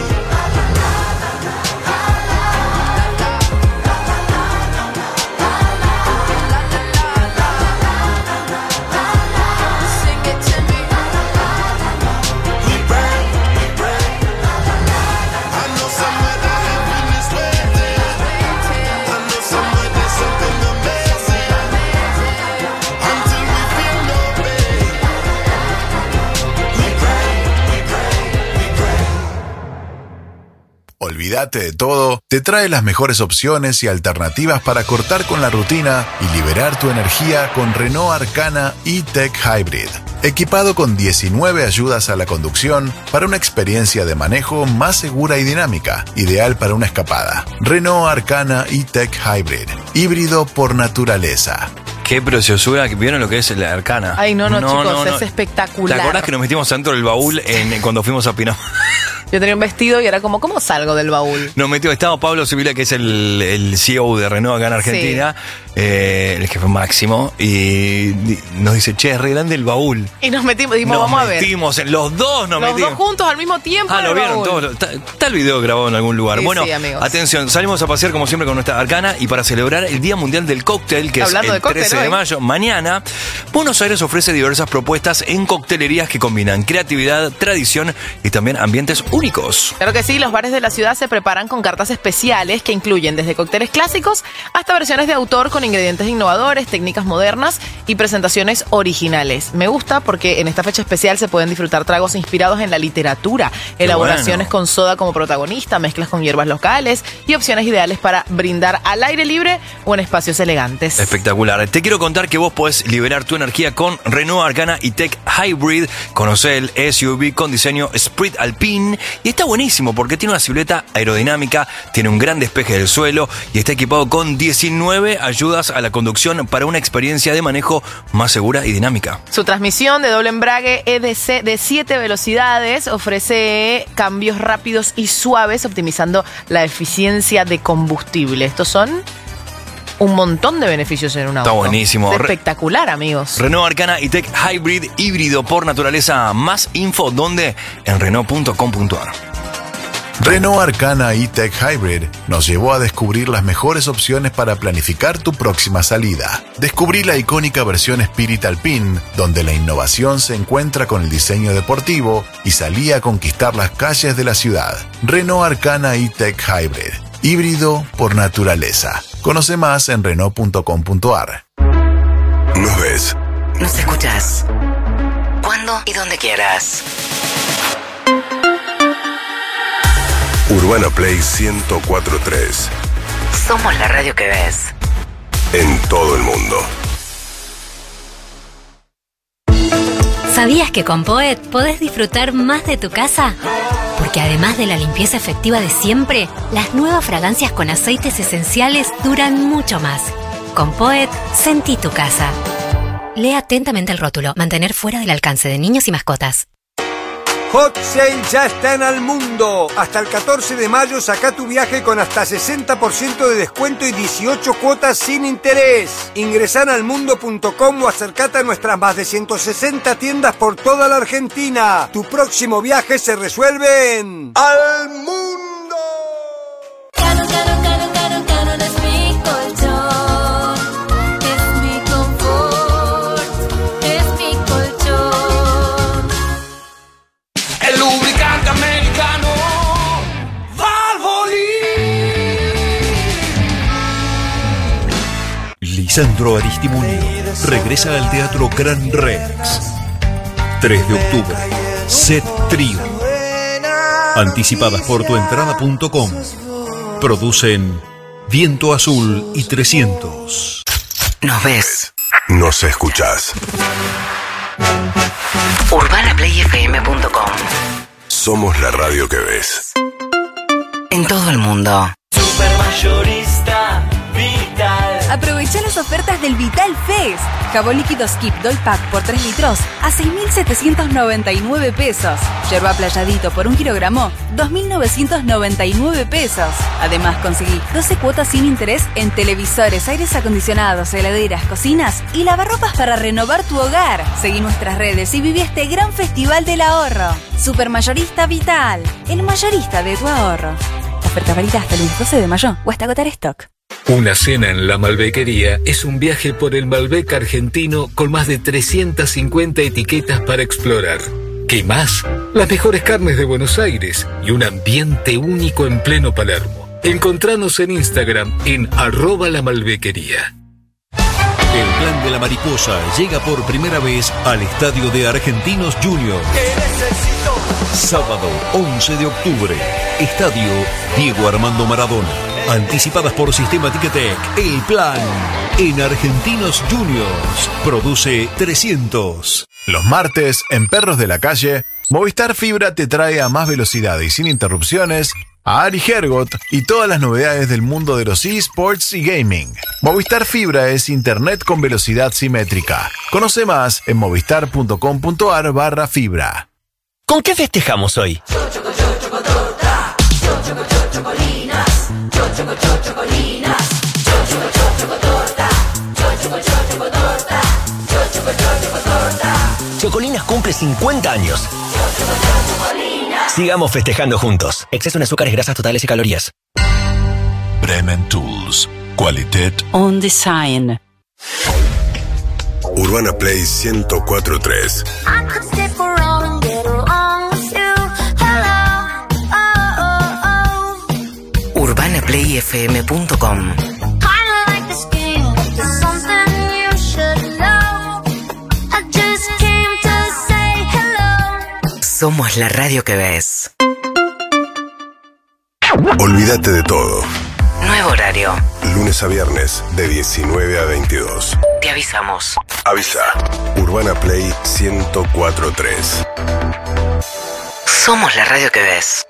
We pray, we pray. I know somewhere that heaven is waiting. I know somewhere there's something amazing. Until we feel no pain. We pray, we pray, we pray. Olvídate de todo, te trae las mejores opciones y alternativas para cortar con la rutina y liberar tu energía con Renault Arcana E-Tech Hybrid. Equipado con diecinueve ayudas a la conducción para una experiencia de manejo más segura y dinámica, ideal para una escapada. Renault Arcana E-Tech Hybrid, híbrido por naturaleza. Qué preciosura, ¿vieron lo que es la Arcana? Ay, no, no, chicos, es espectacular. ¿Te acordás que nos metimos dentro del baúl en, cuando fuimos a Pinamar? Yo tenía un vestido y era como, ¿cómo salgo del baúl? Nos metió, estaba Pablo Sibila, que es el, el C E O de Renault acá en Argentina, sí. eh, el jefe máximo, y nos dice, che, es re grande el baúl. Y nos metimos, dijimos, nos vamos metimos, a ver. Los dos nos los metimos. Los dos juntos al mismo tiempo. Ah, lo vieron todos. Está, está el video grabado en algún lugar. Sí, bueno, sí, amigos. Atención, salimos a pasear como siempre con nuestra Arcana y para celebrar el Día Mundial del Cóctel, que Hablando es el de cóctel, trece de mayo, mañana, Buenos Aires ofrece diversas propuestas en coctelerías que combinan creatividad, tradición y también ambientes únicos. Claro que sí, los bares de la ciudad se preparan con cartas especiales que incluyen desde cócteles clásicos hasta versiones de autor con ingredientes innovadores, técnicas modernas y presentaciones originales. Me gusta porque en esta fecha especial se pueden disfrutar tragos inspirados en la literatura, Qué elaboraciones bueno. con soda como protagonista, mezclas con hierbas locales y opciones ideales para brindar al aire libre o en espacios elegantes. Espectacular. Te quiero contar que vos podés liberar tu energía con Renault Arcana E-Tech Hybrid. Conocé el S U V con diseño Sprint Alpine y está buenísimo porque tiene una silueta aerodinámica, tiene un gran despeje del suelo y está equipado con diecinueve ayudas a la conducción para una experiencia de manejo más segura y dinámica. Su transmisión de doble embrague E D C de siete velocidades ofrece cambios rápidos y suaves, optimizando la eficiencia de combustible. Estos son un montón de beneficios en un auto. Está buenísimo. Es espectacular, amigos. Renault Arcana E-Tech Hybrid, híbrido por naturaleza. Más info, ¿dónde? En Renault punto com punto a r. Renault Arcana E-Tech Hybrid nos llevó a descubrir las mejores opciones para planificar tu próxima salida. Descubrí la icónica versión Spirit Alpine, donde la innovación se encuentra con el diseño deportivo y salí a conquistar las calles de la ciudad. Renault Arcana E-Tech Hybrid, híbrido por naturaleza. Conoce más en Renault punto com punto a r. Nos ves. Nos escuchas. Cuando y donde quieras. Urbana Play ciento cuatro punto tres. Somos la radio que ves. En todo el mundo. ¿Sabías que con Poet podés disfrutar más de tu casa? Porque además de la limpieza efectiva de siempre, las nuevas fragancias con aceites esenciales duran mucho más. Con Poet, sentí tu casa. Lee atentamente el rótulo. Mantener fuera del alcance de niños y mascotas. Hot Sale ya está en Al Mundo. Hasta el catorce de mayo saca tu viaje con hasta sesenta por ciento de descuento y dieciocho cuotas sin interés. Ingresá en almundo punto com o acercate a nuestras más de ciento sesenta tiendas por toda la Argentina. Tu próximo viaje se resuelve en Al Mundo. Caro, caro, caro, caro, caro, es mi colchón. Es mi confort. Es mi colchón. El lubricante americano Valvoline. Lisandro Aristimuño regresa al Teatro Gran Rex. tres de octubre. Set Trío. Anticipadas por tuentrada punto com. Producen Viento Azul y trescientos. Nos ves. Nos escuchás. Urbana Play F M punto com. Somos la radio que ves. En todo el mundo. Supermayorista Vital. Aprovecha las ofertas del Vital Fest. Jabón líquido Skip Doll Pack por tres litros a seis mil setecientos noventa y nueve pesos. Yerba Playadito por un kilogramo, dos mil novecientos noventa y nueve pesos. Además conseguí doce cuotas sin interés en televisores, aires acondicionados, heladeras, cocinas y lavarropas para renovar tu hogar. Seguí nuestras redes y viví este gran festival del ahorro. Supermayorista Vital, el mayorista de tu ahorro. Oferta válida hasta el veintidós de mayo o hasta agotar stock. Una cena en la Malbequería es un viaje por el Malbec argentino con más de trescientas cincuenta etiquetas para explorar. ¿Qué más? Las mejores carnes de Buenos Aires y un ambiente único en pleno Palermo. Encontranos en Instagram en arroba la Malbequería. El Plan de la Mariposa llega por primera vez al Estadio de Argentinos Juniors. Sábado once de octubre. Estadio Diego Armando Maradona. Anticipadas por Sistema Ticketek. El Plan en Argentinos Juniors. Produce trescientos. Los martes, en Perros de la Calle, Movistar Fibra te trae a más velocidad y sin interrupciones a Ari Hergot y todas las novedades del mundo de los eSports y gaming. Movistar Fibra es internet con velocidad simétrica. Conoce más en movistar punto com punto a r barra fibra. ¿Con qué festejamos hoy? choco, choco, chocolinas. Choco, choco, choco, choco torta. Choco, choco, choco, choco torta. Choco, choco, choco, choco torta. Chocolinas cumple cincuenta años. Choco, choco, choco, chocolinas. Sigamos festejando juntos. Exceso en azúcares, grasas totales y calorías. Bremen Tools. Qualitet On design. Urbana Play ciento cuatro punto tres. I could stay for all and get along with you. Hello, oh, oh, oh. urbana play f m punto com. Kinda like this game, but there's something you should know. I just came to say hello. Somos la radio que ves. Olvídate de todo. Nuevo horario. Lunes a viernes de diecinueve a veintidós. Te avisamos. Avisa. Urbana Play ciento cuatro punto tres. Somos la radio que ves.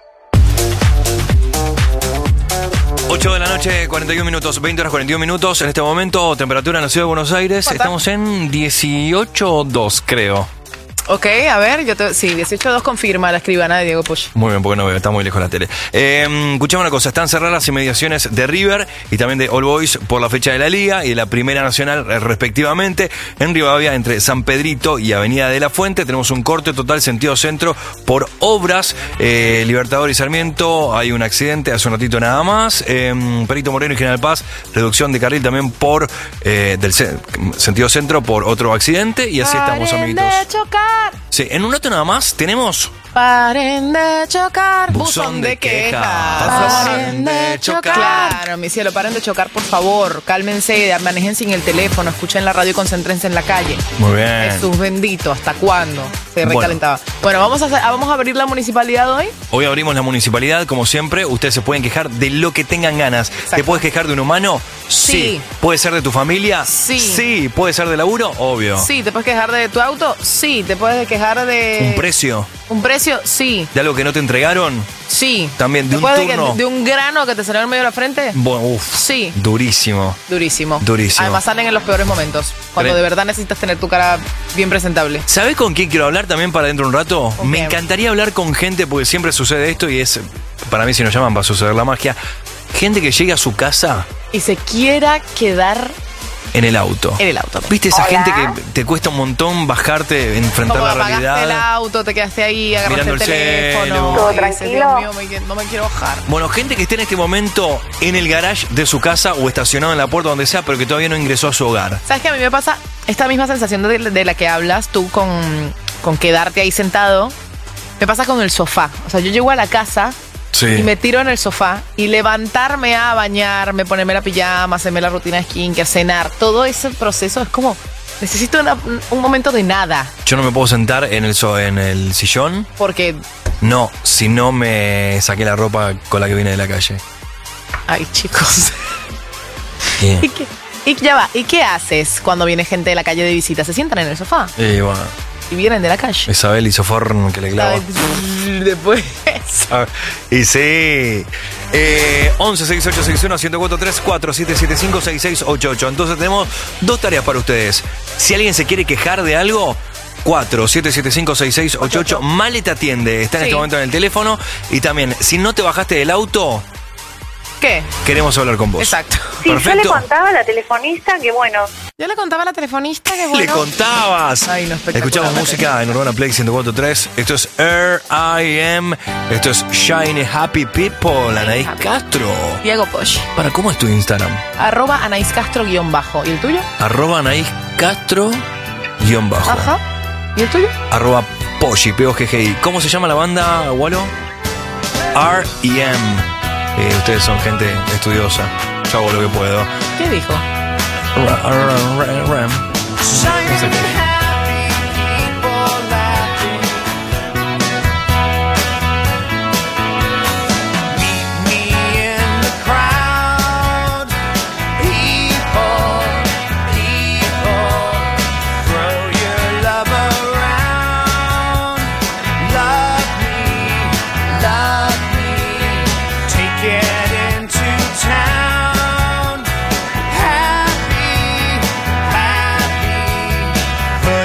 ocho de la noche, cuarenta y un minutos, veinte horas cuarenta y un minutos. En este momento, temperatura en la ciudad de Buenos Aires. Estamos en dieciocho punto dos, creo. Ok, a ver, yo te, sí, dieciocho dos confirma la escribana de Diego Push. Muy bien, porque no veo, está muy lejos la tele. Eh, escuchame una cosa, están cerradas las inmediaciones de River y también de All Boys por la fecha de la Liga y de la Primera Nacional respectivamente. En Rivadavia, entre San Pedrito y Avenida de la Fuente, tenemos un corte total sentido centro por obras. Eh, Libertador y Sarmiento, hay un accidente hace un ratito nada más. Eh, Perito Moreno y General Paz, reducción de carril también por eh, del ce- sentido centro por otro accidente. Y así estamos, amiguitos. De chocar. Sí, en un rato nada más tenemos... Paren de chocar. Buzón de quejas. Paren de chocar. Claro, mi cielo, paren de chocar, por favor. Cálmense, manejen sin el teléfono, escuchen la radio y concéntrense en la calle. Muy bien. Jesús bendito, ¿hasta cuándo? Se Bueno. recalentaba. Bueno, vamos a, hacer- vamos a abrir la municipalidad hoy. Hoy abrimos la municipalidad, como siempre. Ustedes se pueden quejar de lo que tengan ganas. ¿Te puedes quejar de un humano? Sí. ¿Puede ser de tu familia? Sí. Sí. ¿Puede ser de laburo? Obvio. Sí, ¿te puedes quejar de tu auto? Sí, ¿te puedes quejar de... ¿Un precio? ¿Un precio? Sí. ¿De algo que no te entregaron? Sí. También de ¿Te un puedes de, turno. que- de un grano que te salió en medio de la frente? Bueno, uf. Sí. Durísimo. Durísimo. Durísimo. Además salen en los peores momentos, cuando Pre- de verdad necesitas tener tu cara bien presentable. ¿Sabés con quién quiero hablar también para dentro de un rato? ¿Con Me quién? encantaría hablar con gente, porque siempre sucede esto y es, para mí si nos llaman va a suceder la magia. Gente que llega a su casa Y se quiera quedar en el auto. en el auto. ¿Viste esa Hola. gente que te cuesta un montón bajarte, enfrentar Como la apagaste el realidad? auto, te quedaste ahí, agarraste Mirando el el teléfono. celu. ¿Todo y dices, tranquilo? Dios mío, me- no me quiero bajar. Bueno, gente que esté en este momento en el garage de su casa o estacionado en la puerta donde sea, pero que todavía no ingresó a su hogar. ¿Sabes qué? A mí me pasa esta misma sensación de, de la que hablas tú con, con quedarte ahí sentado. Me pasa con el sofá. O sea, yo llego a la casa Sí. y me tiro en el sofá y levantarme a bañarme, ponerme la pijama, hacerme la rutina de skincare, cenar. Todo ese proceso es como, necesito una- un momento de nada. Yo no me puedo sentar en el, so- en el sillón. Porque, No, si no me saqué la ropa con la que vine de la calle. ay chicos. Bien. ¿Y qué, y ya va, ¿y qué haces cuando viene gente de la calle de visita? ¿Se sientan en el sofá? Y bueno, Y vienen de la calle. Isabel hizo forn que le clavo. Ay, Después. Y sí. Eh, once seis ocho seis uno uno cuatro tres cuatro siete siete cinco seis seis ocho ocho. Entonces tenemos dos tareas para ustedes. Si alguien se quiere quejar de algo, cuatro siete siete cinco seis seis ocho ocho. Male te atiende. Está en Sí. este momento en el teléfono. Y también, si no te bajaste del auto, ¿Qué? queremos hablar con vos. Exacto. Sí, yo le Perfecto. contaba a la telefonista que bueno. Yo le contaba a la telefonista que bueno. Le contabas. Ay, no, espectacular. Escuchamos música en Urbana Play ciento cuatro punto tres. Esto es R I M. Esto es Shiny Happy People. Anaís Castro. Diego Posh. Para, ¿cómo es tu Instagram? Arroba Anaís Castro guión bajo. ¿Y el tuyo? Arroba Anaís Castro guión bajo. Ajá. ¿Y el tuyo? Arroba Poshi, P O G G I. ¿Cómo se llama la banda, Walo? R I M. Eh, ustedes son gente estudiosa. Yo hago lo que puedo. ¿Qué dijo? Ra- ra- ra- ra- No sé qué. Happy, happy,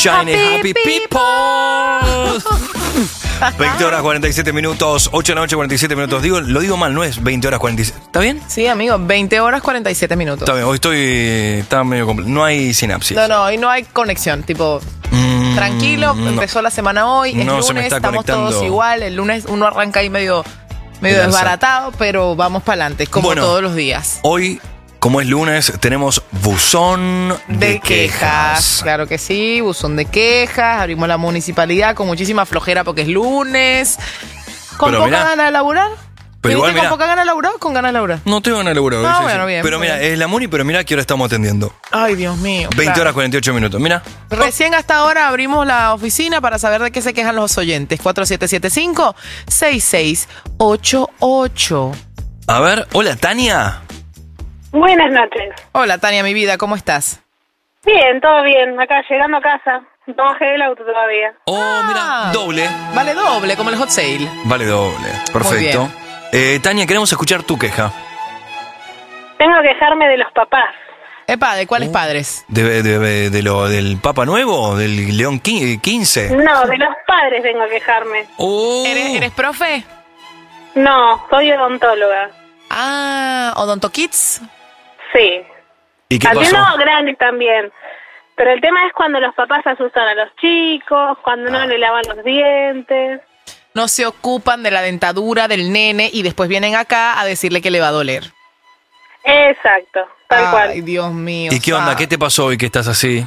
Shiny Happy, People. veinte horas cuarenta y siete minutos, ocho de la noche cuarenta y siete minutos. Digo, lo digo mal, no es veinte horas cuarenta y siete. ¿Está bien? Sí, amigo, veinte horas cuarenta y siete minutos. Está bien, hoy estoy. Está medio completo. No hay sinapsis. No, no, hoy no hay conexión. Tipo, Mm, tranquilo, no. empezó la semana hoy, es No se me lunes, está estamos conectando. todos igual. El lunes uno arranca ahí medio, medio Lanza. desbaratado, pero vamos para adelante, como Bueno, todos los días. Hoy, como es lunes, tenemos buzón de, De quejas. Claro que sí, buzón de quejas. Abrimos la municipalidad con muchísima flojera porque es lunes. ¿Con Pero poca mirá, gana de laburar? pero igual, ¿Viniste mirá. con poca gana de laburar o con gana de laburar? No tengo ganas de laburar. Ah, sí, bueno, sí. bien, Pero mira, bien. es la Muni, pero mira que hora estamos atendiendo. Ay, Dios mío. veinte claro. horas cuarenta y ocho minutos. Mira. Recién hasta ahora abrimos la oficina para saber de qué se quejan los oyentes. cuatro siete siete cinco, seis seis ocho ocho. A ver, hola, Tania. Buenas noches. Hola, Tania, mi vida, ¿cómo estás? Bien, todo bien. Acá llegando a casa. No bajé del auto todavía. Oh, mira, doble. Vale doble, como el hot sale. Vale, doble. Perfecto. Eh, Tania, queremos escuchar tu queja. Tengo que quejarme de los papás. Epa, ¿de cuáles padres? ¿De, de, de, de lo, ¿Del Papa Nuevo? ¿Del León quince? No, de los padres tengo que quejarme. Oh. ¿Eres, ¿Eres profe? No, soy odontóloga. Ah, ¿Odonto Kids? Sí. ¿Y qué Atiendo pasó? grandes también. Pero el tema es cuando los papás asustan a los chicos, cuando Ah. no le lavan los dientes. No se ocupan de la dentadura del nene y después vienen acá a decirle que le va a doler. Exacto, tal Ay, cual. Dios mío. ¿Y qué onda? Sa- ¿Qué te pasó hoy que estás así?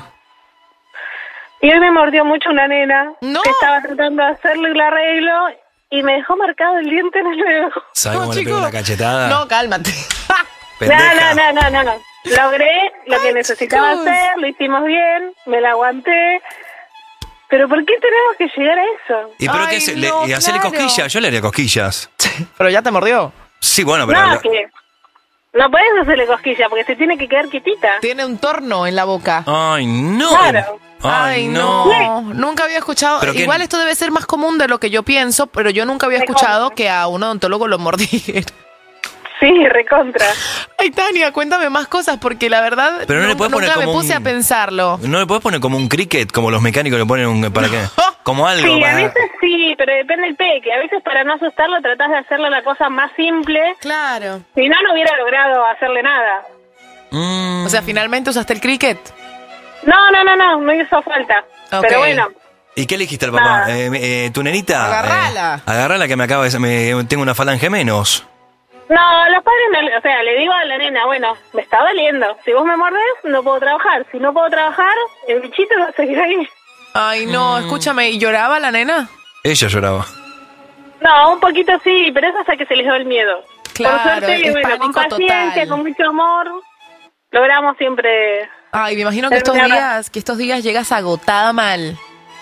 Y hoy me mordió mucho una nena No. que estaba tratando de hacerle el arreglo y me dejó marcado el diente en el dedo. ¿Sabes No, cómo le chico. pegó una cachetada? No, cálmate. Pendeja. No, no, no, no, no. Logré lo que Ay, necesitaba chicos. hacer, lo hicimos bien, me la aguanté. Pero ¿por qué tenemos que llegar a eso? ¿Y pero Ay, qué hace? no, Le- ¿Y hacerle claro. cosquillas? Yo le haría cosquillas. Pero ya te mordió. Sí, bueno, pero... No, que no podés hacerle cosquilla porque se tiene que quedar quietita. Tiene un torno en la boca. Ay, no. Claro. Ay, Ay, no. no. Nunca había escuchado. Pero que- Igual esto debe ser más común de lo que yo pienso, pero yo nunca había escuchado que a un odontólogo lo mordieran. Sí, recontra. Ay, Tania, cuéntame más cosas porque la verdad Pero no le puedes nunca poner me como puse un- a pensarlo. ¿No le puedes poner como un cricket, como los mecánicos le ponen un... ¿Para qué? Como algo Sí, a para... veces sí, pero depende del peque. A veces para no asustarlo tratás de hacerle la cosa más simple. Claro. Si no, no hubiera logrado hacerle nada. Mm. O sea, finalmente usaste el cricket. No, no, no, no, no hizo falta. Ok. Pero bueno, ¿Y qué le dijiste al papá? Nada. Eh, eh, ¿Tu nenita? Agarrala. Eh, agarrala que me acaba de... Me, tengo una falange menos. no, los padres, no le- o sea, le digo a la nena, bueno, me está doliendo. Si vos me mordés, no puedo trabajar. Si no puedo trabajar, el bichito va a seguir ahí. Ay, no, escúchame, ¿y lloraba la nena? Ella lloraba. No, un poquito sí, pero es hasta que se les va el miedo. Claro, Por suerte, es bueno, con pánico paciencia, total. con mucho amor, logramos siempre... Ay, me imagino que estos días, que estos días llegas agotada mal.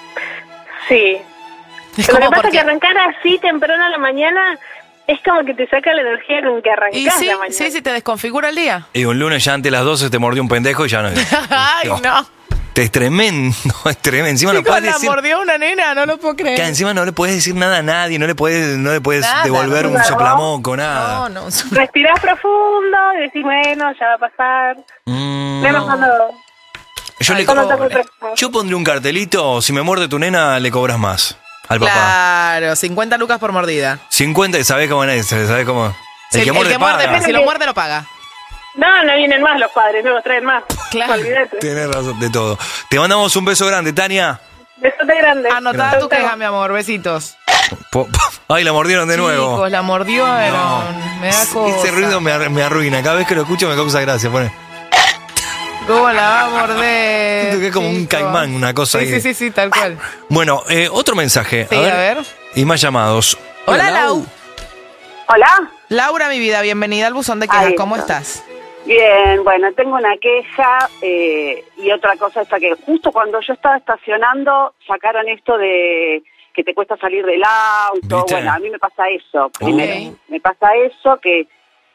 Sí. Es Lo como que pasa porque- es que arrancar así temprano a la mañana es como que te saca la energía con que arrancás Y sí, la mañana. sí, sí, te desconfigura el día. Y un lunes ya antes de las doce te mordió un pendejo y ya no... Ay, no. Te es tremendo, es tremendo. Encima no Chicos, puedes la decir... mordió una nena, no lo puedo creer. Que encima no le puedes decir nada a nadie, no le puedes, no le puedes Nada, devolver un claro. soplamoco, nada. No, no. Respirás profundo y decís, bueno, ya va a pasar. Mm, Menos cuando... yo, le, cuando te acuerdas. yo pondré un cartelito, si me muerde tu nena, le cobras más al papá. Claro, cincuenta lucas por mordida. cincuenta y sabés cómo es, sabés cómo... Si El que muerde paga. si lo muerde, lo paga. No, no vienen más los padres, no los traen más. Claro. Olvídate. Tenés razón, de todo. Te mandamos un beso grande, Tania. Besote grande. Anotada tu queja, mi amor, besitos. Po- Ay, la mordieron de nuevo. Chicos, la mordió, No. me da cosa. Ese ruido me, ar- me arruina. Cada vez que lo escucho me causa gracia. Pone. ¿Cómo la va a morder? Siento que es como un chicos? caimán, una cosa Sí, ahí. sí, sí, sí, tal cual. Bueno, eh, otro mensaje. Sí, a ver. Y más llamados. Hola, Lau. Hola. Laura, mi vida, bienvenida al buzón de quejas. Ahí ¿Cómo está. estás? Bien, bueno, tengo una queja eh, y otra cosa esta que justo cuando yo estaba estacionando sacaron esto de que te cuesta salir del auto. ¿Viste? Bueno, a mí me pasa eso. Primero, Ok. me pasa eso que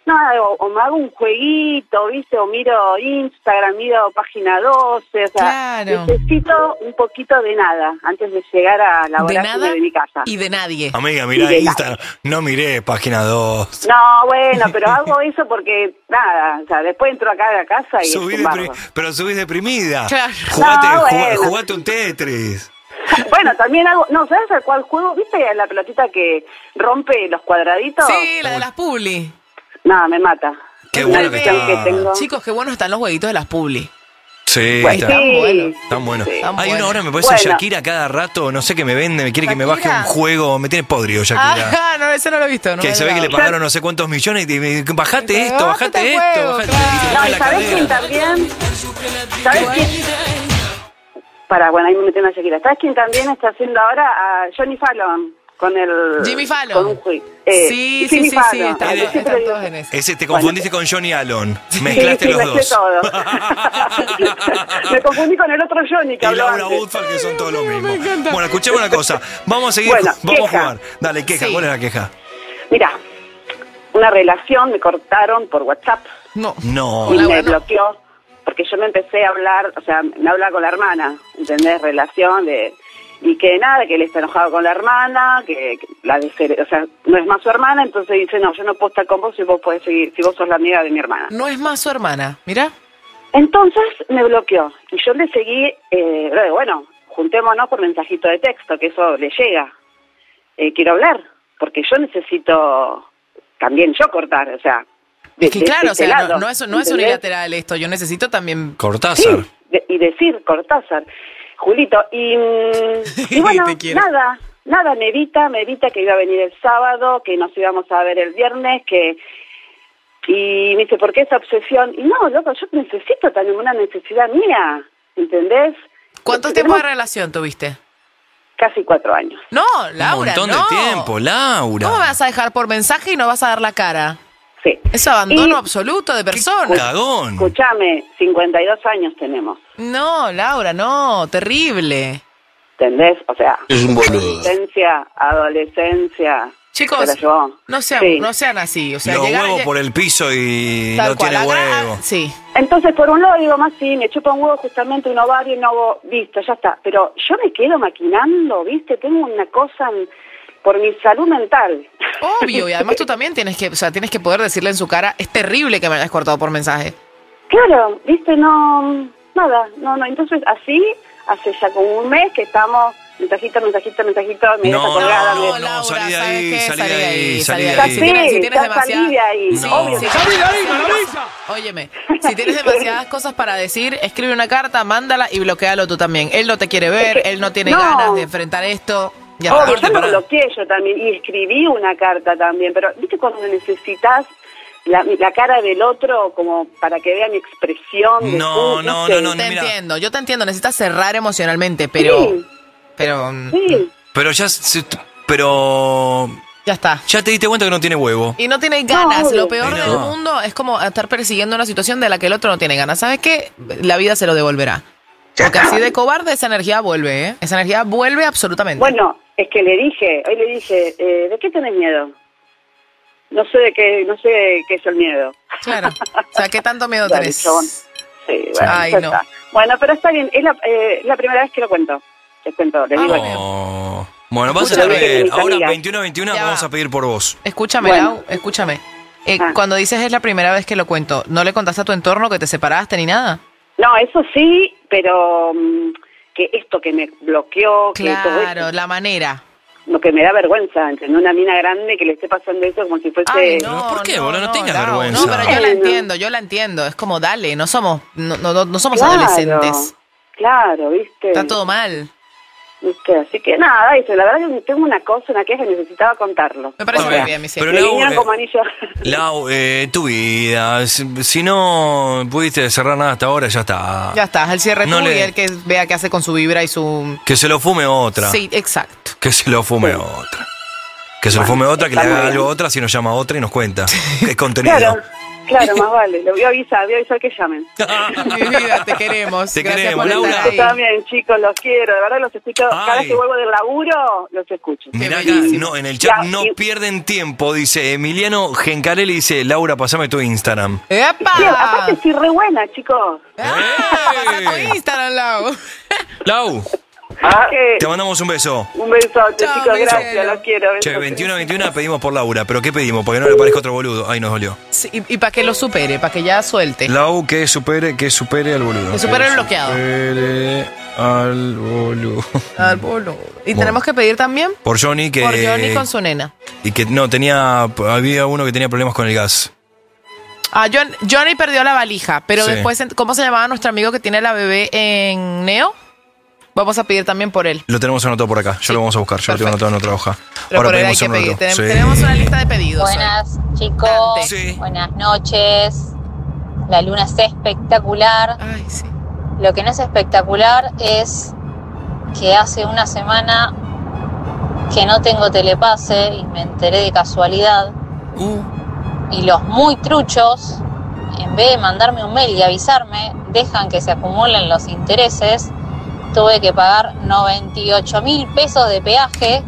nada, o, o me hago un jueguito, ¿viste? O miro Instagram, miro Página doce, o sea, Claro. necesito un poquito de nada antes de llegar a la De vorágine nada de mi casa. y de nadie. Amiga, mirá Y de Instagram. No miré página dos. No, bueno, pero hago eso porque, nada, o sea, después entro acá a la casa y Subí es un depri- bardo. pero subís deprimida. Claro. Jugate, No, jugá- bueno. jugate un Tetris. Bueno, también hago, no, ¿sabes al cuál juego? ¿Viste la pelotita que rompe los cuadraditos? Sí, la de las publi. No, me mata. Qué Es una bueno que adicción está. que tengo. Chicos, qué buenos están los jueguitos de las publi. Sí, Pues está. sí. bueno. Tan bueno. Sí. Tan Hay bueno. una hora, me parece, Bueno. Shakira cada rato, no sé qué me vende, me quiere que me baje ¿Shakira? un juego, me tiene podrido Shakira. Ah, no, ese no lo he visto. No que me se ve que le agrada. pagaron no sé cuántos millones y me bajate Pero esto, bájate bajate el esto, juego, bajate claro. y te No, toca ¿y la sabés quién cadera. también? ¿Sabés quién? Para, bueno, ahí me metí una Shakira. ¿Sabes quién también está haciendo ahora? A Johnny Fallon. Con el... Jimmy Fallon. Con un juego. Eh, Sí, sí, Jimmy sí, sí, Fallon. están, Ah, yo todos- siempre están digo- todos en ese. Ese te confundiste con Johnny Allen. Sí, Mezclaste sí, los mezclé dos. todo. Me confundí con el otro Johnny que Y habló Laura antes. Woodfall, que son todos lo mismo. Bueno, escuchemos una cosa. Vamos a seguir, Bueno, vamos queja. a jugar. Dale, queja, Sí. ¿cuál es la queja? Mira, una relación me cortaron por WhatsApp No. No. y Laura, me no. bloqueó porque yo me empecé a hablar, o sea, me habla con la hermana, ¿entendés? Relación de... Y que nada, que él está enojado con la hermana, que, que la de, o sea, no es más su hermana, entonces dice, no, yo no puedo estar con vos si vos podés seguir, si vos sos la amiga de mi hermana. No es más su hermana. Mira. Entonces me bloqueó y yo le seguí, eh, le digo, bueno, juntémonos por mensajito de texto, que eso le llega. Eh, quiero hablar, porque yo necesito también yo cortar, o sea... de- Es que de- claro, de o sea, este no, lado, no es, no es ¿entendés? unilateral esto. Yo necesito también... Cortázar. Sí, de- y decir Cortázar, Julito, y, mm, y bueno, Te quiero. nada, nada, me evita, me evita que iba a venir el sábado, que nos íbamos a ver el viernes, que... Y me dice, ¿por qué esa obsesión? Y no, loco, yo necesito también una necesidad mía, ¿entendés? ¿Cuánto Porque tiempo de tenemos relación tuviste? Casi cuatro años. No, Laura, Un montón no. de tiempo, Laura. ¿Cómo me vas a dejar por mensaje y no vas a dar la cara? Sí. Eso abandono Y- absoluto de persona. Cagón. Escuchame, cincuenta y dos años tenemos, No, Laura, no, terrible. ¿entendés? O sea, Es un boludo. adolescencia, adolescencia... Chicos, Pero yo- no sean, sí. no sean así. O sea, Los llegar- huevos por el piso y Tal no cual, tiene acá- huevo. Sí. Entonces, por un lado digo, más sí, me chupa un huevo justamente un ovario y no hago, listo, ya está. Pero yo me quedo maquinando, ¿viste? Tengo una cosa en- por mi salud mental. Obvio, y además tú también tienes que, o sea, tienes que poder decirle en su cara, es terrible que me hayas cortado por mensaje. Claro, ¿viste? No, nada, no, no. Entonces, así, hace ya como un mes que estamos, mensajito, mensajito, mensajito, me deja No, colgada. no, me- no, salí de ¿sabes ahí, qué? salí de ahí, salí de Ya ahí. Si tienes, si sí, tienes ya salí demasiadas... de ahí. No. Obvio, si- salí de ahí, Óyeme, si tienes demasiadas cosas para decir, escribe una carta, mándala y bloquealo tú también. Él no te quiere ver, Es que- él no tiene no. ganas de enfrentar esto. Ya Obvio, está. yo lo pará. bloqueé yo también y escribí una carta también, pero ¿viste cuando necesitas la, la cara del otro como para que vea mi expresión? de No, tú, no, ¿viste? no, no, Te mira. entiendo, yo te entiendo, necesitas cerrar emocionalmente, pero... Sí, Pero... mm, sí. Pero ya, se- pero Ya está. ya te diste cuenta que no tiene huevo. Y no tiene ganas. No, Lo peor no. del mundo es como estar persiguiendo una situación de la que el otro no tiene ganas. ¿Sabes qué? La vida se lo devolverá. Porque así de cobarde esa energía vuelve, ¿eh? Esa energía vuelve absolutamente. Bueno, es que le dije, hoy le dije, eh, ¿de qué tenés miedo? No sé de qué, no sé de qué es el miedo. Claro. O sea, ¿qué tanto miedo Dale, tenés? chabón. Sí, bueno, Ay, ya no. está. Bueno, pero está bien, es la, eh, la primera vez que lo cuento. Les cuento, les digo. Oh. Bueno, vas a Justo estar lo que bien. mis Ahora amigas. veintiuno a veintiuno Ya vamos va. a pedir por vos. Escúchame, Bueno. Lau, escúchame. Eh, Ah. Cuando dices es la primera vez que lo cuento, ¿no le contaste a tu entorno que te separaste ni nada? No, eso sí, pero mm, que esto que me bloqueó, que todo Claro, esto, la manera. lo que me da vergüenza, ¿entendés? Una mina grande que le esté pasando eso como si fuese... Ay, Pero no, ¿por qué, boludo? No tengas Lau, vergüenza. No, pero yo la Bueno. entiendo, yo la entiendo. Es como, dale, no somos, no, no, no somos Claro, adolescentes. Claro, ¿viste? Está todo mal. ¿Viste? Así que nada, dice, la verdad que tengo una cosa, una queja, necesitaba contarlo. Me parece Está muy bien. bien, mi Pero cielo. Me Lau, vinieron eh, como anillo. Lau, eh, tu vida. Si, si no pudiste cerrar nada hasta ahora, ya está. Ya está, el cierre No tú le- y el que vea qué hace con su vibra y su... Que se lo fume otra. Sí, exacto. Que se lo fume otra. Que se lo Bueno, fume otra, que le está muy haga bien. algo a otra, si nos llama a otra y nos cuenta. Qué contenido. Claro. Claro, más vale. Lo voy a avisar, voy a avisar que llamen. Mi vida, te queremos. Te Gracias queremos, por estar Laura. ahí. Yo también, chicos, los quiero. De verdad los escucho. Cada vez que vuelvo del laburo, los escucho. Mirá acá, no, en el chat Ya, no y- pierden tiempo, dice Emiliano Gencarelli, dice, Laura, pasame tu Instagram. ¡Epa! Sí, aparte estoy re buena, chicos. Pasa tu Instagram, Lau. Lau, Ah, que- te mandamos un beso. Un besote, Chao, chicos, mi gracias, cielo. los quiero. Che, besote. veintiuno a veintiuno pedimos por Laura, pero ¿qué pedimos? Porque no le parezca otro boludo. Ay, nos dolió. Sí, y y para que lo supere, para que ya suelte. Lau, que supere, que supere al boludo. Que supere el bloqueado. Supere al boludo. Al boludo. Y Bueno. tenemos que pedir también Por Johnny que... por Johnny con su nena. Y que no, tenía... Había uno que tenía problemas con el gas. Ah, John- Johnny perdió la valija, pero Sí. después, ¿cómo se llamaba nuestro amigo que tiene la bebé en Neo? Vamos a pedir también por él. Lo tenemos anotado por acá. Ya lo vamos a buscar. Yo lo tengo anotado en otra hoja. Pero por él hay pedimos que un pedir. rato. Tenem- Sí. Tenemos una lista de pedidos. hoy. Buenas, chicos. Sí. Buenas noches. La luna es espectacular. Ay, sí. Lo que no es espectacular es que hace una semana que no tengo telepase y me enteré de casualidad. Uh. Y los muy truchos, en vez de mandarme un mail y avisarme, dejan que se acumulen los intereses. Tuve que pagar noventa y ocho mil pesos de peaje.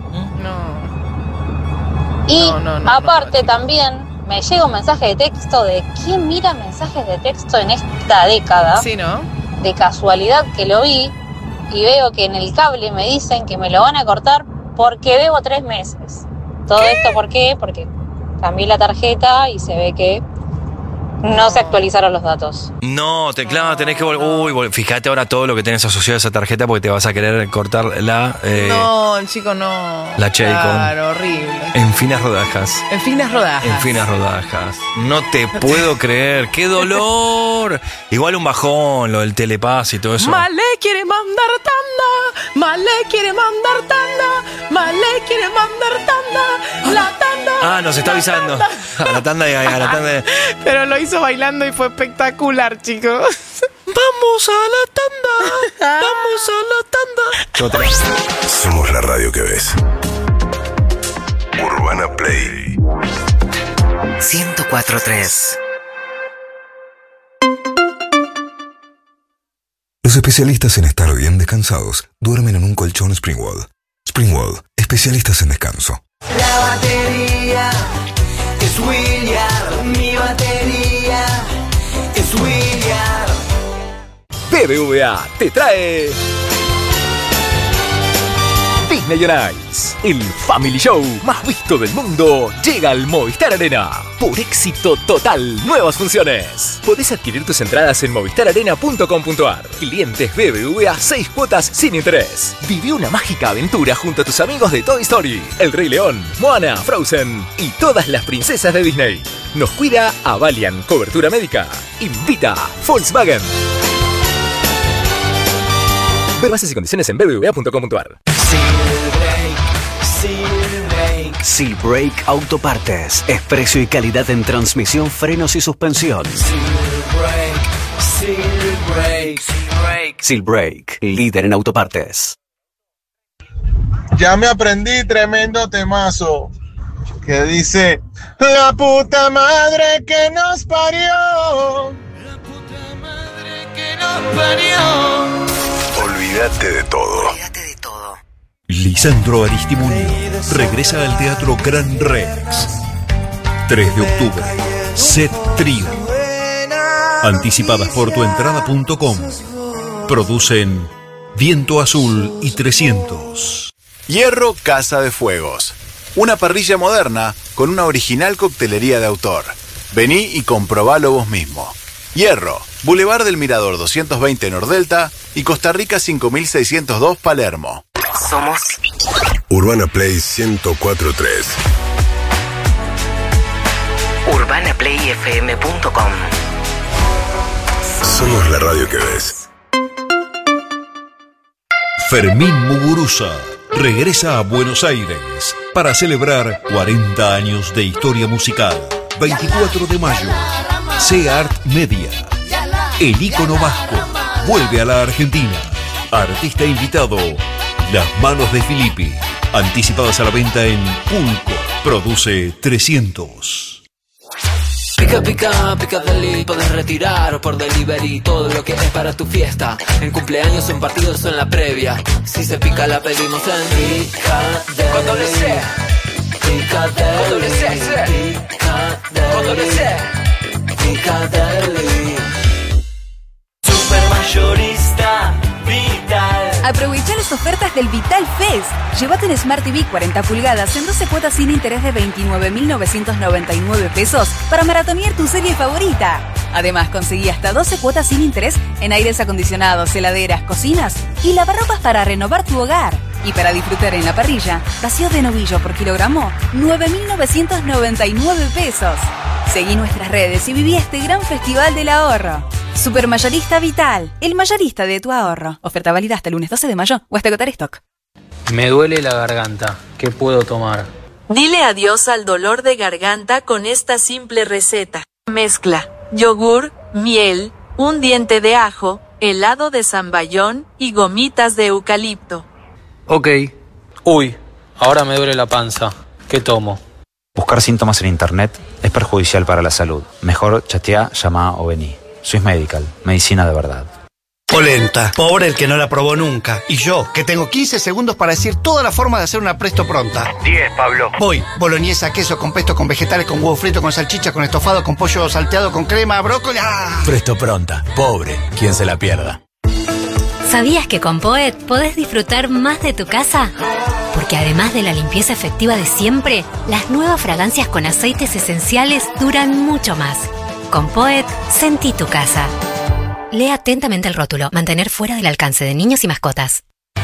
No. Y No, no, no, aparte también me llega un mensaje de texto de quién mira mensajes de texto en esta década. Sí, ¿no? De casualidad que lo vi y veo que en el cable me dicen que me lo van a cortar porque debo tres meses. ¿Todo esto por qué? Porque cambié la tarjeta y se ve que no se actualizaron los datos. No, te claro, tenés que volver. Uy, vol- fíjate ahora todo lo que tenés asociado a esa tarjeta porque te vas a querer cortar la. eh, No, el chico no. La Cherrycon. Claro, horrible. En finas rodajas. En finas rodajas. En finas rodajas. No te puedo creer. ¡Qué dolor! Igual un bajón, lo del telepaz y todo eso. Malé quiere mandar tanda, Malé quiere mandar tanda, Malé quiere mandar tanda, la tanda. Ah, nos está avisando. A la tanda y a la tanda. de- Pero lo hizo bailando y fue espectacular, chicos. Vamos a la tanda. Vamos a la tanda. Somos la radio que ves. Urbana Play ciento cuatro punto tres. Los especialistas en estar bien descansados duermen en un colchón Springwall. Springwall, especialistas en descanso. La batería es William, mi batería es William. B B V A te trae Disney on Ice, el Family Show más visto del mundo, llega al Movistar Arena. Por éxito total, nuevas funciones. Podés adquirir tus entradas en movistar arena punto com punto ar. Clientes B B V A, seis cuotas sin interés. Viví una mágica aventura junto a tus amigos de Toy Story, El Rey León, Moana, Frozen y todas las princesas de Disney. Nos cuida Avalian, cobertura médica. Invita Volkswagen. Ver bases y condiciones en b b v a punto com punto ar. Seal Brake Autopartes. Es precio y calidad en transmisión, frenos y suspensión. Seal Brake, líder en autopartes. Ya me aprendí tremendo temazo que dice la puta madre que nos parió. La puta madre que nos parió. Olvídate de todo. Lisandro Aristimuño regresa al Teatro Gran Rex. tres de octubre. Set Trío. Anticipadas por tuentrada punto com. Producen Viento Azul y trescientos. Hierro Casa de Fuegos. Una parrilla moderna con una original coctelería de autor. Vení y comprobalo vos mismo. Hierro, Boulevard del Mirador doscientos veinte Nordelta y Costa Rica cinco mil seiscientos dos Palermo. Somos Urbana Play ciento cuatro punto tres. urbana play f m punto com. Somos la radio que ves. Fermín Muguruza regresa a Buenos Aires para celebrar cuarenta años de historia musical. veinticuatro de mayo, C-Art Media. El ícono vasco vuelve a la Argentina. Artista invitado, Las Manos de Filippi. Anticipadas a la venta en Pulco. Produce trescientos. Pica, pica, pica deli, podés retirar o por delivery todo lo que es para tu fiesta. En cumpleaños, en partidos o en la previa. Si se pica la pedimos en Pica Con doble C. Pica Con doble C, C. Con doble C. Pica deli. Supermayorista Vital. Aprovecha las ofertas del Vital Fest. Llévate un Smart T V cuarenta pulgadas en doce cuotas sin interés de veintinueve mil novecientos noventa y nueve pesos para maratonear tu serie favorita. Además, conseguí hasta doce cuotas sin interés en aires acondicionados, heladeras, cocinas y lavarropas para renovar tu hogar. Y para disfrutar en la parrilla, vacío de novillo por kilogramo, nueve mil novecientos noventa y nueve pesos. Seguí nuestras redes y viví este gran festival del ahorro. Supermayorista Vital, el mayorista de tu ahorro. Oferta válida hasta el lunes doce de mayo o hasta agotar stock. Me duele la garganta. ¿Qué puedo tomar? Dile adiós al dolor de garganta con esta simple receta. Mezcla yogur, miel, un diente de ajo, helado de zamballón y gomitas de eucalipto. Ok. Uy, ahora me duele la panza. ¿Qué tomo? Buscar síntomas en internet es perjudicial para la salud. Mejor chatea, llama o vení. Swiss Medical, medicina de verdad. Polenta, pobre el que no la probó nunca. Y yo, que tengo quince segundos para decir toda la forma de hacer una presto pronta. diez, Pablo. Voy, boloñesa, queso con pesto, con vegetales, con huevo frito, con salchicha, con estofado, con pollo salteado, con crema, brócoli. ¡Ah! Presto pronta, pobre, quien se la pierda. ¿Sabías que con Poet podés disfrutar más de tu casa? Porque además de la limpieza efectiva de siempre, las nuevas fragancias con aceites esenciales duran mucho más. Con Poet, sentí tu casa. Lee atentamente el rótulo. Mantener fuera del alcance de niños y mascotas.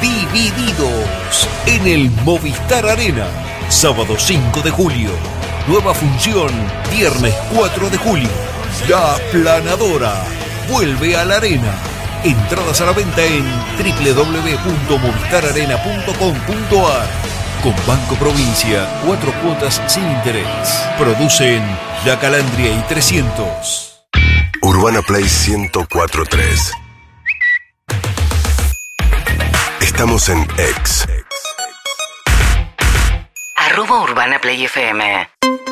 Divididos en el Movistar Arena. Sábado cinco de julio. Nueva función. Viernes cuatro de julio. La Planadora vuelve a la arena. Entradas a la venta en doble u doble u doble u punto movistar arena punto com punto a r. Con Banco Provincia, cuatro cuotas sin interés. Producen La Calandria y trescientos. Urbana Play ciento cuatro punto tres. Estamos en X. Arroba Urbana Play F M.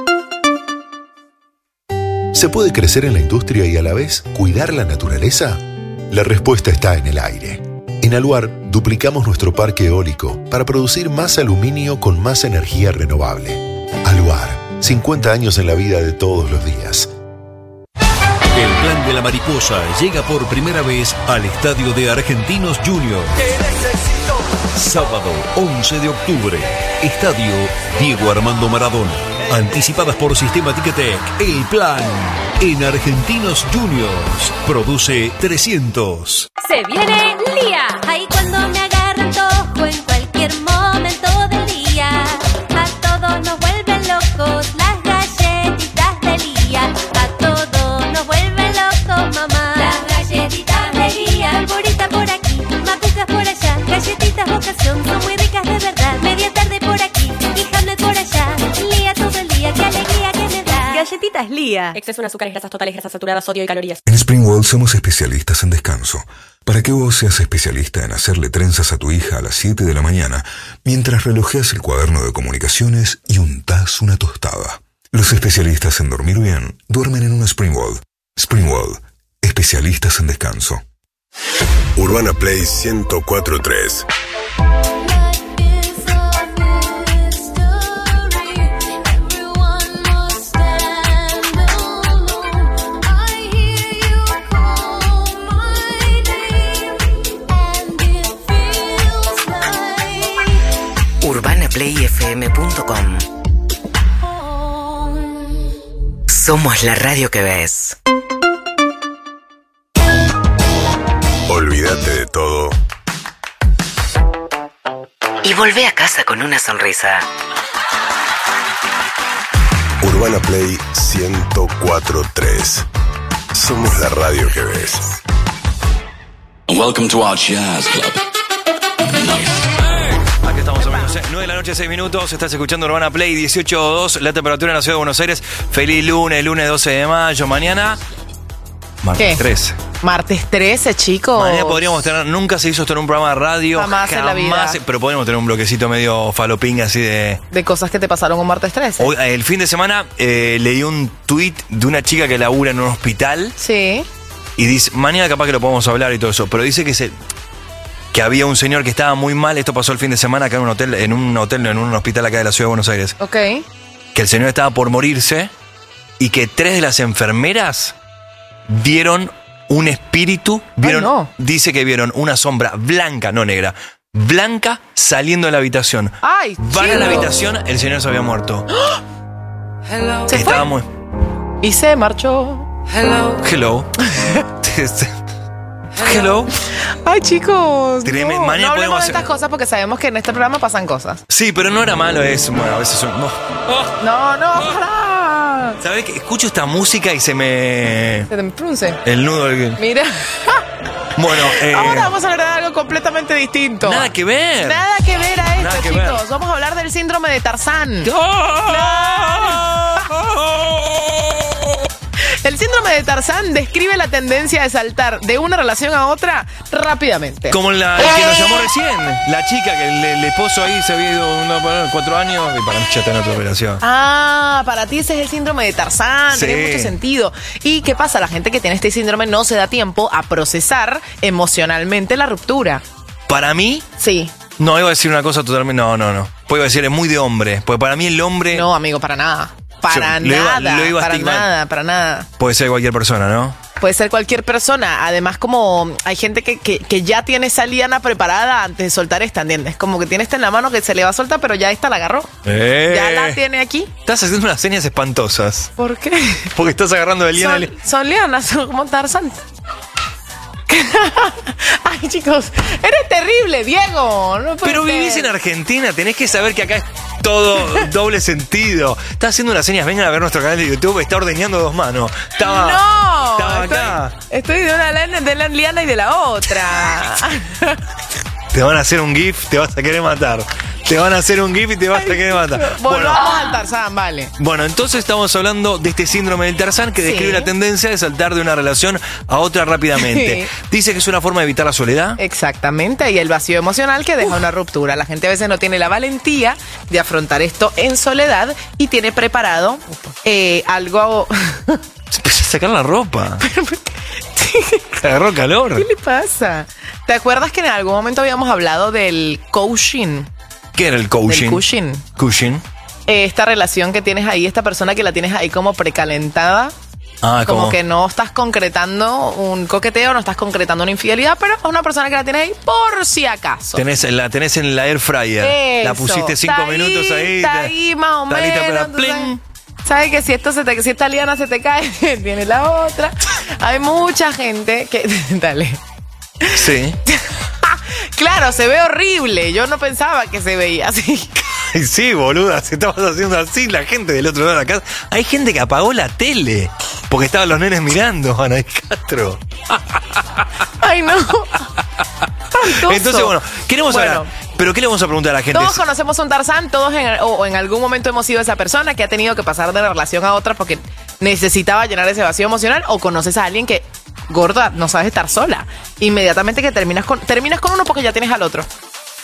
¿Se puede crecer en la industria y a la vez cuidar la naturaleza? La respuesta está en el aire. En Aluar duplicamos nuestro parque eólico para producir más aluminio con más energía renovable. Aluar, cincuenta años en la vida de todos los días. El Plan de la Mariposa llega por primera vez al estadio de Argentinos Juniors. Sábado once de octubre. Estadio Diego Armando Maradona. Anticipadas por Sistema Ticketek. El Plan en Argentinos Juniors. Produce trescientos. ¡Se viene Lía! Ahí cuando me agarran tojo en cualquier momento del día. A todos nos vuelven locos las galletitas de Lía. A todos nos vuelven locos, mamá. Las galletitas de Lía. Polvorita por aquí, macucas por allá. Galletitas vocación, son muy ricas de verdad. Media tarde por aquí y Hamlet por allá. Lía todo el día, qué alegría que me da. Galletitas Lía. Exceso en azúcares, grasas totales, grasas saturadas, sodio y calorías. En Springwell somos especialistas en descanso. Para que vos seas especialista en hacerle trenzas a tu hija a las siete de la mañana, mientras relojeas el cuaderno de comunicaciones y untás una tostada. Los especialistas en dormir bien duermen en una Springwell. Springwell, especialistas en descanso. Urbana Play ciento cuatro punto tres. urbana play f m punto com. Somos la radio que ves. Olvídate de todo y volvé a casa con una sonrisa. Urbana Play ciento cuatro punto tres. Somos la radio que ves. Welcome to our jazz club. Aquí estamos amigos, nueve de la noche, seis minutos. Estás escuchando Urbana Play dieciocho dos. La temperatura en la ciudad de Buenos Aires. Feliz lunes, lunes doce de mayo. Mañana Martes ¿Qué? trece. Martes trece, chicos. Mañana podríamos tener, nunca se hizo esto en un programa de radio. Jamás en la vida. Pero podríamos tener un bloquecito medio falopín así de... De cosas que te pasaron con martes trece. Hoy, el fin de semana eh, leí un tuit de una chica que labura en un hospital. Sí. Y dice, mañana capaz que lo podemos hablar y todo eso, pero dice que se... que había un señor que estaba muy mal, esto pasó el fin de semana acá en un hotel, en un hotel, en un hospital acá de la ciudad de Buenos Aires. Ok. Que el señor estaba por morirse y que tres de las enfermeras vieron un espíritu, vieron, Ay, no. dice que vieron una sombra blanca, no negra, blanca saliendo de la habitación. Ay, Van chico. a la habitación, el señor se había muerto. ¿Se Estaba fue? muy... Y se marchó. Hello. Hello. Hello. Ay, chicos. Tremendo. No, Mañana no hablemos podemos de hacer- estas cosas porque sabemos que en este programa pasan cosas. Sí, pero no era malo eso. Bueno, a veces son... no. No, no, pará. ¿Sabes qué? Escucho esta música y se me... Se te frunce. El nudo del... Mira. Bueno, eh... Ahora vamos a hablar de algo completamente distinto. Nada que ver. Nada que ver a esto, Nada que chicos. ver. Vamos a hablar del síndrome de Tarzán. El síndrome de Tarzán describe la tendencia de saltar de una relación a otra rápidamente. Como la el que nos llamó recién. La chica que el, el esposo ahí se había ido uno, bueno, cuatro años y para mí ya está en otra relación. Ah, para ti ese es el síndrome de Tarzán, Sí. tiene mucho sentido. ¿Y qué pasa? La gente que tiene este síndrome no se da tiempo a procesar emocionalmente la ruptura. Para mí... Sí. No, iba a decir una cosa totalmente... No, no, no. Pues iba a decir, es muy de hombre. Porque para mí el hombre... No, amigo, para nada. Para Yo lo iba- nada, lo iba a para estigmar. nada, para nada. Puede ser cualquier persona, ¿no? Puede ser cualquier persona. Además, como hay gente que, que, que ya tiene esa liana preparada antes de soltar esta, ¿entiendes? Como que tiene esta en la mano que se le va a soltar, pero ya esta la agarró. Eh. Ya la tiene aquí. Estás haciendo unas señas espantosas. ¿Por qué? Porque estás agarrando de liana. Son, son lianas, son como Tarzán. Ay, chicos, eres terrible, Diego. No puede Pero ser. vivís en Argentina, tenés que saber que acá es todo doble sentido. Estás haciendo unas señas, vengan a ver nuestro canal de YouTube, está ordeñando dos manos. Estaba, No, estaba estoy, acá. estoy de una lana- de la liana y de la otra. Te van a hacer un GIF, te vas a querer matar. Te van a hacer un GIF y te vas a querer matar. Volvamos al Tarzán, vale. Bueno, entonces estamos hablando de este síndrome del Tarzán que Sí. describe la tendencia de saltar de una relación a otra rápidamente. Dice que es una forma de evitar la soledad. Exactamente, y el vacío emocional que deja una ruptura. La gente a veces no tiene la valentía de afrontar esto en soledad y tiene preparado eh, algo... Se empieza a sacar la ropa. Se agarró calor. ¿Qué le pasa? ¿Te acuerdas que en algún momento habíamos hablado del coaching? ¿Qué era el coaching? Del cushing. Cushing. Eh, esta relación que tienes ahí, esta persona que la tienes ahí como precalentada. Ah, Como como que no estás concretando un coqueteo, no estás concretando una infidelidad, pero es una persona que la tienes ahí por si acaso. Tenés, la tenés en la air fryer. La Eso. pusiste cinco Está ahí, minutos ahí. Está te- ahí más o está lista menos. para tú pling. sabes, sabes que si esto se te, si esta liana se te cae, viene la otra. Hay mucha gente que. Dale. Sí. Claro, se ve horrible. Yo no pensaba que se veía así. Ay, sí, boluda, si estabas haciendo así, la gente del otro lado de la casa. Hay gente que apagó la tele porque estaban los nenes mirando, Ana y Castro. Ay, no. Espantoso. Entonces, bueno, queremos Bueno. hablar. Pero ¿qué le vamos a preguntar a la gente? Todos conocemos un Tarzán, todos en, o en algún momento hemos sido esa persona que ha tenido que pasar de una relación a otra porque necesitaba llenar ese vacío emocional, o conoces a alguien que, gorda, no sabes estar sola. Inmediatamente que terminas con, terminas con uno porque ya tienes al otro.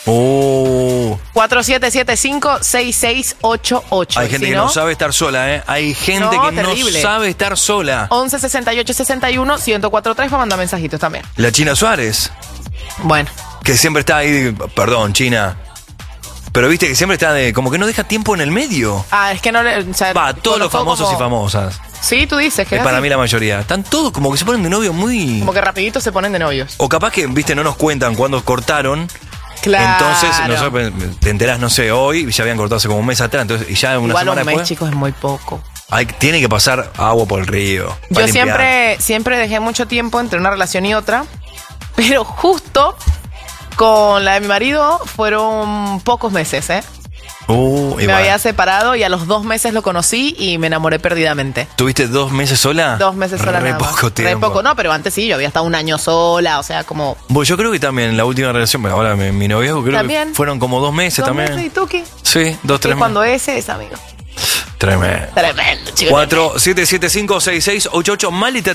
Oh. cuatro siete siete cinco seis seis ocho ocho. Hay Y gente si que no sabe estar sola, ¿eh? Hay gente No, que terrible. no sabe estar sola. once sesenta y ocho sesenta y uno ciento cuatro tres para mandar mensajitos también. La China Suárez. Bueno. Que siempre está ahí, perdón, China. Pero viste que siempre está de, como que no deja tiempo en el medio. Ah, es que no le. O sea, Va, todos los conozco famosos como- y famosas. Sí, tú dices que Es es para así. mí la mayoría. Están todos como que se ponen de novio muy... Como que rapidito se ponen de novios. O capaz que, viste, no nos cuentan cuándo cortaron. Claro. Entonces, nosotros te enterás, no sé, hoy, y ya habían cortado hace como un mes atrás. Entonces, y ya una Igual semana un mes, después. chicos, es muy poco. Hay, tiene que pasar agua por el río. para Yo limpiar. siempre, siempre dejé mucho tiempo entre una relación y otra, pero justo con la de mi marido fueron pocos meses, ¿eh? Uh, Me igual. había separado y a los dos meses lo conocí y me enamoré perdidamente. ¿Tuviste dos meses sola? Dos meses sola Re nada más. poco tiempo. Re poco, no, pero antes sí, yo había estado un año sola, o sea, como... Bueno, yo creo que también la última relación, bueno, ahora mi, mi novio, creo También. que fueron como dos meses dos también. meses, ¿y tú qué? Sí, dos, tres Y meses. cuando ese es, amigo. Tremendo. Tremendo, chicos. cuatro siete siete cinco seis seis ocho ocho. Mali te